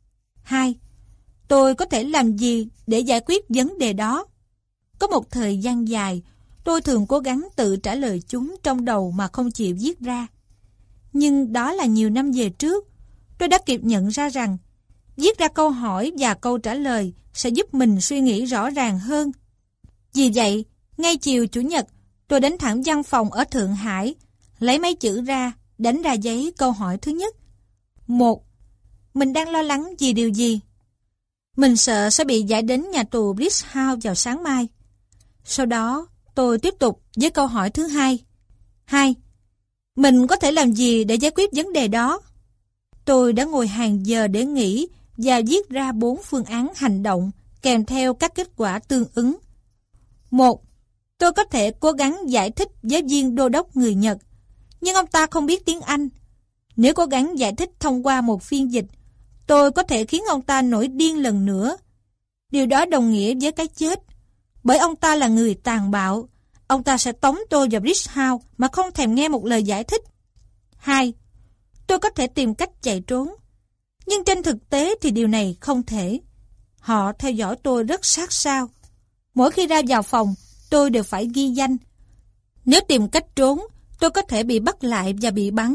2. Tôi có thể làm gì để giải quyết vấn đề đó? Có một thời gian dài, tôi thường cố gắng tự trả lời chúng trong đầu mà không chịu viết ra. Nhưng đó là nhiều năm về trước. Tôi đã kịp nhận ra rằng viết ra câu hỏi và câu trả lời sẽ giúp mình suy nghĩ rõ ràng hơn. Vì vậy, ngay chiều Chủ nhật, tôi đến thẳng văn phòng ở Thượng Hải, lấy máy chữ ra, đánh ra giấy câu hỏi thứ nhất. 1. Mình đang lo lắng vì điều gì? Mình sợ sẽ bị giải đến nhà tù Bridge House vào sáng mai. Sau đó, tôi tiếp tục với câu hỏi thứ hai. 2. Mình có thể làm gì để giải quyết vấn đề đó? Tôi đã ngồi hàng giờ để nghĩ và viết ra 4 phương án hành động kèm theo các kết quả tương ứng. 1. Tôi có thể cố gắng giải thích với viên đô đốc người Nhật, nhưng ông ta không biết tiếng Anh. Nếu cố gắng giải thích thông qua một phiên dịch, tôi có thể khiến ông ta nổi điên lần nữa. Điều đó đồng nghĩa với cái chết, bởi ông ta là người tàn bạo. Ông ta sẽ tống tôi vào Bridge House mà không thèm nghe một lời giải thích. 2. Tôi có thể tìm cách chạy trốn, nhưng trên thực tế thì điều này không thể. Họ theo dõi tôi rất sát sao. Mỗi khi ra vào phòng, tôi đều phải ghi danh. Nếu tìm cách trốn, tôi có thể bị bắt lại và bị bắn.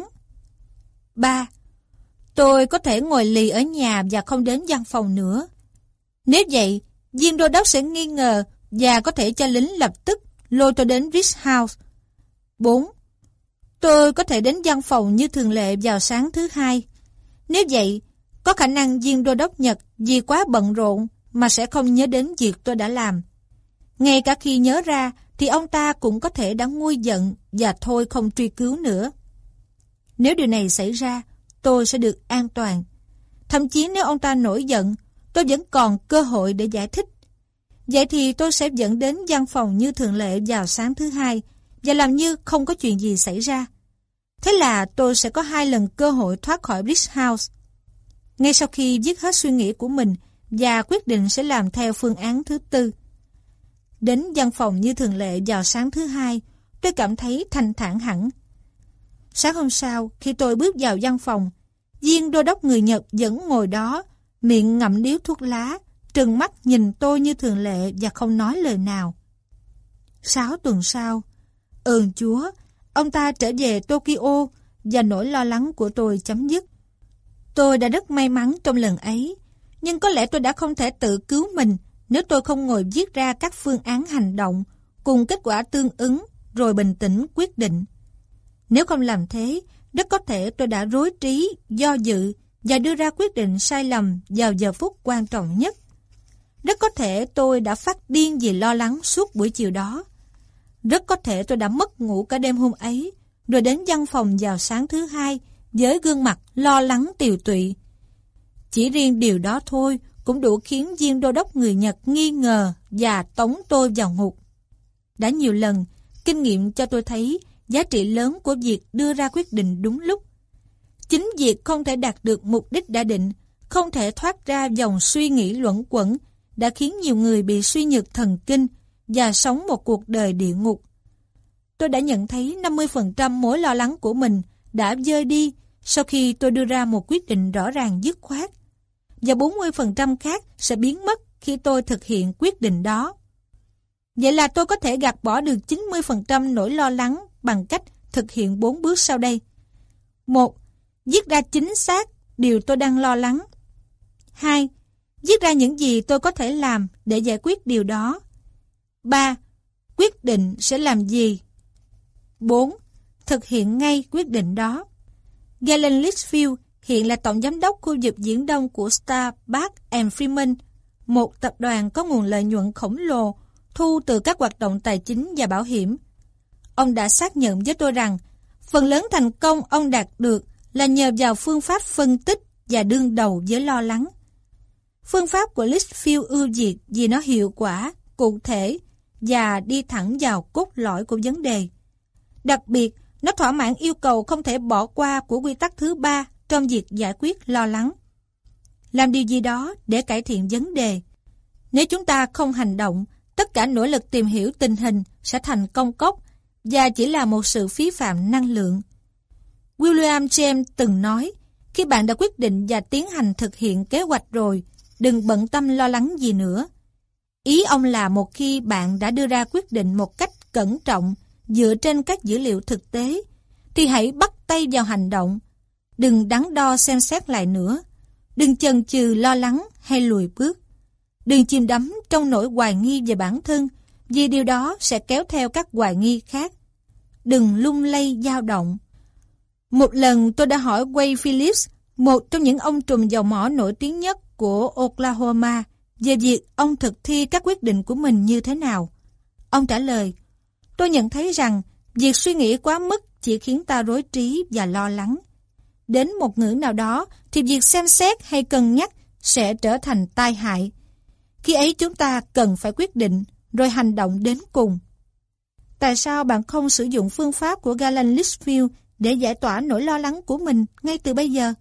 3. Tôi có thể ngồi lì ở nhà và không đến văn phòng nữa. Nếu vậy, viên đô đốc sẽ nghi ngờ và có thể cho lính lập tức lôi tôi đến Bridge House. 4. Tôi có thể đến văn phòng như thường lệ vào sáng thứ Hai. Nếu vậy, có khả năng viên đô đốc Nhật vì quá bận rộn mà sẽ không nhớ đến việc tôi đã làm. Ngay cả khi nhớ ra thì ông ta cũng có thể đã nguôi giận và thôi không truy cứu nữa. Nếu điều này xảy ra, tôi sẽ được an toàn. Thậm chí nếu ông ta nổi giận, tôi vẫn còn cơ hội để giải thích. Vậy thì tôi sẽ dẫn đến văn phòng như thường lệ vào sáng thứ Hai và làm như không có chuyện gì xảy ra. Thế là tôi sẽ có 2 lần cơ hội thoát khỏi Bridge House. Ngay sau khi viết hết suy nghĩ của mình và quyết định sẽ làm theo phương án thứ 4. Đến văn phòng như thường lệ vào sáng thứ Hai, tôi cảm thấy thanh thản hẳn. Sáng hôm sau, khi tôi bước vào văn phòng, viên đô đốc người Nhật vẫn ngồi đó, miệng ngậm điếu thuốc lá, trừng mắt nhìn tôi như thường lệ và không nói lời nào. 6 tuần sau, ơn Chúa, ông ta trở về Tokyo và nỗi lo lắng của tôi chấm dứt. Tôi đã rất may mắn trong lần ấy, nhưng có lẽ tôi đã không thể tự cứu mình nếu tôi không ngồi viết ra các phương án hành động cùng kết quả tương ứng rồi bình tĩnh quyết định. Nếu không làm thế, rất có thể tôi đã rối trí, do dự và đưa ra quyết định sai lầm vào giờ phút quan trọng nhất. Rất có thể tôi đã phát điên vì lo lắng suốt buổi chiều đó. Rất có thể tôi đã mất ngủ cả đêm hôm ấy, rồi đến văn phòng vào sáng thứ Hai với gương mặt lo lắng tiều tụy. Chỉ riêng điều đó thôi cũng đủ khiến viên đô đốc người Nhật nghi ngờ và tống tôi vào ngục. Đã nhiều lần, kinh nghiệm cho tôi thấy giá trị lớn của việc đưa ra quyết định đúng lúc. Chính việc không thể đạt được mục đích đã định, không thể thoát ra dòng suy nghĩ luẩn quẩn, đã khiến nhiều người bị suy nhược thần kinh và sống một cuộc đời địa ngục. Tôi đã nhận thấy 50% mối lo lắng của mình đã vơi đi sau khi tôi đưa ra một quyết định rõ ràng dứt khoát, và 40% khác sẽ biến mất khi tôi thực hiện quyết định đó. Vậy là tôi có thể gạt bỏ được 90% nỗi lo lắng bằng cách thực hiện 4 bước sau đây. 1. Viết ra chính xác điều tôi đang lo lắng. 2. Viết ra những gì tôi có thể làm để giải quyết điều đó. 3. Quyết định sẽ làm gì. 4. Thực hiện ngay quyết định đó. Galen Litchfield hiện là tổng giám đốc khu vực Viễn Đông của Starbucks and Freeman, một tập đoàn có nguồn lợi nhuận khổng lồ thu từ các hoạt động tài chính và bảo hiểm. Ông đã xác nhận với tôi rằng phần lớn thành công ông đạt được là nhờ vào phương pháp phân tích và đương đầu với lo lắng. Phương pháp của Litchfield ưu việt vì nó hiệu quả, cụ thể và đi thẳng vào cốt lõi của vấn đề. Đặc biệt, nó thỏa mãn yêu cầu không thể bỏ qua của quy tắc thứ 3 trong việc giải quyết lo lắng. Làm điều gì đó để cải thiện vấn đề. Nếu chúng ta không hành động, tất cả nỗ lực tìm hiểu tình hình sẽ thành công cốc và chỉ là một sự phí phạm năng lượng. William James từng nói, khi bạn đã quyết định và tiến hành thực hiện kế hoạch rồi, đừng bận tâm lo lắng gì nữa. Ý ông là một khi bạn đã đưa ra quyết định một cách cẩn trọng dựa trên các dữ liệu thực tế, thì hãy bắt tay vào hành động. Đừng đắn đo xem xét lại nữa. Đừng chần chừ lo lắng hay lùi bước. Đừng chìm đắm trong nỗi hoài nghi về bản thân, vì điều đó sẽ kéo theo các hoài nghi khác. Đừng lung lay dao động. Một lần tôi đã hỏi Wade Phillips, một trong những ông trùm dầu mỏ nổi tiếng nhất của Oklahoma, về việc ông thực thi các quyết định của mình như thế nào. Ông trả lời, tôi nhận thấy rằng việc suy nghĩ quá mức chỉ khiến ta rối trí và lo lắng. Đến một ngưỡng nào đó thì việc xem xét hay cân nhắc sẽ trở thành tai hại. Khi ấy chúng ta cần phải quyết định rồi hành động đến cùng. Tại sao bạn không sử dụng phương pháp của Galen Litchfield để giải tỏa nỗi lo lắng của mình ngay từ bây giờ?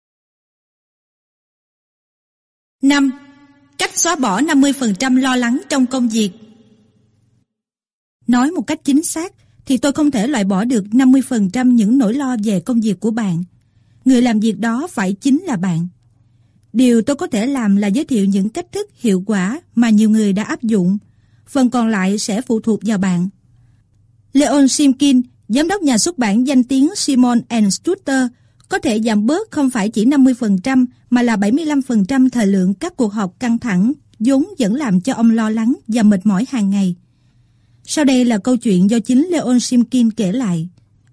5. Cách xóa bỏ 50% lo lắng trong công việc. Nói một cách chính xác thì tôi không thể loại bỏ được 50% những nỗi lo về công việc của bạn. Người làm việc đó phải chính là bạn. Điều tôi có thể làm là giới thiệu những cách thức hiệu quả mà nhiều người đã áp dụng. Phần còn lại sẽ phụ thuộc vào bạn. Leon Simkin, giám đốc nhà xuất bản danh tiếng Simon & Schuster, có thể giảm bớt không phải chỉ 50% mà là 75% thời lượng các cuộc họp căng thẳng vốn vẫn làm cho ông lo lắng và mệt mỏi hàng ngày. Sau đây là câu chuyện do chính Leon Simkin kể lại.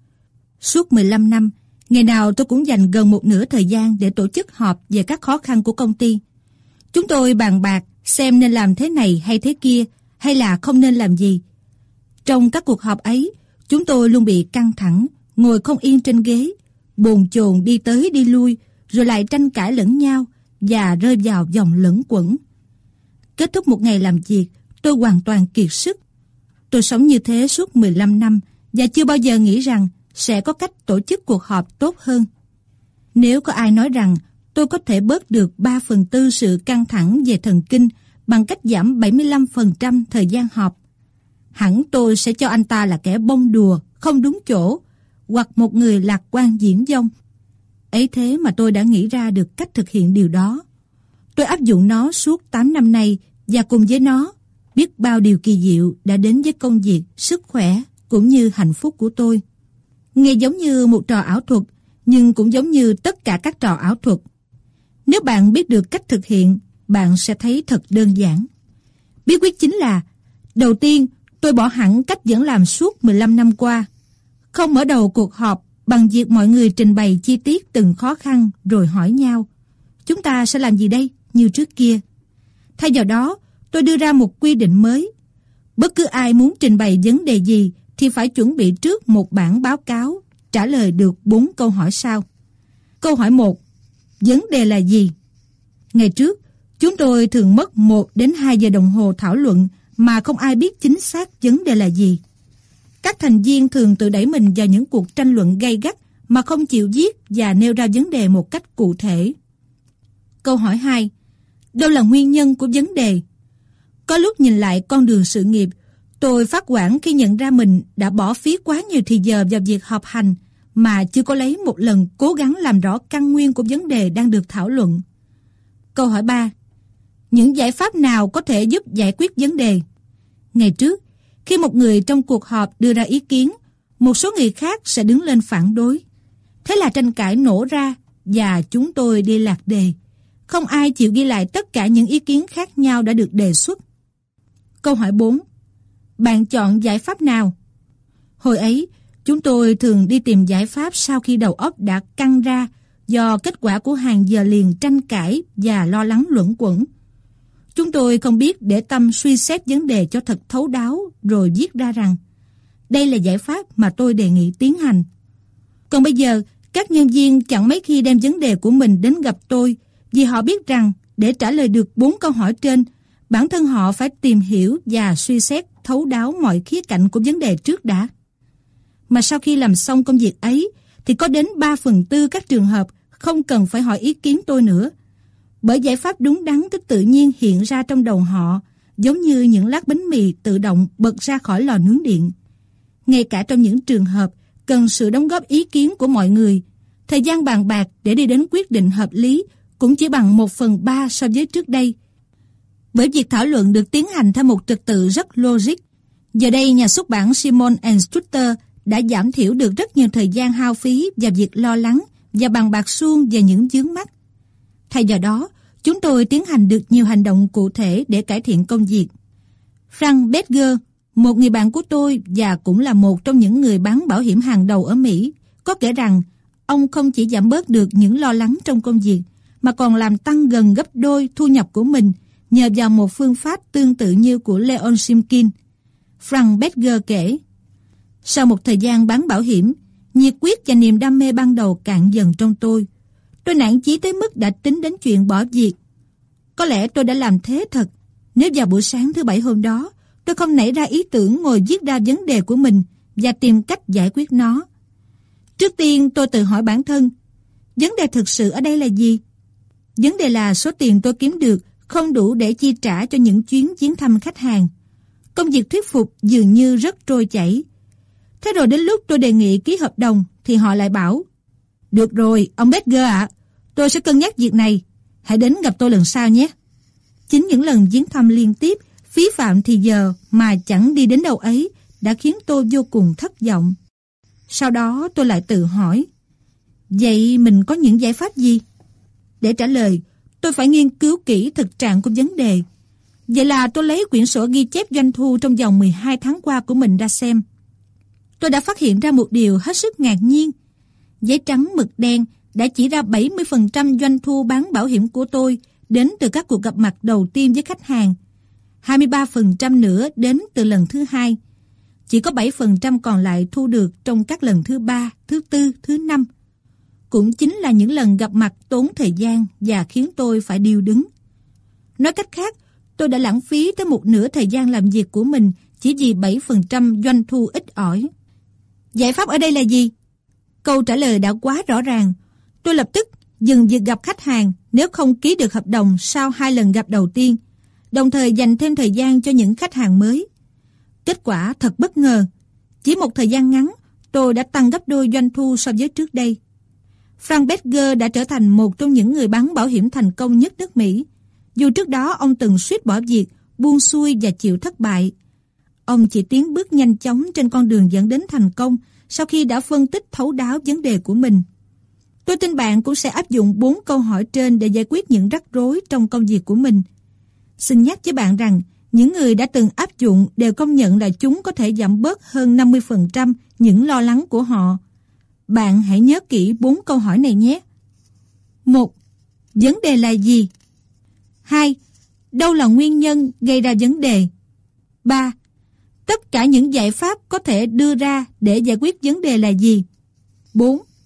Suốt 15 năm, ngày nào tôi cũng dành gần một nửa thời gian để tổ chức họp về các khó khăn của công ty. Chúng tôi bàn bạc xem nên làm thế này hay thế kia, hay là không nên làm gì. Trong các cuộc họp ấy, chúng tôi luôn bị căng thẳng, ngồi không yên trên ghế, bồn chồn đi tới đi lui, rồi lại tranh cãi lẫn nhau và rơi vào vòng luẩn quẩn. Kết thúc một ngày làm việc, tôi hoàn toàn kiệt sức. Tôi sống như thế suốt 15 năm và chưa bao giờ nghĩ rằng sẽ có cách tổ chức cuộc họp tốt hơn. Nếu có ai nói rằng tôi có thể bớt được 3/4 sự căng thẳng về thần kinh bằng cách giảm 75% thời gian họp, hẳn tôi sẽ cho anh ta là kẻ bông đùa, không đúng chỗ, hoặc một người lạc quan viển vông. Ấy thế mà tôi đã nghĩ ra được cách thực hiện điều đó. Tôi áp dụng nó suốt 8 năm nay và cùng với nó, biết bao điều kỳ diệu đã đến với công việc, sức khỏe cũng như hạnh phúc của tôi. Nghe giống như một trò ảo thuật, nhưng cũng giống như tất cả các trò ảo thuật. Nếu bạn biết được cách thực hiện, bạn sẽ thấy thật đơn giản. Bí quyết chính là, đầu tiên, tôi bỏ hẳn cách vẫn làm suốt 15 năm qua. Không mở đầu cuộc họp bằng việc mọi người trình bày chi tiết từng khó khăn rồi hỏi nhau, chúng ta sẽ làm gì đây, như trước kia. Thay vào đó, tôi đưa ra một quy định mới. Bất cứ ai muốn trình bày vấn đề gì thì phải chuẩn bị trước một bản báo cáo trả lời được 4 câu hỏi sau. Câu hỏi 1. Vấn đề là gì? Ngày trước, chúng tôi thường mất 1 đến 2 giờ đồng hồ thảo luận mà không ai biết chính xác vấn đề là gì. Các thành viên thường tự đẩy mình vào những cuộc tranh luận gay gắt mà không chịu viết và nêu ra vấn đề một cách cụ thể. Câu hỏi 2. Đâu là nguyên nhân của vấn đề? Có lúc nhìn lại con đường sự nghiệp, tôi phát hoảng khi nhận ra mình đã bỏ phí quá nhiều thời giờ vào việc họp hành mà chưa có lấy một lần cố gắng làm rõ căn nguyên của vấn đề đang được thảo luận. Câu hỏi 3. Những giải pháp nào có thể giúp giải quyết vấn đề? Ngày trước, khi một người trong cuộc họp đưa ra ý kiến, một số người khác sẽ đứng lên phản đối. Thế là tranh cãi nổ ra và chúng tôi đi lạc đề. Không ai chịu ghi lại tất cả những ý kiến khác nhau đã được đề xuất. Câu hỏi 4. Bạn chọn giải pháp nào? Hồi ấy, chúng tôi thường đi tìm giải pháp sau khi đầu óc đã căng ra do kết quả của hàng giờ liền tranh cãi và lo lắng luẩn quẩn. Chúng tôi không biết để tâm suy xét vấn đề cho thật thấu đáo rồi viết ra rằng đây là giải pháp mà tôi đề nghị tiến hành. Còn bây giờ, các nhân viên chẳng mấy khi đem vấn đề của mình đến gặp tôi vì họ biết rằng để trả lời được 4 câu hỏi trên, bản thân họ phải tìm hiểu và suy xét thấu đáo mọi khía cạnh của vấn đề trước đã. Mà sau khi làm xong công việc ấy, thì có đến 3/4 các trường hợp không cần phải hỏi ý kiến tôi nữa. Bởi giải pháp đúng đắn cứ tự nhiên hiện ra trong đầu họ, giống như những lát bánh mì tự động bật ra khỏi lò nướng điện. Ngay cả trong những trường hợp cần sự đóng góp ý kiến của mọi người, thời gian bàn bạc để đi đến quyết định hợp lý cũng chỉ bằng 1/3 so với trước đây. Bởi việc thảo luận được tiến hành theo một trật tự rất logic. Giờ đây, nhà xuất bản Simon & Schuster đã giảm thiểu được rất nhiều thời gian hao phí vào việc lo lắng và bàn bạc suông về những vướng mắc. Thay vào đó, chúng tôi tiến hành được nhiều hành động cụ thể để cải thiện công việc. Frank Bettger, một người bạn của tôi và cũng là một trong những người bán bảo hiểm hàng đầu ở Mỹ, có kể rằng ông không chỉ giảm bớt được những lo lắng trong công việc, mà còn làm tăng gần gấp đôi thu nhập của mình nhờ vào một phương pháp tương tự như của Leon Simkin. Frank Bettger kể, sau một thời gian bán bảo hiểm, nhiệt huyết và niềm đam mê ban đầu cạn dần trong tôi. Tôi nản chí tới mức đã tính đến chuyện bỏ việc. Có lẽ tôi đã làm thế thật nếu vào buổi sáng thứ Bảy hôm đó tôi không nảy ra ý tưởng ngồi viết ra vấn đề của mình và tìm cách giải quyết nó. Trước tiên tôi tự hỏi bản thân, vấn đề thực sự ở đây là gì? Vấn đề là số tiền tôi kiếm được không đủ để chi trả cho những chuyến viếng thăm khách hàng. Công việc thuyết phục dường như rất trôi chảy. Thế rồi đến lúc tôi đề nghị ký hợp đồng thì họ lại bảo, được rồi, ông Bettger ạ, tôi sẽ cân nhắc việc này. Hãy đến gặp tôi lần sau nhé. Chính những lần viếng thăm liên tiếp, phí phạm thì giờ mà chẳng đi đến đâu ấy đã khiến tôi vô cùng thất vọng. Sau đó tôi lại tự hỏi, vậy mình có những giải pháp gì? Để trả lời, tôi phải nghiên cứu kỹ thực trạng của vấn đề. Vậy là tôi lấy quyển sổ ghi chép doanh thu trong vòng 12 tháng qua của mình ra xem. Tôi đã phát hiện ra một điều hết sức ngạc nhiên. Giấy trắng mực đen đã chỉ ra 70% doanh thu bán bảo hiểm của tôi đến từ các cuộc gặp mặt đầu tiên với khách hàng. 23% nữa đến từ lần thứ 2. Chỉ có 7% còn lại thu được trong các lần thứ 3, thứ 4, thứ 5. Cũng chính là những lần gặp mặt tốn thời gian và khiến tôi phải điêu đứng. Nói cách khác, tôi đã lãng phí tới một nửa thời gian làm việc của mình chỉ vì 7% doanh thu ít ỏi. Giải pháp ở đây là gì? Câu trả lời đã quá rõ ràng. Tôi lập tức dừng việc gặp khách hàng nếu không ký được hợp đồng sau 2 lần gặp đầu tiên, đồng thời dành thêm thời gian cho những khách hàng mới. Kết quả thật bất ngờ. Chỉ một thời gian ngắn, tôi đã tăng gấp đôi doanh thu so với trước đây. Frank Bettger đã trở thành một trong những người bán bảo hiểm thành công nhất nước Mỹ. Dù trước đó ông từng suýt bỏ việc, buông xuôi và chịu thất bại. Ông chỉ tiến bước nhanh chóng trên con đường dẫn đến thành công sau khi đã phân tích thấu đáo vấn đề của mình. Tôi tin bạn cũng sẽ áp dụng 4 câu hỏi trên để giải quyết những rắc rối trong công việc của mình. Xin nhắc với bạn rằng, những người đã từng áp dụng đều công nhận là chúng có thể giảm bớt hơn 50% những lo lắng của họ. Bạn hãy nhớ kỹ 4 câu hỏi này nhé. 1. Vấn đề là gì? 2. Đâu là nguyên nhân gây ra vấn đề? 3. Tất cả những giải pháp có thể đưa ra để giải quyết vấn đề là gì? 4.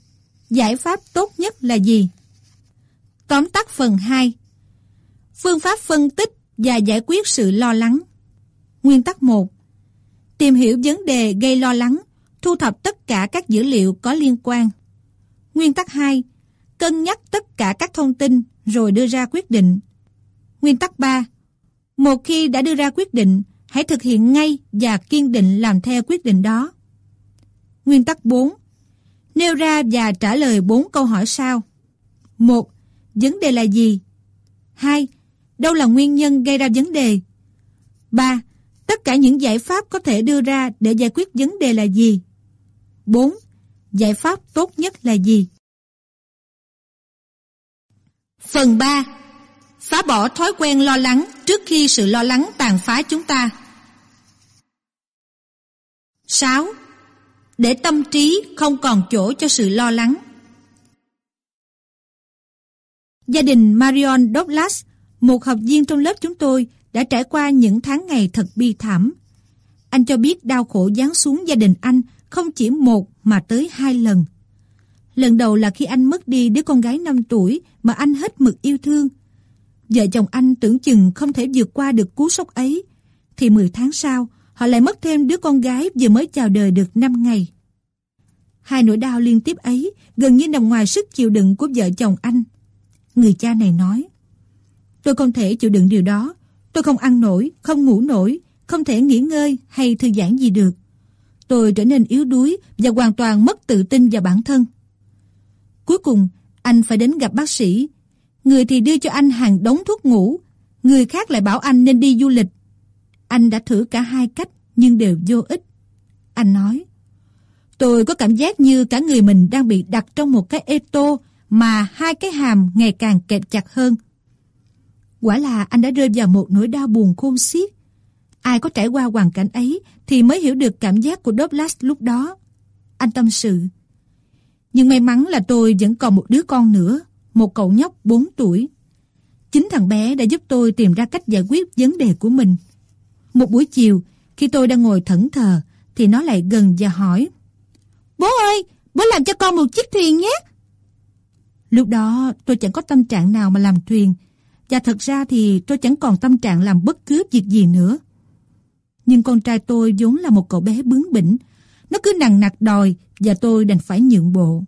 Giải pháp tốt nhất là gì? Tóm tắt phần 2. Phương pháp phân tích và giải quyết sự lo lắng. Nguyên tắc 1. Tìm hiểu vấn đề gây lo lắng, thu thập tất cả các dữ liệu có liên quan. Nguyên tắc 2. Cân nhắc tất cả các thông tin rồi đưa ra quyết định. Nguyên tắc 3. Một khi đã đưa ra quyết định, hãy thực hiện ngay và kiên định làm theo quyết định đó. Nguyên tắc 4. Nêu ra và trả lời 4 câu hỏi sau. 1. Vấn đề là gì? 2. Đâu là nguyên nhân gây ra vấn đề? 3. Tất cả những giải pháp có thể đưa ra để giải quyết vấn đề là gì? 4. Giải pháp tốt nhất là gì? Phần 3. Phá bỏ thói quen lo lắng trước khi sự lo lắng tàn phá chúng ta. 6. Để tâm trí không còn chỗ cho sự lo lắng. Gia đình Marion Douglas, một học viên trong lớp chúng tôi, đã trải qua những tháng ngày thật bi thảm. Anh cho biết đau khổ giáng xuống gia đình anh không chỉ một mà tới 2 lần. Lần đầu là khi anh mất đi đứa con gái 5 tuổi mà anh hết mực yêu thương. Vợ chồng anh tưởng chừng không thể vượt qua được cú sốc ấy, thì 10 tháng sau, họ lại mất thêm đứa con gái vừa mới chào đời được 5 ngày. 2 nỗi đau liên tiếp ấy gần như nằm ngoài sức chịu đựng của vợ chồng anh. Người cha này nói: "Tôi không thể chịu đựng điều đó. Tôi không ăn nổi, không ngủ nổi, không thể nghỉ ngơi hay thư giãn gì được. Tôi trở nên yếu đuối và hoàn toàn mất tự tin vào bản thân." Cuối cùng, anh phải đến gặp bác sĩ. Người thì đưa cho anh hàng đống thuốc ngủ, người khác lại bảo anh nên đi du lịch. Anh đã thử cả 2 cách nhưng đều vô ích. Anh nói: "Tôi có cảm giác như cả người mình đang bị đặt trong một cái ê tô mà 2 cái hàm ngày càng kẹp chặt hơn." Quả là anh đã rơi vào một nỗi đau buồn khôn xiết. Ai có trải qua hoàn cảnh ấy thì mới hiểu được cảm giác của Douglas lúc đó. Anh tâm sự: "Nhưng may mắn là tôi vẫn còn một đứa con nữa, một cậu nhóc 4 tuổi. Chính thằng bé đã giúp tôi tìm ra cách giải quyết vấn đề của mình. Một buổi chiều, khi tôi đang ngồi thẫn thờ, thì nó lại gần và hỏi: 'Bố ơi, bố làm cho con một chiếc thuyền nhé.' Lúc đó tôi chẳng có tâm trạng nào mà làm thuyền, và thật ra thì tôi chẳng còn tâm trạng làm bất cứ việc gì nữa. Nhưng con trai tôi vốn là một cậu bé bướng bỉnh, nó cứ nằng nặc đòi và tôi đành phải nhượng bộ.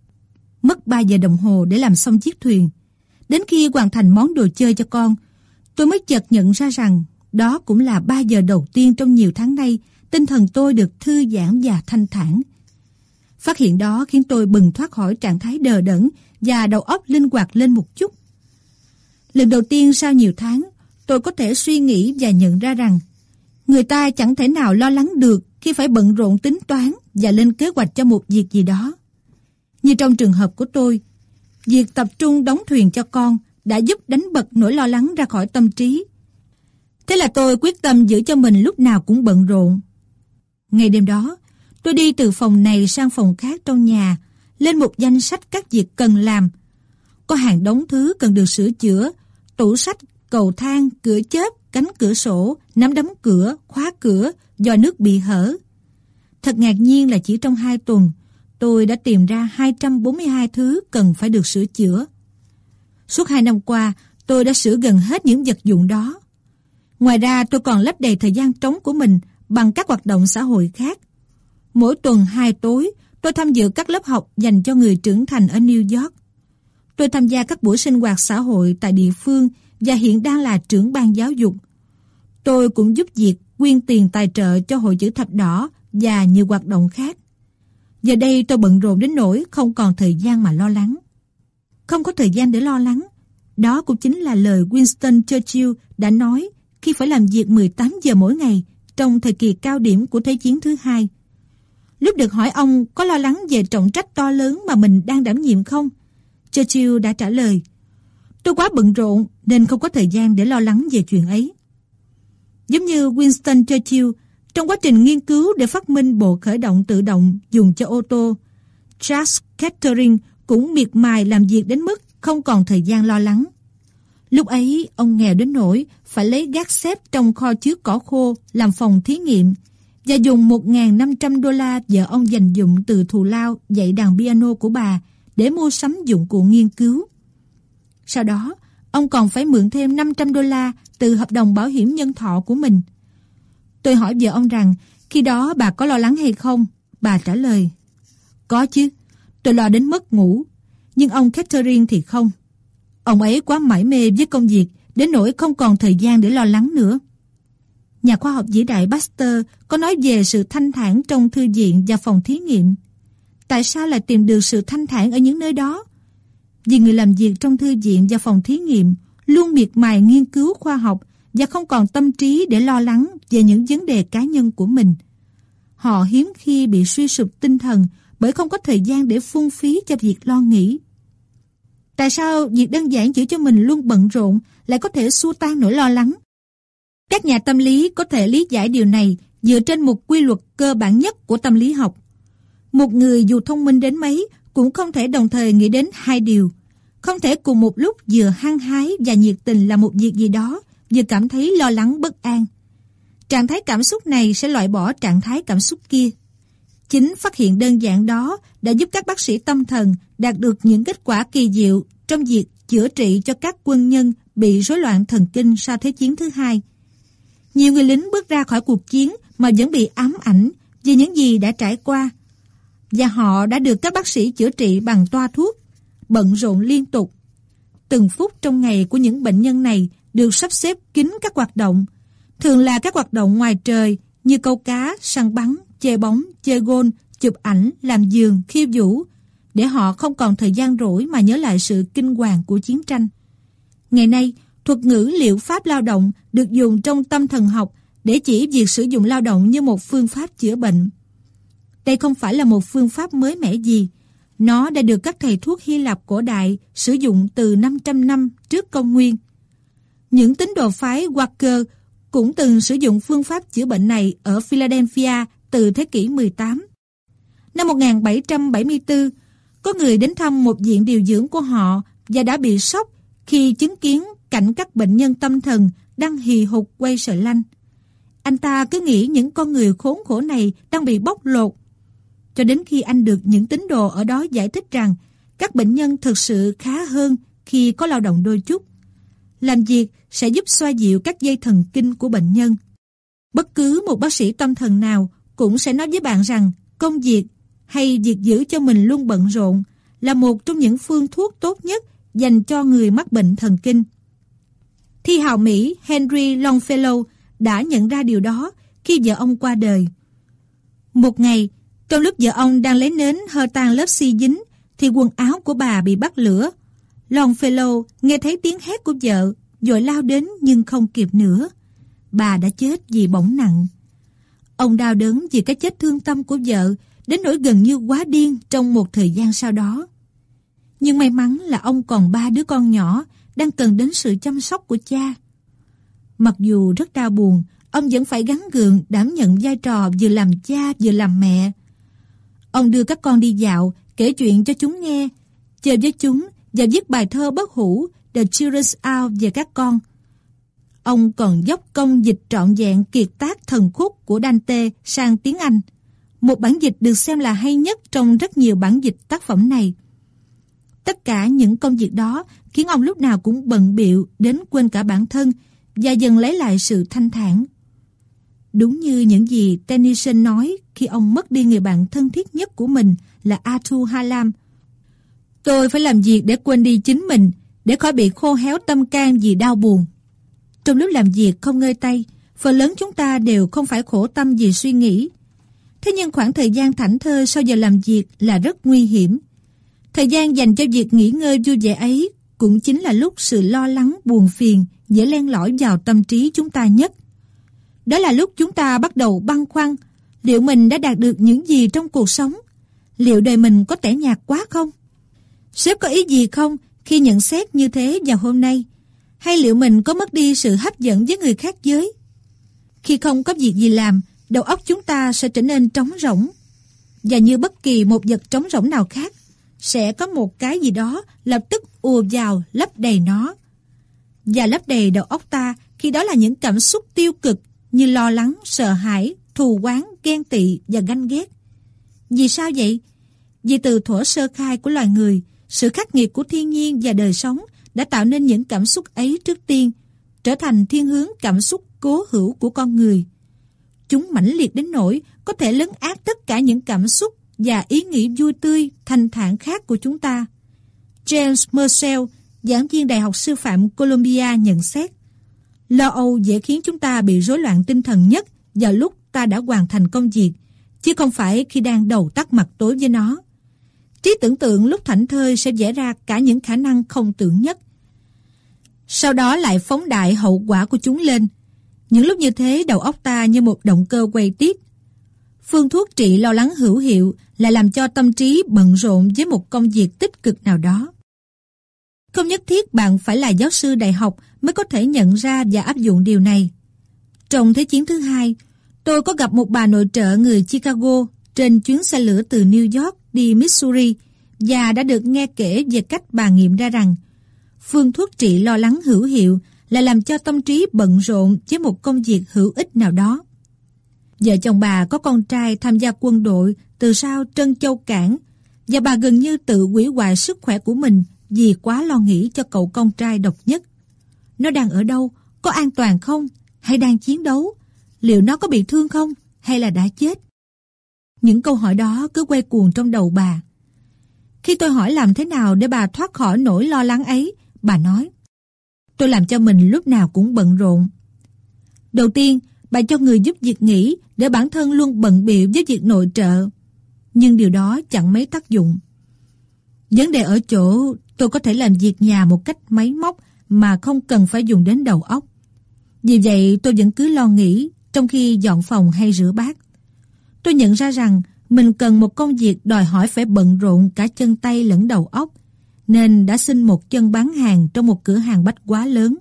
Mất 3 giờ đồng hồ để làm xong chiếc thuyền. Đến khi hoàn thành món đồ chơi cho con, tôi mới chợt nhận ra rằng đó cũng là 3 giờ đầu tiên trong nhiều tháng nay tinh thần tôi được thư giãn và thanh thản. Phát hiện đó khiến tôi bừng thoát khỏi trạng thái đờ đẫn và đầu óc linh hoạt lên một chút. Lần đầu tiên sau nhiều tháng, tôi có thể suy nghĩ và nhận ra rằng người ta chẳng thể nào lo lắng được khi phải bận rộn tính toán và lên kế hoạch cho một việc gì đó. Như trong trường hợp của tôi, việc tập trung đóng thuyền cho con đã giúp đánh bật nỗi lo lắng ra khỏi tâm trí. Thế là tôi quyết tâm giữ cho mình lúc nào cũng bận rộn. Ngày đêm đó, tôi đi từ phòng này sang phòng khác trong nhà, lên một danh sách các việc cần làm. Có hàng đống thứ cần được sửa chữa: tủ sách, cầu thang, cửa chớp, cánh cửa sổ, nắm đấm cửa, khóa cửa, giò nước bị hở. Thật ngạc nhiên là chỉ trong 2 tuần, tôi đã tìm ra 242 thứ cần phải được sửa chữa. Suốt 2 năm qua, tôi đã sửa gần hết những vật dụng đó. Ngoài ra, tôi còn lấp đầy thời gian trống của mình bằng các hoạt động xã hội khác. Mỗi tuần 2 tối, tôi tham dự các lớp học dành cho người trưởng thành ở New York. Tôi tham gia các buổi sinh hoạt xã hội tại địa phương và hiện đang là trưởng ban giáo dục. Tôi cũng giúp việc quyên tiền tài trợ cho Hội Chữ Thập Đỏ và nhiều hoạt động khác. Giờ đây tôi bận rộn đến nỗi không còn thời gian mà lo lắng. Không có thời gian để lo lắng. Đó cũng chính là lời Winston Churchill đã nói khi phải làm việc 18 giờ mỗi ngày trong thời kỳ cao điểm của Thế chiến thứ 2. Lúc được hỏi ông có lo lắng về trọng trách to lớn mà mình đang đảm nhiệm không, Churchill đã trả lời: "Tôi quá bận rộn nên không có thời gian để lo lắng về chuyện ấy." Giống như Winston Churchill, trong quá trình nghiên cứu để phát minh bộ khởi động tự động dùng cho ô tô, Charles Kettering cũng miệt mài làm việc đến mức không còn thời gian lo lắng. Lúc ấy, ông nghèo đến nỗi phải lấy gác xếp trong kho chứa cỏ khô làm phòng thí nghiệm và dùng $1.500 vợ ông dành dụm từ thù lao dạy đàn piano của bà để mua sắm dụng cụ nghiên cứu. Sau đó, ông còn phải mượn thêm $500 từ hợp đồng bảo hiểm nhân thọ của mình. Tôi hỏi vợ ông rằng, khi đó bà có lo lắng hay không? Bà trả lời, có chứ, tôi lo đến mất ngủ. Nhưng ông Catherine thì không. Ông ấy quá mải mê với công việc đến nỗi không còn thời gian để lo lắng nữa. Nhà khoa học vĩ đại Pasteur có nói về sự thanh thản trong thư viện và phòng thí nghiệm. Tại sao lại tìm được sự thanh thản ở những nơi đó? Vì người làm việc trong thư viện và phòng thí nghiệm luôn miệt mài nghiên cứu khoa học và không còn tâm trí để lo lắng về những vấn đề cá nhân của mình. Họ hiếm khi bị suy sụp tinh thần bởi không có thời gian để phung phí cho việc lo nghĩ. Tại sao việc đơn giản giữ cho mình luôn bận rộn lại có thể xua tan nỗi lo lắng? Các nhà tâm lý có thể lý giải điều này dựa trên một quy luật cơ bản nhất của tâm lý học. Một người dù thông minh đến mấy cũng không thể đồng thời nghĩ đến hai điều. Không thể cùng một lúc vừa hăng hái và nhiệt tình làm một việc gì đó, vừa cảm thấy lo lắng bất an. Trạng thái cảm xúc này sẽ loại bỏ trạng thái cảm xúc kia. Chính phát hiện đơn giản đó đã giúp các bác sĩ tâm thần đạt được những kết quả kỳ diệu trong việc chữa trị cho các quân nhân bị rối loạn thần kinh sau Thế chiến thứ hai. Nhiều người lính bước ra khỏi cuộc chiến mà vẫn bị ám ảnh vì những gì đã trải qua. Và họ đã được các bác sĩ chữa trị bằng toa thuốc, bận rộn liên tục. Từng phút trong ngày của những bệnh nhân này được sắp xếp kín các hoạt động, thường là các hoạt động ngoài trời như câu cá, săn bắn, chơi bóng, chơi golf, chụp ảnh, làm giường, khiêu vũ, để họ không còn thời gian rỗi mà nhớ lại sự kinh hoàng của chiến tranh. Ngày nay, thuật ngữ liệu pháp lao động được dùng trong tâm thần học để chỉ việc sử dụng lao động như một phương pháp chữa bệnh. Đây không phải là một phương pháp mới mẻ gì. Nó đã được các thầy thuốc Hy Lạp cổ đại sử dụng từ 500 năm trước công nguyên. Những tín đồ phái Quaker cũng từng sử dụng phương pháp chữa bệnh này ở Philadelphia từ thế kỷ 18. Năm 1774, có người đến thăm một viện điều dưỡng của họ và đã bị sốc khi chứng kiến cảnh các bệnh nhân tâm thần đang hì hục quay sờ lanh. Anh ta cứ nghĩ những con người khốn khổ này đang bị bóc lột. Cho đến khi anh được những tín đồ ở đó giải thích rằng các bệnh nhân thực sự khá hơn khi có lao động đôi chút. Làm việc sẽ giúp xoa dịu các dây thần kinh của bệnh nhân. Bất cứ một bác sĩ tâm thần nào cũng sẽ nói với bạn rằng công việc hay việc giữ cho mình luôn bận rộn là một trong những phương thuốc tốt nhất dành cho người mắc bệnh thần kinh. Thi hào Mỹ Henry Longfellow đã nhận ra điều đó khi vợ ông qua đời. Một ngày, trong lúc vợ ông đang lấy nến hơ tan lớp xi dính, thì quần áo của bà bị bắt lửa. Longfellow nghe thấy tiếng hét của vợ, vội lao đến nhưng không kịp nữa. Bà đã chết vì bỏng nặng. Ông đau đớn vì cái chết thương tâm của vợ, đến nỗi gần như quá điên trong một thời gian sau đó. Nhưng may mắn là ông còn 3 đứa con nhỏ đang cần đến sự chăm sóc của cha. Mặc dù rất đau buồn, ông vẫn phải gắng gượng đảm nhận vai trò vừa làm cha vừa làm mẹ. Ông đưa các con đi dạo, kể chuyện cho chúng nghe, chơi với chúng và viết bài thơ bất hủ The Children's Hour về các con. Ông còn dốc công dịch trọn vẹn kiệt tác Thần Khúc của Dante sang tiếng Anh, một bản dịch được xem là hay nhất trong rất nhiều bản dịch tác phẩm này. Tất cả những công việc đó khiến ông lúc nào cũng bận bịu đến quên cả bản thân và dần lấy lại sự thanh thản. Đúng như những gì Tennyson nói khi ông mất đi người bạn thân thiết nhất của mình là Arthur Hallam. Tôi phải làm việc để quên đi chính mình, để khỏi bị khô héo tâm can vì đau buồn. Trong lúc làm việc không ngơi tay, phần lớn chúng ta đều không phải khổ tâm vì suy nghĩ. Thế nhưng khoảng thời gian thảnh thơi sau giờ làm việc là rất nguy hiểm. Thời gian dành cho việc nghỉ ngơi vui vẻ ấy cũng chính là lúc sự lo lắng, buồn phiền dễ len lỏi vào tâm trí chúng ta nhất. Đó là lúc chúng ta bắt đầu băn khoăn liệu mình đã đạt được những gì trong cuộc sống, liệu đời mình có tẻ nhạt quá không? Sếp có ý gì không khi nhận xét như thế vào hôm nay? Hay liệu mình có mất đi sự hấp dẫn với người khác giới? Khi không có việc gì làm, đầu óc chúng ta sẽ trở nên trống rỗng. Và như bất kỳ một vật trống rỗng nào khác, sẽ có một cái gì đó lập tức ùa vào lấp đầy nó. Và lấp đầy đầu óc ta khi đó là những cảm xúc tiêu cực như lo lắng, sợ hãi, thù oán, ghen tị và ganh ghét. Vì sao vậy? Vì từ thuở sơ khai của loài người, sự khắc nghiệt của thiên nhiên và đời sống đã tạo nên những cảm xúc ấy trước tiên, trở thành thiên hướng cảm xúc cố hữu của con người. Chúng mãnh liệt đến nỗi có thể lấn át tất cả những cảm xúc và ý nghĩ vui tươi, thanh thản khác của chúng ta. James Marshall, giảng viên Đại học Sư phạm Columbia nhận xét, lo âu dễ khiến chúng ta bị rối loạn tinh thần nhất vào lúc ta đã hoàn thành công việc, chứ không phải khi đang đầu tắt mặt tối với nó. Trí tưởng tượng lúc thảnh thơi sẽ vẽ ra cả những khả năng không tưởng nhất. Sau đó lại phóng đại hậu quả của chúng lên. Những lúc như thế, đầu óc ta như một động cơ quay tít. Phương thuốc trị lo lắng hữu hiệu là làm cho tâm trí bận rộn với một công việc tích cực nào đó. Không nhất thiết bạn phải là giáo sư đại học mới có thể nhận ra và áp dụng điều này. Trong Thế chiến thứ hai, tôi có gặp một bà nội trợ người Chicago trên chuyến xe lửa từ New York đi Missouri và đã được nghe kể về cách bà nghiệm ra rằng phương thuốc trị lo lắng hữu hiệu là làm cho tâm trí bận rộn với một công việc hữu ích nào đó. Vợ chồng bà có con trai tham gia quân đội từ sau Trân Châu Cảng và bà gần như tự hủy hoại sức khỏe của mình vì quá lo nghĩ cho cậu con trai độc nhất. Nó đang ở đâu? Có an toàn không? Hay đang chiến đấu? Liệu nó có bị thương không? Hay là đã chết? Những câu hỏi đó cứ quay cuồng trong đầu bà. Khi tôi hỏi làm thế nào để bà thoát khỏi nỗi lo lắng ấy, bà nói, tôi làm cho mình lúc nào cũng bận rộn. Đầu tiên, bà cho người giúp việc nghỉ để bản thân luôn bận bịu với việc nội trợ. Nhưng điều đó chẳng mấy tác dụng. Vấn đề ở chỗ tôi có thể làm việc nhà một cách máy móc mà không cần phải dùng đến đầu óc. Vì vậy tôi vẫn cứ lo nghĩ trong khi dọn phòng hay rửa bát. Tôi nhận ra rằng mình cần một công việc đòi hỏi phải bận rộn cả chân tay lẫn đầu óc, nên đã xin một chân bán hàng trong một cửa hàng bách hóa lớn.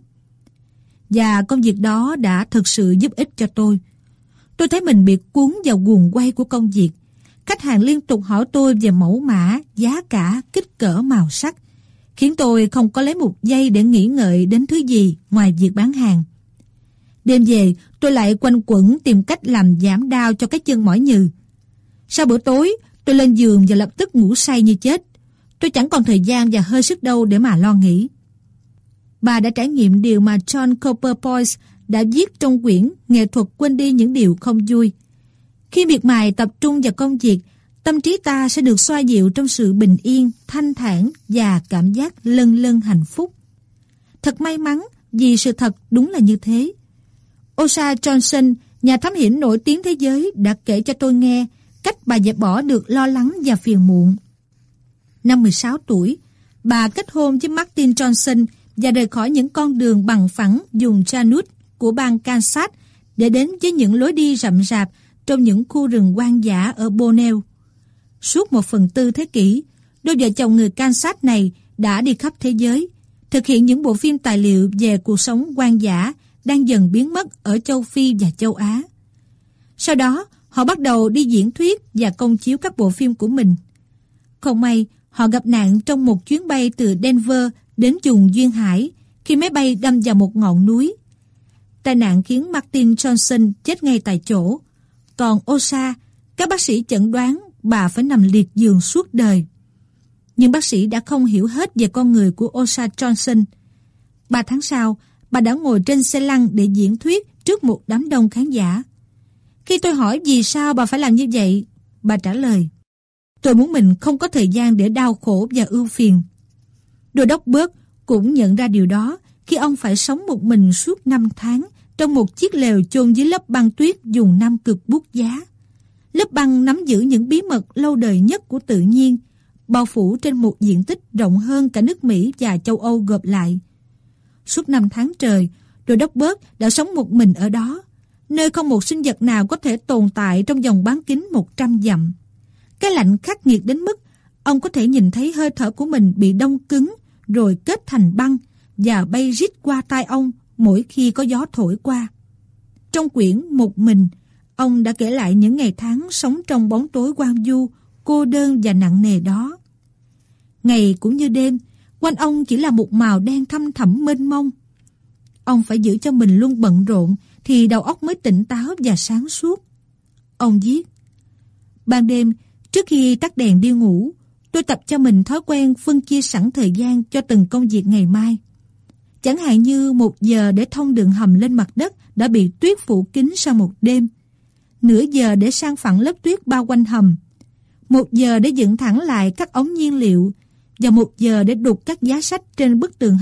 Và công việc đó đã thực sự giúp ích cho tôi. Tôi thấy mình bị cuốn vào guồng quay của công việc. Khách hàng liên tục hỏi tôi về mẫu mã, giá cả, kích cỡ, màu sắc, khiến tôi không có lấy một giây để nghĩ ngợi đến thứ gì ngoài việc bán hàng. Đêm về, tôi lại quanh quẩn tìm cách làm giảm đau cho cái chân mỏi nhừ. Sau bữa tối, tôi lên giường và lập tức ngủ say như chết. Tôi chẳng còn thời gian và hơi sức đâu để mà lo nghĩ. Bà đã trải nghiệm điều mà John Cooper Boyce đã viết trong quyển Nghệ thuật quên đi những điều không vui. Khi miệt mài tập trung vào công việc, tâm trí ta sẽ được xoa dịu trong sự bình yên, thanh thản và cảm giác lân lân hạnh phúc. Thật may mắn vì sự thật đúng là như thế. Osha Johnson, nhà thám hiểm nổi tiếng thế giới, đã kể cho tôi nghe cách bà dẹp bỏ được lo lắng và phiền muộn. Năm 16 tuổi, bà kết hôn với Martin Johnson và rời khỏi những con đường bằng phẳng vùng Chanute của bang Kansas để đến với những lối đi rậm rạp trong những khu rừng hoang dã ở Borneo. Suốt 1/4 thế kỷ, đôi vợ chồng người Kansas này đã đi khắp thế giới, thực hiện những bộ phim tài liệu về cuộc sống hoang dã đang dần biến mất ở châu Phi và châu Á. Sau đó, họ bắt đầu đi diễn thuyết và công chiếu các bộ phim của mình. Không may, họ gặp nạn trong một chuyến bay từ Denver đến vùng duyên hải khi máy bay đâm vào một ngọn núi. Tai nạn khiến Martin Johnson chết ngay tại chỗ. Còn Osha, các bác sĩ chẩn đoán bà phải nằm liệt giường suốt đời. Nhưng bác sĩ đã không hiểu hết về con người của Osha Johnson. 3 tháng sau, bà đã ngồi trên xe lăn để diễn thuyết trước một đám đông khán giả. Khi tôi hỏi vì sao bà phải làm như vậy, bà trả lời, tôi muốn mình không có thời gian để đau khổ và ưu phiền. Đô đốc Burke cũng nhận ra điều đó khi ông phải sống một mình suốt 5 tháng trong một chiếc lều chôn dưới lớp băng tuyết dùng Nam Cực bút giá. Lớp băng nắm giữ những bí mật lâu đời nhất của tự nhiên, bao phủ trên một diện tích rộng hơn cả nước Mỹ và châu Âu gộp lại. Suốt 5 tháng trời, Đô đốc Burke đã sống một mình ở đó, nơi không một sinh vật nào có thể tồn tại trong vòng bán kính 100 dặm. Cái lạnh khắc nghiệt đến mức ông có thể nhìn thấy hơi thở của mình bị đông cứng rồi kết thành băng và bay rít qua tai ông mỗi khi có gió thổi qua. Trong quyển Một Mình, ông đã kể lại những ngày tháng sống trong bóng tối hoang vu, cô đơn và nặng nề đó. Ngày cũng như đêm, quanh ông chỉ là một màu đen thâm thẳm mênh mông. Ông phải giữ cho mình luôn bận rộn thì đầu óc mới tỉnh táo và sáng suốt. Ông viết, ban đêm, Trước khi tắt đèn đi ngủ, tôi tập cho mình thói quen phân chia sẵn thời gian cho từng công việc ngày mai. Chẳng hạn như 1 giờ để thông đường hầm lên mặt đất đã bị tuyết phủ kín sau một đêm, nửa giờ để san phẳng lớp tuyết bao quanh hầm, 1 giờ để dựng thẳng lại các ống nhiên liệu và 1 giờ để đục các giá sách trên bức tường